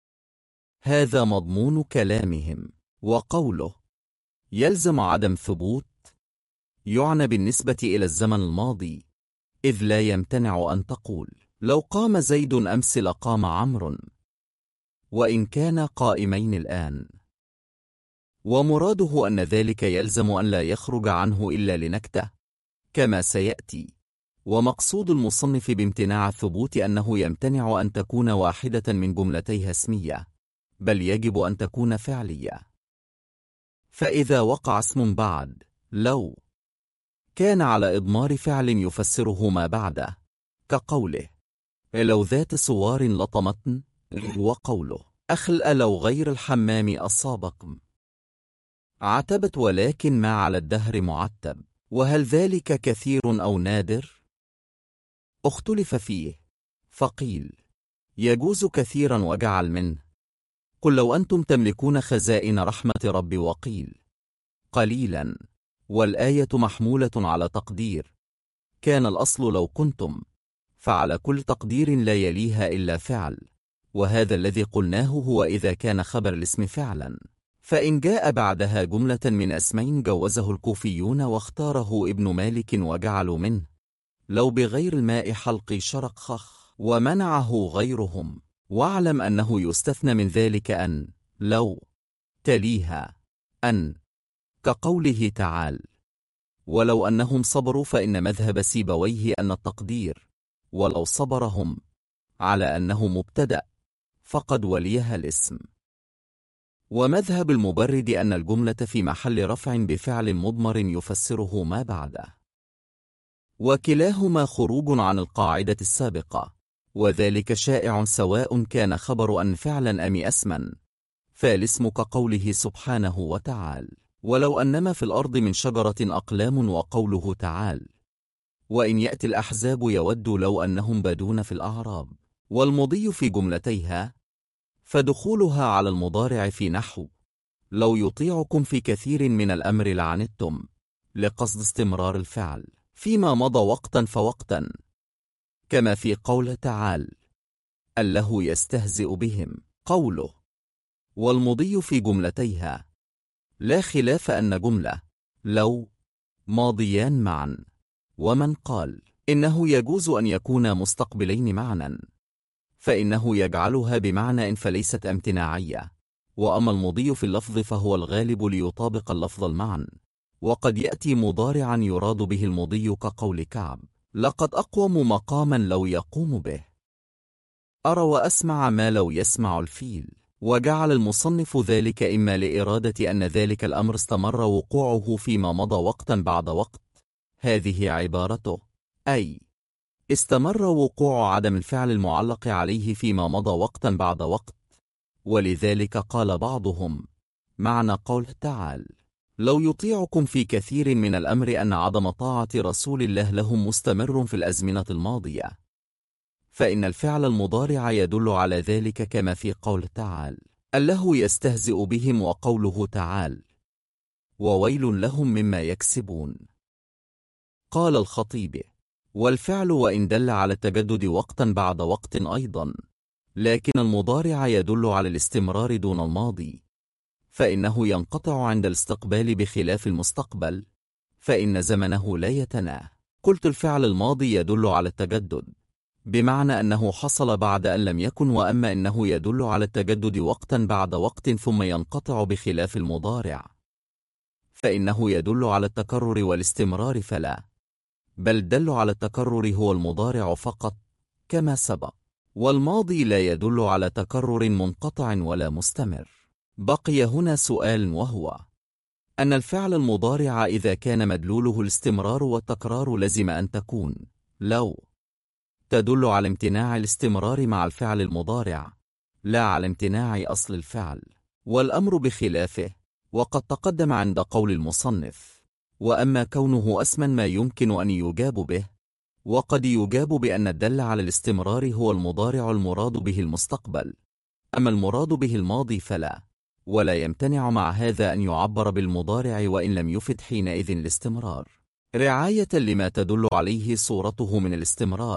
هذا مضمون كلامهم. وقوله يلزم عدم ثبوت يعنى بالنسبة إلى الزمن الماضي، إذ لا يمتنع أن تقول لو قام زيد أمس لقام عمرو، وإن كان قائمين الآن. ومراده أن ذلك يلزم أن لا يخرج عنه إلا لنكتة كما سيأتي. ومقصود المصنف بامتناع الثبوت أنه يمتنع أن تكون واحدة من جملتيها اسمية، بل يجب أن تكون فعلية. فإذا وقع اسم بعد لو كان على إضمار فعل يفسره ما بعده، كقوله لو ذات سوار لطمتن، وقوله أخلأ لو غير الحمام أصابكم. عتبت ولكن ما على الدهر معتب، وهل ذلك كثير أو نادر؟ اختلف فيه، فقيل يجوز كثيرا وجعل منه. قل لو أنتم تملكون خزائن رحمة ربي، وقيل قليلا، والآية محمولة على تقدير كان الأصل لو كنتم، فعلى كل تقدير لا يليها إلا فعل، وهذا الذي قلناه هو إذا كان خبر الاسم فعلا. فإن جاء بعدها جملة من اسمين جوزه الكوفيون واختاره ابن مالك وجعلوا منه لو بغير الماء حلق شرق خخ، ومنعه غيرهم. واعلم أنه يستثنى من ذلك أن لو تليها أن، كقوله تعالى ولو أنهم صبروا، فإن مذهب سيبويه أن التقدير ولو صبرهم على أنه مبتدأ فقد وليها الاسم. ومذهب المبرد أن الجملة في محل رفع بفعل مضمر يفسره ما بعده. وكلاهما خروج عن القاعدة السابقة، وذلك شائع سواء كان خبر أن فعلا أم اسما. فالاسم كقوله سبحانه وتعالى ولو أنما في الأرض من شجرة أقلام، وقوله تعالى وإن يأتي الأحزاب يودوا لو أنهم بادون في الأعراب. والمضي في جملتيها فدخولها على المضارع في نحو لو يطيعكم في كثير من الأمر لعنتم، لقصد استمرار الفعل فيما مضى وقتا فوقتا، كما في قول تعالى الله يستهزئ بهم. قوله والمضي في جملتيها لا خلاف أن جملة لو ماضيان معا، ومن قال إنه يجوز أن يكون مستقبلين معنا فإنه يجعلها بمعنى إن فليست امتناعية. وأما المضي في اللفظ فهو الغالب ليطابق اللفظ المعنى، وقد يأتي مضارعا يراد به المضي كقول كعب لقد أقوم مقاما لو يقوم به، أرى وأسمع ما لو يسمع الفيل. وجعل المصنف ذلك إما لإرادة أن ذلك الأمر استمر وقوعه فيما مضى وقتا بعد وقت، هذه عبارته، أي استمر وقوع عدم الفعل المعلق عليه فيما مضى وقتا بعد وقت. ولذلك قال بعضهم معنى قول تعالى لو يطيعكم في كثير من الأمر أن عدم طاعة رسول الله لهم مستمر في الأزمنة الماضية، فإن الفعل المضارع يدل على ذلك كما في قول تعالى الله يستهزئ بهم، وقوله تعالى وويل لهم مما يكسبون. قال الخطيب والفعل وإن دل على التجدد وقتا بعد وقت أيضا، لكن المضارع يدل على الاستمرار دون الماضي، فإنه ينقطع عند الاستقبال بخلاف المستقبل، فإن زمنه لا يتناه. قلت الفعل الماضي يدل على التجدد بمعنى أنه حصل بعد أن لم يكن، وأما إنه يدل على التجدد وقتا بعد وقت ثم ينقطع بخلاف المضارع فإنه يدل على التكرر والاستمرار، فلا بل دل على التكرر هو المضارع فقط كما سبق. والماضي لا يدل على تكرر منقطع ولا مستمر. بقي هنا سؤال، وهو أن الفعل المضارع إذا كان مدلوله الاستمرار والتكرار لزم أن تكون لو تدل على امتناع الاستمرار مع الفعل المضارع لا على امتناع أصل الفعل، والأمر بخلافه، وقد تقدم عند قول المصنف وأما كونه اسما ما يمكن أن يجاب به، وقد يجاب بأن الدل على الاستمرار هو المضارع المراد به المستقبل، أما المراد به الماضي فلا، ولا يمتنع مع هذا أن يعبر بالمضارع وإن لم يفد حينئذ الاستمرار، رعاية لما تدل عليه صورته من الاستمرار،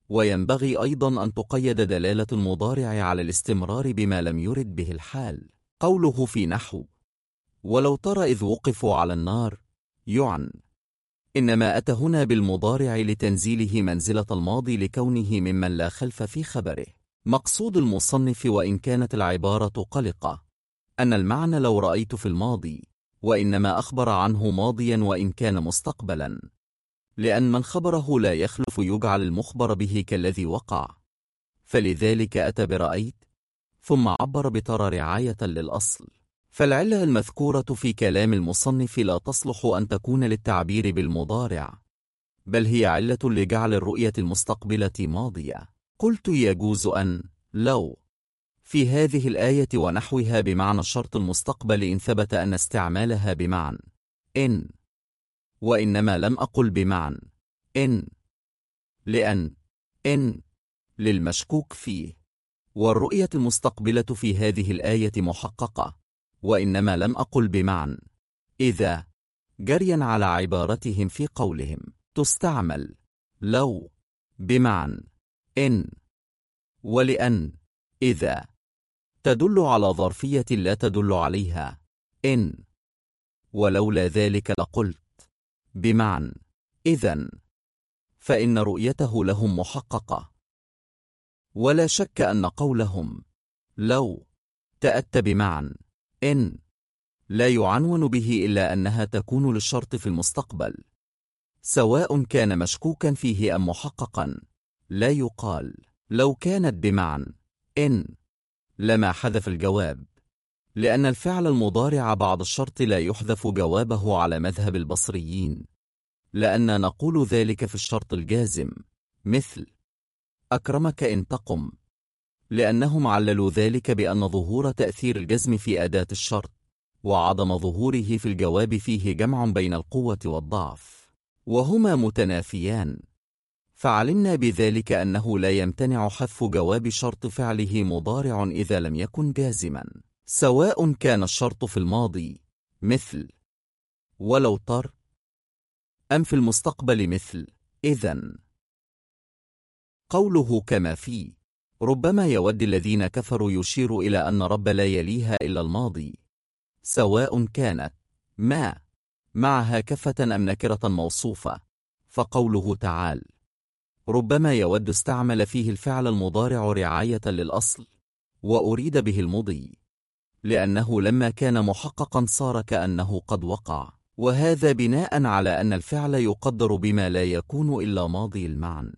وينبغي أيضا أن تقيد دلالة المضارع على الاستمرار بما لم يرد به الحال. قوله في نحو ولو ترى إذ وقفوا على النار يعن، إنما أتى هنا بالمضارع لتنزيله منزلة الماضي لكونه ممن لا خلف في خبره. مقصود المصنف وإن كانت العبارة قلقة أن المعنى لو رأيت في الماضي، وإنما أخبر عنه ماضيا وإن كان مستقبلا، لأن من خبره لا يخلف يجعل المخبر به كالذي وقع، فلذلك أتى برأيت ثم عبر بترى رعاية للأصل. فالعلة المذكورة في كلام المصنف لا تصلح أن تكون للتعبير بالمضارع، بل هي علة لجعل الرؤية المستقبلة ماضية. قلت يجوز أن لو في هذه الآية ونحوها بمعنى الشرط المستقبل إن ثبت أن استعمالها بمعنى إن، وإنما لم أقل بمعنى إن، لأن إن للمشكوك فيه، والرؤية المستقبلة في هذه الآية محققة، وإنما لم أقل بمعنى إذا، جريا على عبارتهم في قولهم تستعمل لو بمعنى إن، ولأن إذا تدل على ظرفية لا تدل عليها إن، ولولا ذلك لقلت بمعنى إذن، فإن رؤيته لهم محققة. ولا شك أن قولهم لو تأتى بمعنى إن لا يعنون به إلا أنها تكون للشرط في المستقبل، سواء كان مشكوكا فيه أم محققا. لا يقال لو كانت بمعنى إن لما حذف الجواب، لأن الفعل المضارع بعد الشرط لا يحذف جوابه على مذهب البصريين، لأن نقول ذلك في الشرط الجازم مثل أكرمك إن تقم، لأنهم عللوا ذلك بأن ظهور تأثير الجزم في أداة الشرط وعدم ظهوره في الجواب فيه جمع بين القوة والضعف، وهما متنافيان، فعلمنا بذلك أنه لا يمتنع حذف جواب شرط فعله مضارع إذا لم يكن جازما، سواء كان الشرط في الماضي مثل ولو تر، أم في المستقبل مثل إذن. قوله كما في ربما يود الذين كفروا يشير إلى أن رب لا يليها إلا الماضي، سواء كانت ما معها كفة أم نكرة موصوفة. فقوله تعالى ربما يود استعمل فيه الفعل المضارع رعاية للأصل، وأريد به المضي، لأنه لما كان محققا صار كأنه قد وقع، وهذا بناء على أن الفعل يقدر بما لا يكون إلا ماضي المعنى.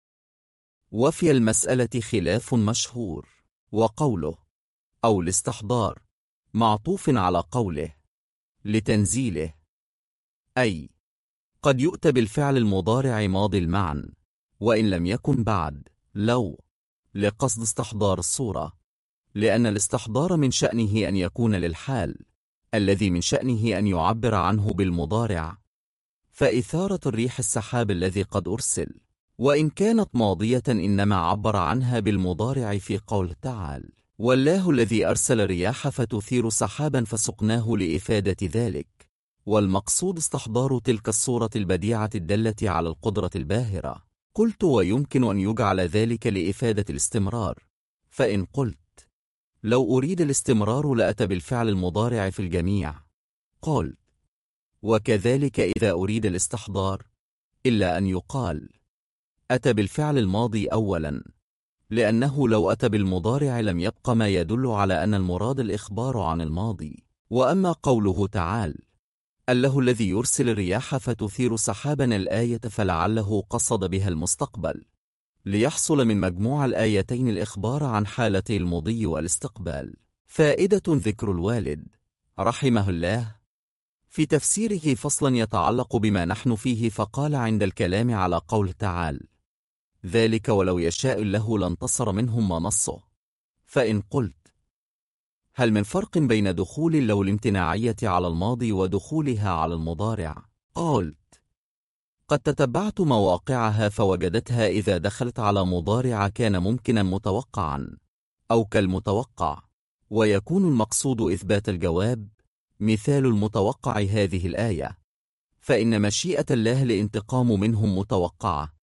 وفي المسألة خلاف مشهور، وقوله أو الاستحضار معطوف على قوله لتنزيله، أي قد يؤتى بالفعل المضارع ماضي المعنى وإن لم يكن بعد لو لقصد استحضار الصورة، لأن الاستحضار من شأنه أن يكون للحال الذي من شأنه أن يعبر عنه بالمضارع، فإثارة الريح السحاب الذي قد أرسل وإن كانت ماضية إنما عبر عنها بالمضارع في قول تعالى والله الذي أرسل رياح فتثير سحابا فسقناه لإفادة ذلك، والمقصود استحضار تلك الصورة البديعة الدالة على القدرة الباهرة. قلت ويمكن أن يجعل ذلك لإفادة الاستمرار، فإن قلت لو أريد الاستمرار لأتى بالفعل المضارع في الجميع قلت وكذلك إذا أريد الاستحضار، إلا أن يقال أتى بالفعل الماضي أولا، لأنه لو أتى بالمضارع لم يبق ما يدل على أن المراد الإخبار عن الماضي. وأما قوله تعالى الله الذي يرسل الرياح فتثير سحابا الآية فلعله قصد بها المستقبل، ليحصل من مجموع الآيتين الإخبار عن حالتي المضي والاستقبال. فائدة ذكر الوالد رحمه الله في تفسيره فصلا يتعلق بما نحن فيه، فقال عند الكلام على قول تعالى ذلك ولو يشاء الله لانتصر منهم ما نصه. فإن قلت هل من فرق بين دخول اللو الامتناعية على الماضي ودخولها على المضارع؟ قلت قد تتبعت مواقعها فوجدتها إذا دخلت على مضارع كان ممكنا متوقعا أو كالمتوقع، ويكون المقصود إثبات الجواب. مثال المتوقع هذه الآية، فإن مشيئة الله لانتقام منهم متوقعة،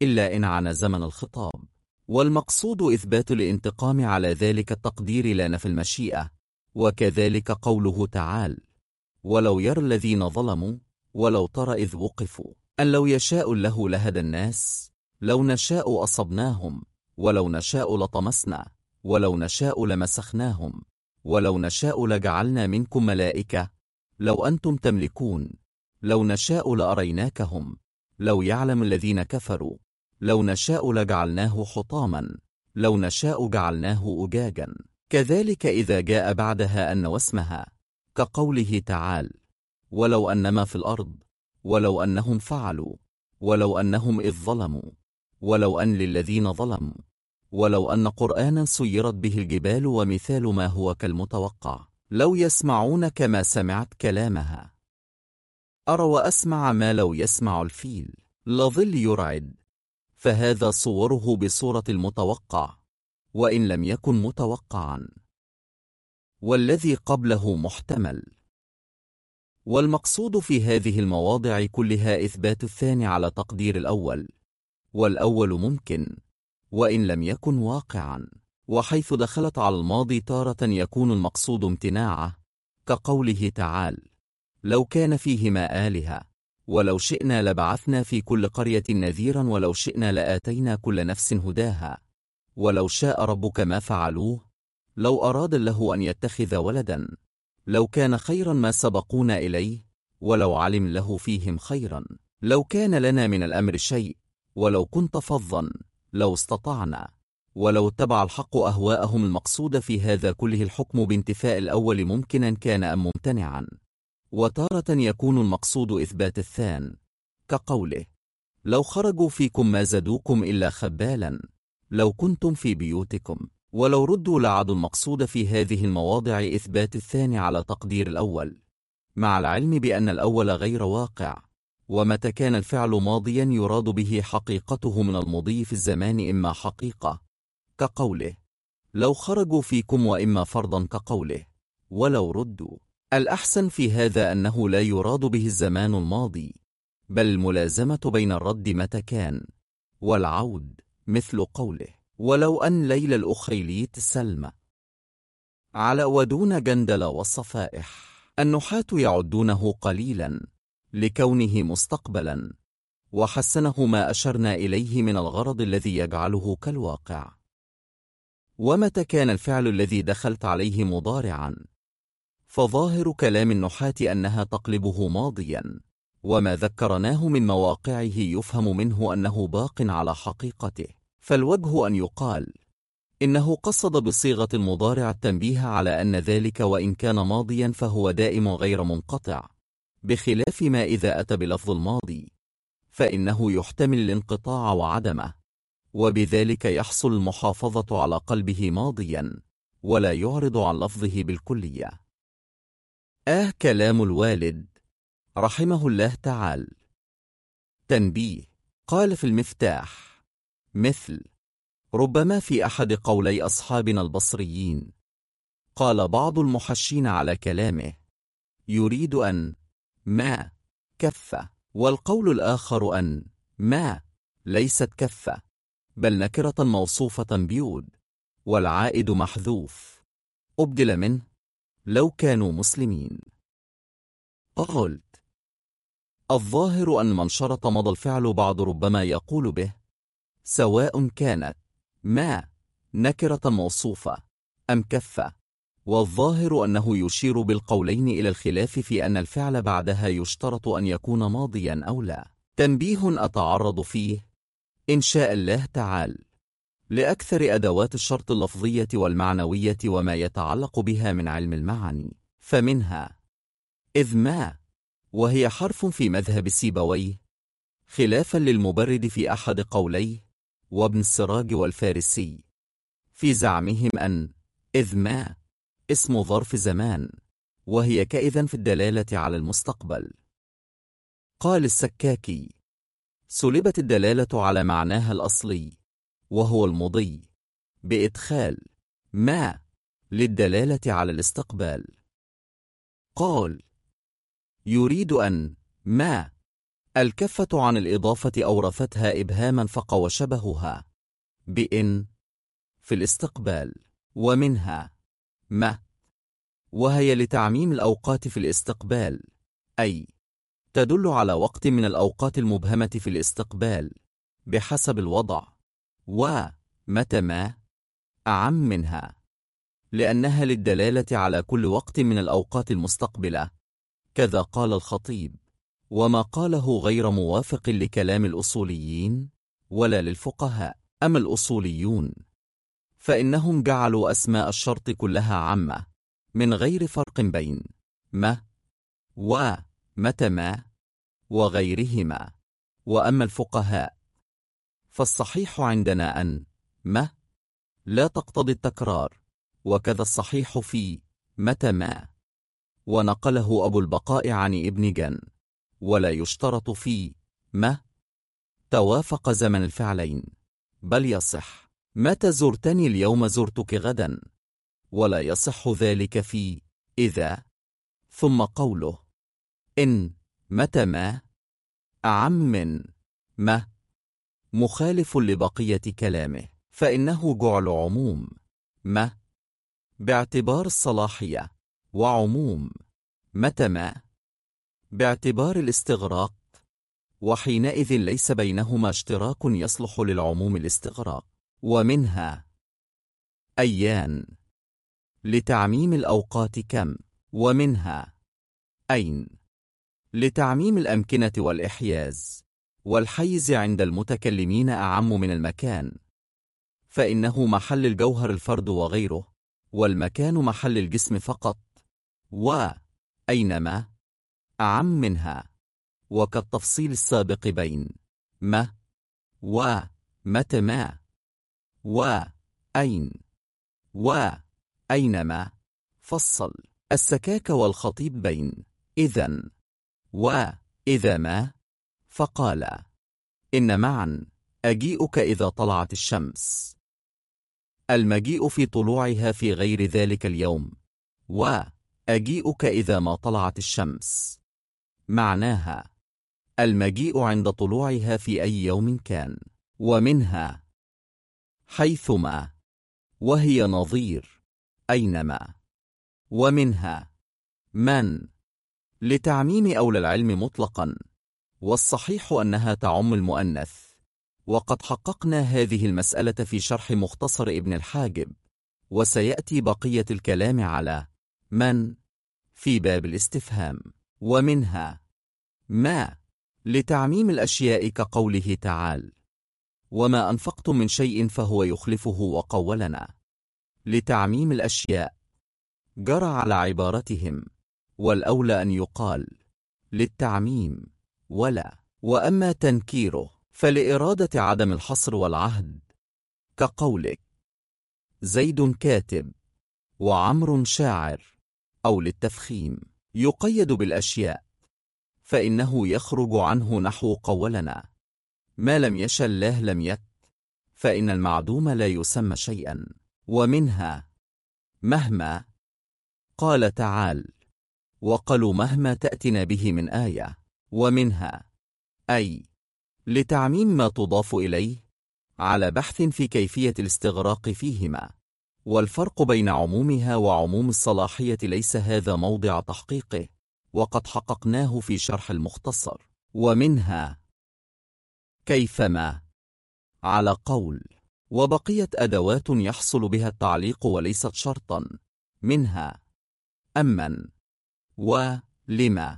إلا إن عن زمن الخطاب، والمقصود إثبات الانتقام على ذلك التقدير لا نفي المشيئة. وكذلك قوله تعالى: ولو يرى الذين ظلموا ولو ترى إذ وقفوا أن لو يشاء الله لهدى الناس، لو نشاء أصبناهم، ولو نشاء لطمسنا، ولو نشاء لمسخناهم، ولو نشاء لجعلنا منكم ملائكة، لو أنتم تملكون، لو نشاء لأريناكهم، لو يعلم الذين كفروا، لو نشاء لجعلناه حطاما، لو نشاء جعلناه أجاجا. كذلك إذا جاء بعدها أن واسمها، كقوله تعالى: ولو أنما في الأرض، ولو أنهم فعلوا، ولو أنهم إذ ظلموا، ولو أن للذين ظلموا، ولو أن قرآنا سيرت به الجبال، ومثال ما هو كالمتوقع، لو يسمعون كما سمعت كلامها. أرى وأسمع ما لو يسمع الفيل، لظل يرعد، فهذا صوره بصورة المتوقع وإن لم يكن متوقعا، والذي قبله محتمل. والمقصود في هذه المواضع كلها إثبات الثاني على تقدير الأول، والأول ممكن وإن لم يكن واقعا. وحيث دخلت على الماضي تارة يكون المقصود امتناعه، كقوله تعالى: لو كان فيهما آلهة ولو شئنا لبعثنا في كل قرية نذيرا ولو شئنا لآتينا كل نفس هداها ولو شاء ربك ما فعلوه لو أراد الله أن يتخذ ولدا لو كان خيرا ما سبقونا إليه ولو علم له فيهم خيرا لو كان لنا من الأمر شيء ولو كنت فظا لو استطعنا ولو اتبع الحق أهواءهم. المقصود في هذا كله الحكم بانتفاء الأول ممكنا كان أم ممتنعا. وتارة يكون المقصود إثبات الثان، كقوله: لو خرجوا فيكم ما زادوكم إلا خبالا لو كنتم في بيوتكم ولو ردوا لعادوا. المقصود في هذه المواضع إثبات الثاني على تقدير الأول، مع العلم بأن الأول غير واقع. ومتى كان الفعل ماضيا يراد به حقيقته من المضي في الزمان إما حقيقة، كقوله: لو خرجوا فيكم، وإما فرضا كقوله: ولو ردوا. الأحسن في هذا أنه لا يراد به الزمان الماضي، بل الملازمة بين الرد متى كان والعود، مثل قوله: ولو أن ليل الأخيليت سلمى على ودون جندل والصفائح. النحاة يعدونه قليلا لكونه مستقبلا، وحسنه ما أشرنا إليه من الغرض الذي يجعله كالواقع. ومتى كان الفعل الذي دخلت عليه مضارعا، فظاهر كلام النحاة أنها تقلبه ماضيا، وما ذكرناه من مواقعه يفهم منه أنه باق على حقيقته. فالوجه أن يقال إنه قصد بصيغة المضارع التنبيه على أن ذلك وإن كان ماضيا فهو دائم غير منقطع، بخلاف ما إذا أتى بلفظ الماضي فإنه يحتمل الانقطاع وعدمه، وبذلك يحصل المحافظة على قلبه ماضيا ولا يعرض عن لفظه بالكلية. كلام الوالد رحمه الله تعالى. تنبيه: قال في المفتاح: مثل ربما في أحد قولي أصحابنا البصريين قال بعض المحشين على كلامه: يريد أن ما كفة، والقول الآخر أن ما ليست كفة بل نكرة موصوفة بيود، والعائد محذوف، أبدل منه لو كانوا مسلمين. قلت: الظاهر أن من شرط مضى الفعل بعض ربما يقول به، سواء كانت ما نكرة موصوفة أم كفة، والظاهر أنه يشير بالقولين إلى الخلاف في أن الفعل بعدها يشترط أن يكون ماضيا أو لا. تنبيه أتعرض فيه إن شاء الله تعالى لأكثر أدوات الشرط اللفظية والمعنوية وما يتعلق بها من علم المعاني، فمنها إذ ما، وهي حرف في مذهب سيبويه خلافا للمبرد في أحد قوليه وابن السراج والفارسي في زعمهم أن إذ ما اسم ظرف زمان، وهي كإذن في الدلالة على المستقبل. قال السكاكي: سلبت الدلالة على معناها الأصلي وهو المضي بإدخال ما للدلالة على الاستقبال. قال: يريد أن ما الكفة عن الإضافة أورثتها إبهاما فقى وشبهها بإن في الاستقبال، ومنها ما، وهي لتعميم الأوقات في الاستقبال، أي تدل على وقت من الأوقات المبهمة في الاستقبال بحسب الوضع، ومتى ما أعم منها لأنها للدلالة على كل وقت من الأوقات المستقبلة. كذا قال الخطيب، وما قاله غير موافق لكلام الأصوليين ولا للفقهاء. أما الأصوليون فإنهم جعلوا أسماء الشرط كلها عامة من غير فرق بين ما ومتى ما وغيرهما. وأما الفقهاء فالصحيح عندنا أن ما لا تقتضي التكرار، وكذا الصحيح في متى ما، ونقله أبو البقاء عن ابن جن، ولا يشترط في ما توافق زمن الفعلين، بل يصح متى زرتني اليوم زرتك غدا، ولا يصح ذلك في إذا. ثم قوله إن متى ما أعم من ما مخالف لبقية كلامه، فإنه جعل عموم ما باعتبار الصلاحية، وعموم متى ما باعتبار الاستغراق، وحينئذ ليس بينهما اشتراك يصلح للعموم الاستغراق. ومنها أيان لتعميم الأوقات كم، ومنها أين لتعميم الأمكنة والإحياز، والحيز عند المتكلمين أعم من المكان، فإنه محل الجوهر الفرد وغيره، والمكان محل الجسم فقط. وأينما أعم منها، وكالتفصيل السابق بين ما ومتى ما وأين وأينما. فصل السكاك والخطيب بين إذن وإذا ما، فقال إن معا أجيئك إذا طلعت الشمس، المجيء في طلوعها في غير ذلك اليوم، وأجيئك إذا ما طلعت الشمس معناها المجيء عند طلوعها في أي يوم كان. ومنها حيثما، وهي نظير أينما. ومنها من لتعميم أولى العلم مطلقا، والصحيح أنها تعم المؤنث، وقد حققنا هذه المسألة في شرح مختصر ابن الحاجب، وسيأتي بقية الكلام على من في باب الاستفهام. ومنها ما لتعميم الأشياء كقوله تعالى وما أنفقتم من شيء فهو يخلفه، وقولنا لتعميم الأشياء جرى على عبارتهم، والأولى أن يقال للتعميم ولا. وأما تنكيره فلإرادة عدم الحصر والعهد، كقولك زيد كاتب وعمر شاعر، أو للتفخيم يقيد بالأشياء، فإنه يخرج عنه نحو قولنا ما لم يشأ الله لم يك، فإن المعدوم لا يسمى شيئا. ومنها مهما، قال تعالى وقالوا مهما تأتنا به من آية. ومنها أي لتعميم ما تضاف إليه على بحث في كيفية الاستغراق فيهما، والفرق بين عمومها وعموم الصلاحية ليس هذا موضع تحقيقه، وقد حققناه في شرح المختصر. ومنها كيفما على قول، وبقيت أدوات يحصل بها التعليق وليست شرطا، منها أمن ولما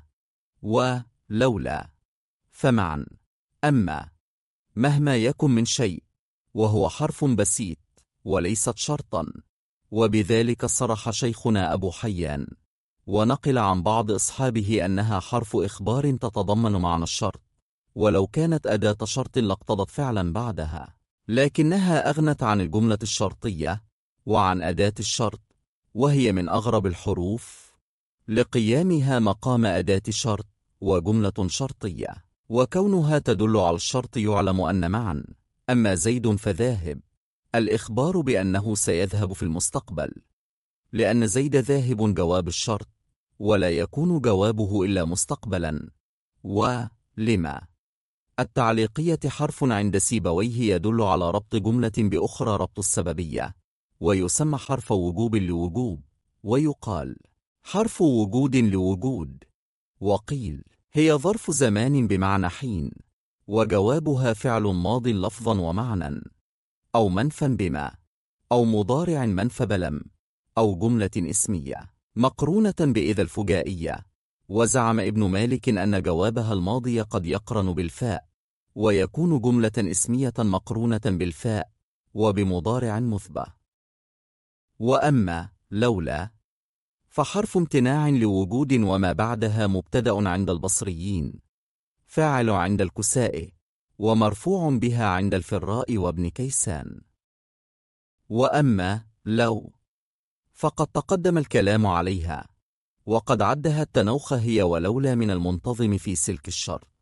ولولا. فمعا أما مهما يكن من شيء، وهو حرف بسيط وليست شرطا، وبذلك صرح شيخنا أبو حيان، ونقل عن بعض أصحابه أنها حرف إخبار تتضمن معنى الشرط، ولو كانت أداة شرط لاقتضت فعلا بعدها، لكنها أغنت عن الجملة الشرطية وعن أداة الشرط، وهي من أغرب الحروف لقيامها مقام أداة شرط وجملة شرطية، وكونها تدل على الشرط يعلم أن معا أما زيد فذاهب الإخبار بأنه سيذهب في المستقبل، لأن زيد ذاهب جواب الشرط، ولا يكون جوابه إلا مستقبلا. لما التعليقية حرف عند سيبويه يدل على ربط جملة بأخرى ربط السببية، ويسمى حرف وجوب لوجوب، ويقال حرف وجود لوجود. وقيل هي ظرف زمان بمعنى حين، وجوابها فعل ماض لفظا ومعنى، أو منفى بما، أو مضارع منفى بلم، أو جملة اسمية مقرونة بإذا الفجائية. وزعم ابن مالك أن جوابها الماضي قد يقرن بالفاء، ويكون جملة اسمية مقرونة بالفاء وبمضارع مثبت. وأما لولا فحرف امتناع لوجود وما بعدها مبتدأ عند البصريين، فاعل عند الكسائي، ومرفوع بها عند الفراء وابن كيسان. وأما لو فقد تقدم الكلام عليها، وقد عدها التنوخ هي ولولا من المنتظم في سلك الشرط.